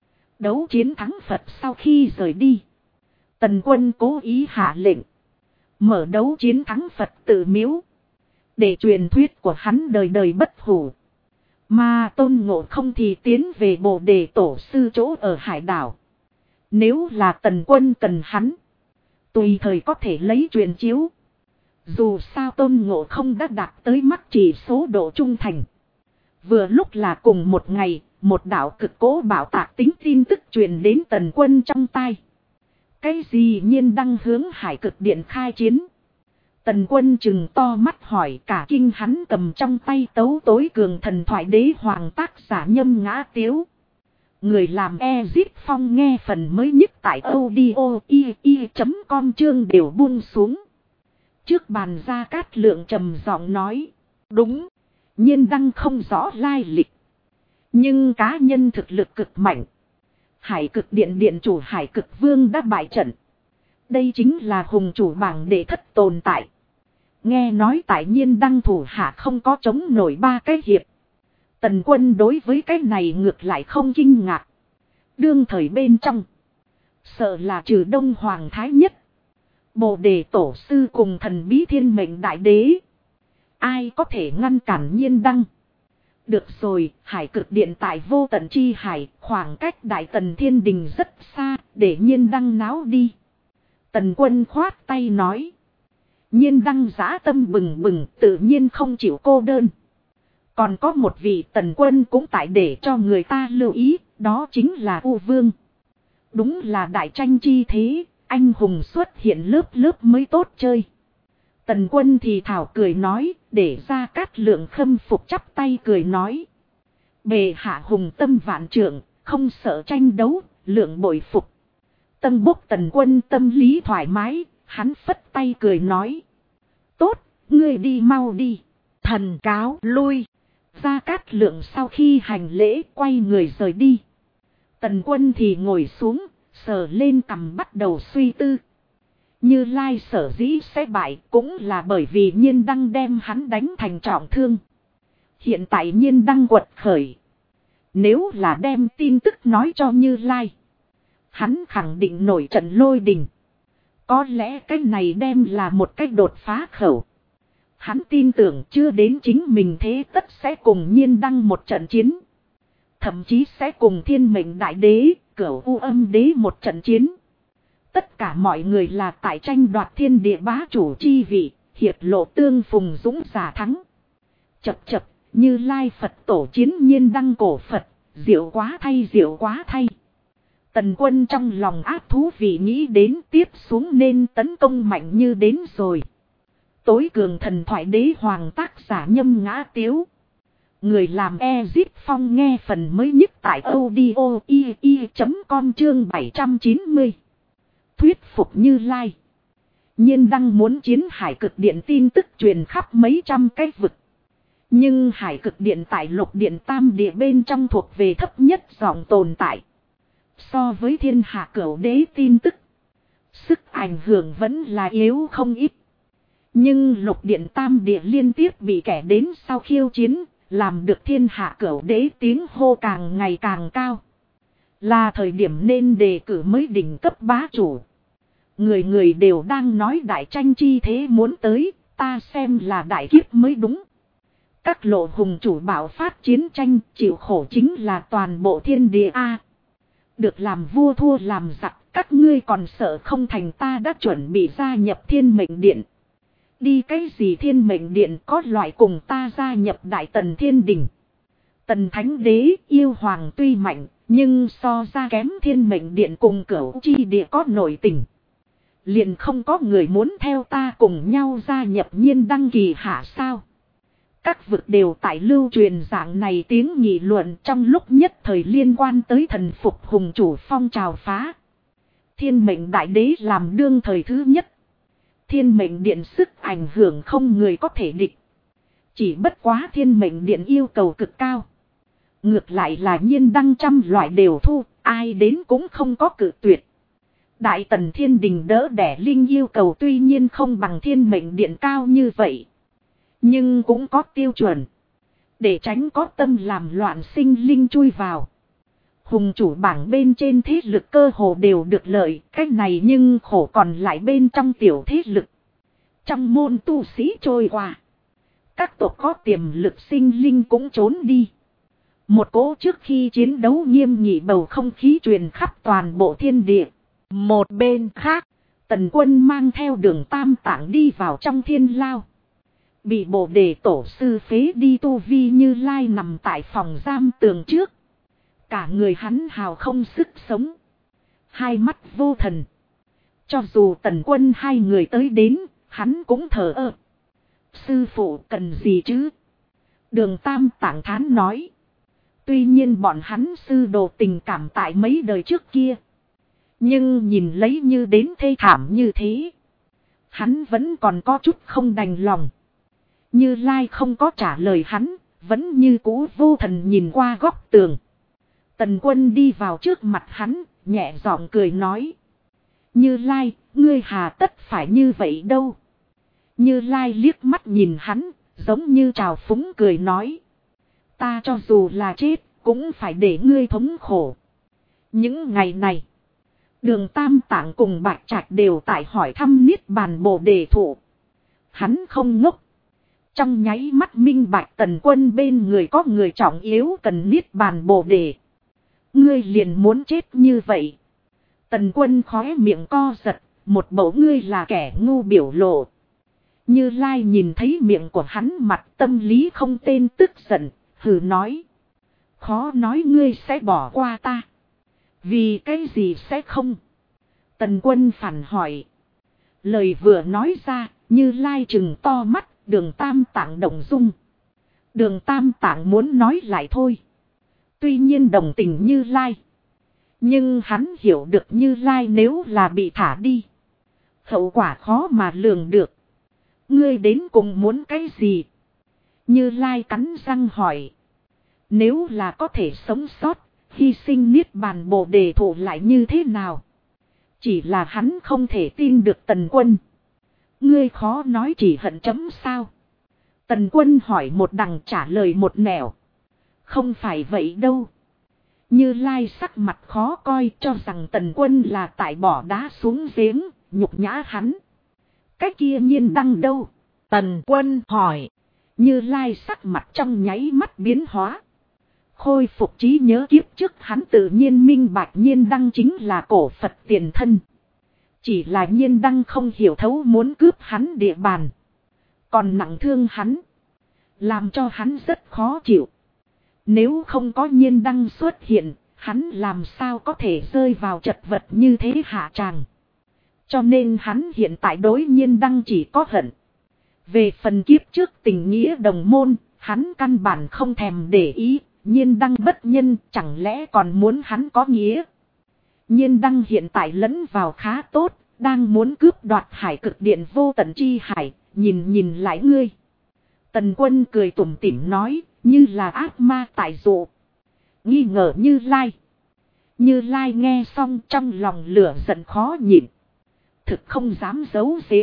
Đấu chiến thắng Phật sau khi rời đi. Tần Quân cố ý hạ lệnh. Mở đấu chiến thắng Phật tự miếu. Để truyền thuyết của hắn đời đời bất hủ. Mà Tôn Ngộ Không thì tiến về Bồ Đề Tổ Sư chỗ ở hải đảo. Nếu là Tần Quân cần hắn. Tùy thời có thể lấy truyền chiếu. Dù sao Tôn Ngộ Không đã đạt tới mắc chỉ số độ trung thành. Vừa lúc là cùng một ngày, một đạo cực cố bảo tạc tính tin tức truyền đến Tần Quân trong tai. Cái gì Nhiên Đăng hướng Hải Cực Điện khai chiến? Tần Quân trừng to mắt hỏi, cả kinh hắn cầm trong tay tấu tối cường thần thoại đế hoàng tác giả Nhâm Ngã Tiếu. Người làm Ezip Phong nghe phần mới nhất tại audio.com chương đều buông xuống. Trước bàn Gia Cát Lượng trầm giọng nói. Đúng, Nhiên Đăng không rõ lai lịch. Nhưng cá nhân thực lực cực mạnh. Hải Cực Điện điện chủ Hải Cực Vương đã bại trận. Đây chính là hùng chủ bảng đệ thất tồn tại. Nghe nói tại Nhiên Đăng thủ hạ không có chống nổi 3 cái hiệp. Tần Quân đối với cái này ngược lại không kinh ngạc. Đương thời bên trong. Sợ là trừ Đông Hoàng Thái Nhất. Bồ Đề Tổ Sư cùng thần bí Thiên Mệnh Đại Đế. Ai có thể ngăn cản Nhiên Đăng? Được rồi, Hải Cực Điện tại vô tận chi hải, khoảng cách Đại Tần Thiên Đình rất xa, để Nhiên Đăng náo đi. Tần Quân khoát tay nói. Nhiên Đăng dã tâm bừng bừng, tự nhiên không chịu cô đơn. Còn có một vị Tần Quân cũng tại để cho người ta lưu ý, đó chính là U Vương. Đúng là đại tranh chi thế, anh hùng xuất hiện lớp lớp mới tốt chơi. Tần Quân thì thảo cười nói, để Gia Cát Lượng khâm phục chắp tay cười nói. Bề hạ hùng tâm vạn trượng, không sợ tranh đấu, lượng bội phục. Tâm bốc Tần Quân tâm lý thoải mái, hắn phất tay cười nói. Tốt, ngươi đi mau đi. Thần cáo lui. Gia Cát Lượng sau khi hành lễ quay người rời đi. Tần Quân thì ngồi xuống, sờ lên cằm bắt đầu suy tư. Như Lai sở dĩ sẽ bại cũng là bởi vì Nhiên Đăng đem hắn đánh thành trọng thương. Hiện tại Nhiên Đăng quật khởi. Nếu là đem tin tức nói cho Như Lai, hắn khẳng định nổi trận lôi đình. Có lẽ cái này đem là một cách đột phá khẩu. Hắn tin tưởng chưa đến chính mình thế tất sẽ cùng Nhiên Đăng một trận chiến. Thậm chí sẽ cùng Thiên Mệnh Đại Đế, Cửu U Âm Đế một trận chiến. Tất cả mọi người là tại tranh đoạt thiên địa bá chủ chi vị, hiệp lộ tương phùng dũng giả thắng. Chập chập, Như Lai Phật tổ chiến Nhiên Đăng cổ Phật, diệu quá thay diệu quá thay. Tần Quân trong lòng ác thú vị nghĩ đến tiếp xuống nên tấn công mạnh như đến rồi. Tối cường thần thoại đế hoàng tác giả Nhâm Ngã Tiếu. Người làm Ezip Phong nghe phần mới nhất tại audio.com chương 790. Thuyết phục Như Lai. Nhiên Đăng muốn chiến Hải Cực Điện tin tức truyền khắp mấy trăm cái vực. Nhưng Hải Cực Điện tại Lục Điện Tam Địa bên trong thuộc về thấp nhất dòng tồn tại. So với thiên hạ cửu đế tin tức, sức ảnh hưởng vẫn là yếu không ít. Nhưng Lục Điện Tam Địa liên tiếp bị kẻ đến sau khiêu chiến, làm được thiên hạ cửu đế tiếng hô càng ngày càng cao. Là thời điểm nên đề cử mới đỉnh cấp bá chủ. Người người đều đang nói đại tranh chi thế muốn tới, ta xem là đại kiếp mới đúng. Các lộ hùng chủ bảo phát chiến tranh, chịu khổ chính là toàn bộ thiên địa A. Được làm vua thua làm giặc, các ngươi còn sợ không thành, ta đã chuẩn bị gia nhập Thiên Mệnh Điện. Đi cái gì Thiên Mệnh Điện, có loại cùng ta gia nhập Đại Tần Thiên Đình. Tần Thánh Đế yêu hoàng tuy mạnh, nhưng so ra kém Thiên Mệnh Điện cùng Cửu Chi Địa có nội tình. Liền không có người muốn theo ta cùng nhau gia nhập Nhiên Đăng kỳ hạ sao. Các vực đều tại lưu truyền dạng này tiếng nghị luận, trong lúc nhất thời liên quan tới thần phục hùng chủ phong trào phá. Thiên Mệnh Đại Đế làm đương thời thứ nhất. Thiên Mệnh Điện sức ảnh hưởng không người có thể địch. Chỉ bất quá Thiên Mệnh Điện yêu cầu cực cao. Ngược lại là Nhiên Đăng trăm loại đều thu, ai đến cũng không có cự tuyệt. Đại Tần Thiên Đình đỡ đẻ linh yêu cầu tuy nhiên không bằng Thiên Mệnh Điện cao như vậy, nhưng cũng có tiêu chuẩn, để tránh có tâm làm loạn sinh linh chui vào. Hùng chủ bảng bên trên thế lực cơ hồ đều được lợi, cái này nhưng khổ còn lại bên trong tiểu thế lực. Trong môn tu sĩ trôi qua, các tộc có tiềm lực sinh linh cũng trốn đi. Một cỗ trước khi chiến đấu nghiêm nghị bầu không khí truyền khắp toàn bộ thiên địa. Một bên khác, Tần Quân mang theo Đường Tam Tạng đi vào trong thiên lao. Bị Bồ Đề Tổ Sư phế đi tu vi Như Lai nằm tại phòng giam tường trước. Cả người hắn hào không sức sống. Hai mắt vô thần. Cho dù Tần Quân hai người tới đến, hắn cũng thờ ơ. Sư phụ cần gì chứ? Đường Tam Tạng thán nói. Tuy nhiên bọn hắn sư đồ tình cảm tại mấy đời trước kia. Nhưng nhìn lấy như đến thê thảm như thế. Hắn vẫn còn có chút không đành lòng. Như Lai không có trả lời hắn, vẫn như cũ vô thần nhìn qua góc tường. Tần Quân đi vào trước mặt hắn, nhẹ giọng cười nói. Như Lai, ngươi hà tất phải như vậy đâu. Như Lai liếc mắt nhìn hắn, giống như trào phúng cười nói. Ta cho dù là chết, cũng phải để ngươi thống khổ. Những ngày này, Đường Tam Tạng cùng Bạch Trạch đều tại hỏi thăm Niết Bàn Bồ Đề Thụ. Hắn không ngốc. Trong nháy mắt minh bạch Tần Quân bên người có người trọng yếu cần Niết Bàn Bồ Đề. Ngươi liền muốn chết như vậy. Tần Quân khóe miệng co giật, một bộ ngươi là kẻ ngu biểu lộ. Như Lai nhìn thấy miệng của hắn mặt tâm lý không tên tức giận, hừ nói. Khó nói ngươi sẽ bỏ qua ta. Vì cái gì sẽ không? Tần Quân phản hỏi. Lời vừa nói ra, Như Lai trừng to mắt, Đường Tam Tạng động dung. Đường Tam Tạng muốn nói lại thôi. Tuy nhiên đồng tình Như Lai. Nhưng hắn hiểu được Như Lai nếu là bị thả đi. Hậu quả khó mà lường được. Ngươi đến cùng muốn cái gì? Như Lai cắn răng hỏi. Nếu là có thể sống sót, hy sinh Niết Bàn Bồ Đề Thụ lại như thế nào? Chỉ là hắn không thể tin được Tần Quân. Ngươi khó nói chỉ hận chấm sao? Tần Quân hỏi một đằng trả lời một nẻo. Không phải vậy đâu. Như Lai sắc mặt khó coi cho rằng Tần Quân là tại bỏ đá xuống giếng, nhục nhã hắn. Cái kia Nhiên Đăng đâu? Tần Quân hỏi. Như Lai sắc mặt trong nháy mắt biến hóa. Khôi phục trí nhớ kiếp trước hắn tự nhiên minh bạch Nhiên Đăng chính là cổ Phật tiền thân. Chỉ là Nhiên Đăng không hiểu thấu muốn cướp hắn địa bàn. Còn nặng thương hắn. Làm cho hắn rất khó chịu. Nếu không có Nhiên Đăng xuất hiện, hắn làm sao có thể rơi vào chật vật như thế hạ tràng. Cho nên hắn hiện tại đối Nhiên Đăng chỉ có hận. Về phần kiếp trước tình nghĩa đồng môn, hắn căn bản không thèm để ý. Nhiên Đăng bất nhân chẳng lẽ còn muốn hắn có nghĩa. Nhiên Đăng hiện tại lẫn vào khá tốt, đang muốn cướp đoạt Hải Cực Điện Vô Tận Chi Hải, nhìn lại ngươi. Tần Quân cười tủm tỉm nói, như là ác ma tại dụ. Nghi ngờ Như Lai. Như Lai nghe xong trong lòng lửa giận khó nhịn. Thực không dám giấu giếm.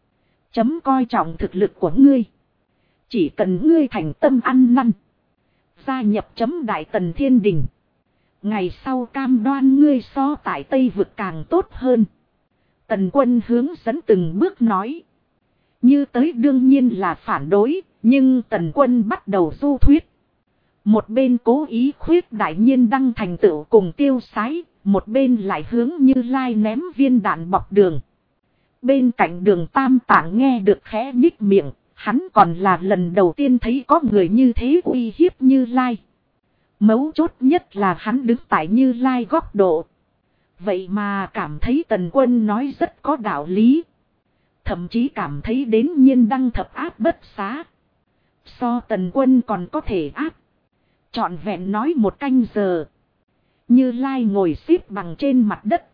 Chấm coi trọng thực lực của ngươi. Chỉ cần ngươi thành tâm ăn năn. Gia nhập chấm Đại Tần Thiên Đình. Ngày sau cam đoan ngươi so tại Tây Vực càng tốt hơn. Tần Quân hướng dẫn từng bước nói. Như tới đương nhiên là phản đối. Nhưng Tần Quân bắt đầu du thuyết. Một bên cố ý khuyết đại Nhiên Đăng thành tựu cùng tiêu sái. Một bên lại hướng Như Lai ném viên đạn bọc đường. Bên cạnh Đường Tam Tạng nghe được khẽ nhích miệng. Hắn còn là lần đầu tiên thấy có người như thế uy hiếp Như Lai. Mấu chốt nhất là hắn đứng tại Như Lai góc độ. Vậy mà cảm thấy Tần Quân nói rất có đạo lý. Thậm chí cảm thấy đến Nhiên Đăng thập áp bất xá. So Tần Quân còn có thể áp. Trọn vẹn nói một canh giờ. Như Lai ngồi xếp bằng trên mặt đất.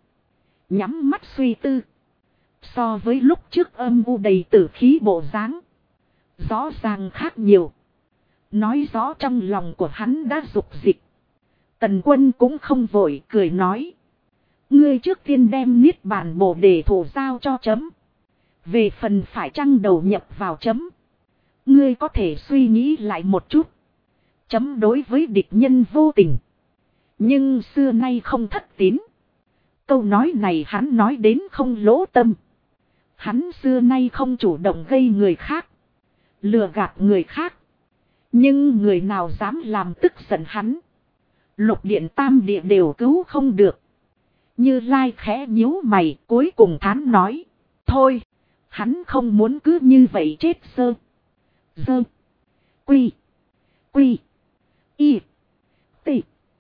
Nhắm mắt suy tư. So với lúc trước âm u đầy tử khí bộ dáng, rõ ràng khác nhiều. Nói rõ trong lòng của hắn đã dục dịch. Tần Quân cũng không vội cười nói. Ngươi trước tiên đem Niết Bàn Bồ Đề Thụ giao cho chấm. Về phần phải chăng đầu nhập vào chấm. Ngươi có thể suy nghĩ lại một chút. Chấm đối với địch nhân vô tình. Nhưng xưa nay không thất tín. Câu nói này hắn nói đến không lỗ tâm. Hắn xưa nay không chủ động gây người khác. Lừa gạt người khác. Nhưng người nào dám làm tức giận hắn. Lục điện tam địa đều cứu không được. Như Lai khẽ nhíu mày cuối cùng thán nói. Thôi. Hắn không muốn cứ như vậy chết sơ. Dơ. Quy. Y. T.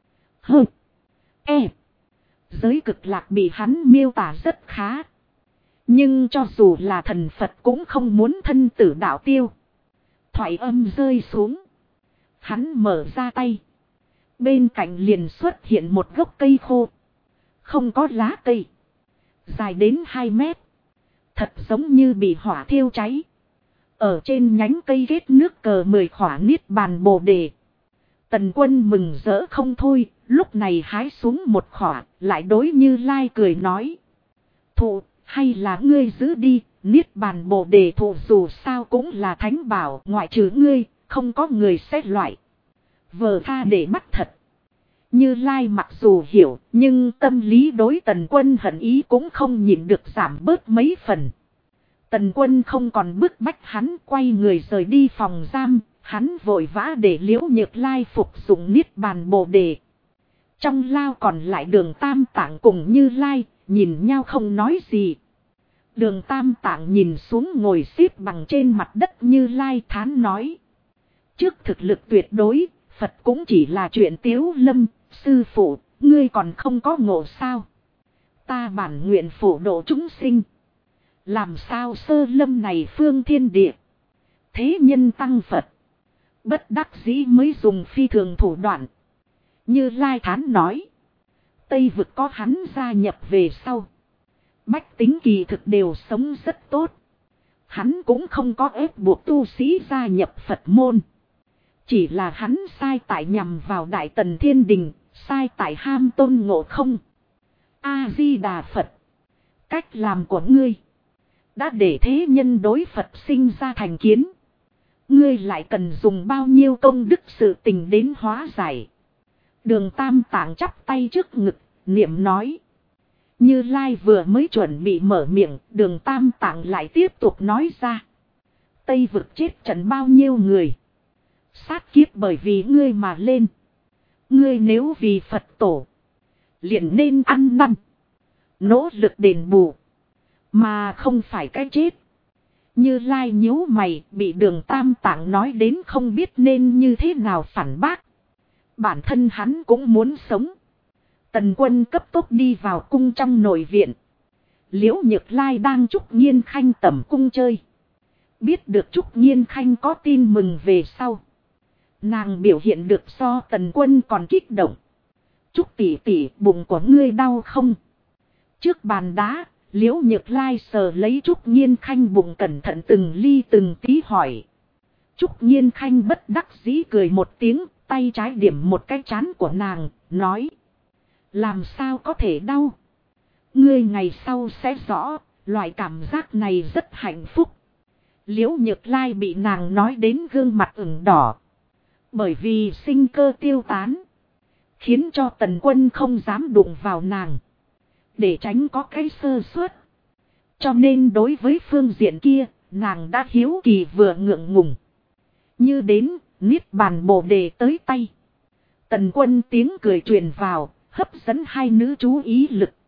Hơ. E. Giới cực lạc bị hắn miêu tả rất khá. Nhưng cho dù là thần Phật cũng không muốn thân tử đạo tiêu. Thoại âm rơi xuống. Hắn mở ra tay. Bên cạnh liền xuất hiện một gốc cây khô. Không có lá cây. Dài đến 2 mét. Thật giống như bị hỏa thiêu cháy. Ở trên nhánh cây ghét nước cờ 10 khỏa niết bàn bồ đề. Tần Quân mừng rỡ không thôi. Lúc này hái xuống một khỏa. Lại đối Như Lai cười nói. Thụ hay là ngươi giữ đi. Niết bàn bồ đề thụ dù sao cũng là thánh bảo. Ngoại trừ ngươi không có người xét loại. Vờ tha để bắt thật. Như Lai mặc dù hiểu, nhưng tâm lý đối Tần Quân hận ý cũng không nhịn được giảm bớt mấy phần. Tần Quân không còn bức bách hắn, quay người rời đi phòng giam, hắn vội vã để Liễu Nhược Lai phục dụng niết bàn bồ đề. Trong lao còn lại Đường Tam Tạng cùng Như Lai, nhìn nhau không nói gì. Đường Tam Tạng nhìn xuống ngồi xếp bằng trên mặt đất Như Lai thán nói. Trước thực lực tuyệt đối, Phật cũng chỉ là chuyện tiếu lâm. Sư phụ, ngươi còn không có ngộ sao? Ta bản nguyện phổ độ chúng sinh. Làm sao sơ lâm này phương thiên địa? Thế nhân tăng Phật. Bất đắc dĩ mới dùng phi thường thủ đoạn. Như Lai thán nói. Tây vực có hắn gia nhập về sau. Bách tính kỳ thực đều sống rất tốt. Hắn cũng không có ép buộc tu sĩ gia nhập Phật môn. Chỉ là hắn sai tại nhằm vào Đại Tần Thiên Đình. Sai tại ham tôn ngộ không. A-di-đà Phật. Cách làm của ngươi. Đã để thế nhân đối Phật sinh ra thành kiến. Ngươi lại cần dùng bao nhiêu công đức sự tình đến hóa giải. Đường Tam Tạng chắp tay trước ngực. Niệm nói. Như Lai vừa mới chuẩn bị mở miệng. Đường Tam Tạng lại tiếp tục nói ra. Tây vực chết trận bao nhiêu người. Sát kiếp bởi vì ngươi mà lên. Ngươi nếu vì Phật tổ. Liền nên ăn năn. Nỗ lực đền bù. Mà không phải cái chết. Như Lai nhíu mày bị Đường Tam Tạng nói đến không biết nên như thế nào phản bác. Bản thân hắn cũng muốn sống. Tần Quân cấp tốc đi vào cung trong nội viện. Liễu Nhược Lai đang Trúc Nhiên Khanh tẩm cung chơi. Biết được Trúc Nhiên Khanh có tin mừng về sau. Nàng biểu hiện được so Tần Quân còn kích động. Trúc tỷ tỷ, bụng của ngươi đau không? Trước bàn đá, Liễu Nhược Lai sờ lấy Trúc Nhiên Khanh bụng cẩn thận từng ly từng tí hỏi. Trúc Nhiên Khanh bất đắc dĩ cười một tiếng, tay trái điểm một cái trán của nàng, nói. Làm sao có thể đau? Ngươi ngày sau sẽ rõ, loại cảm giác này rất hạnh phúc. Liễu Nhược Lai bị nàng nói đến gương mặt ửng đỏ. Bởi vì sinh cơ tiêu tán. Khiến cho Tần Quân không dám đụng vào nàng. Để tránh có cái sơ suất. Cho nên đối với phương diện kia, nàng đã hiếu kỳ vừa ngượng ngùng. Như đến, niết bàn bồ đề tới tay. Tần Quân tiếng cười truyền vào, hấp dẫn hai nữ chú ý lực.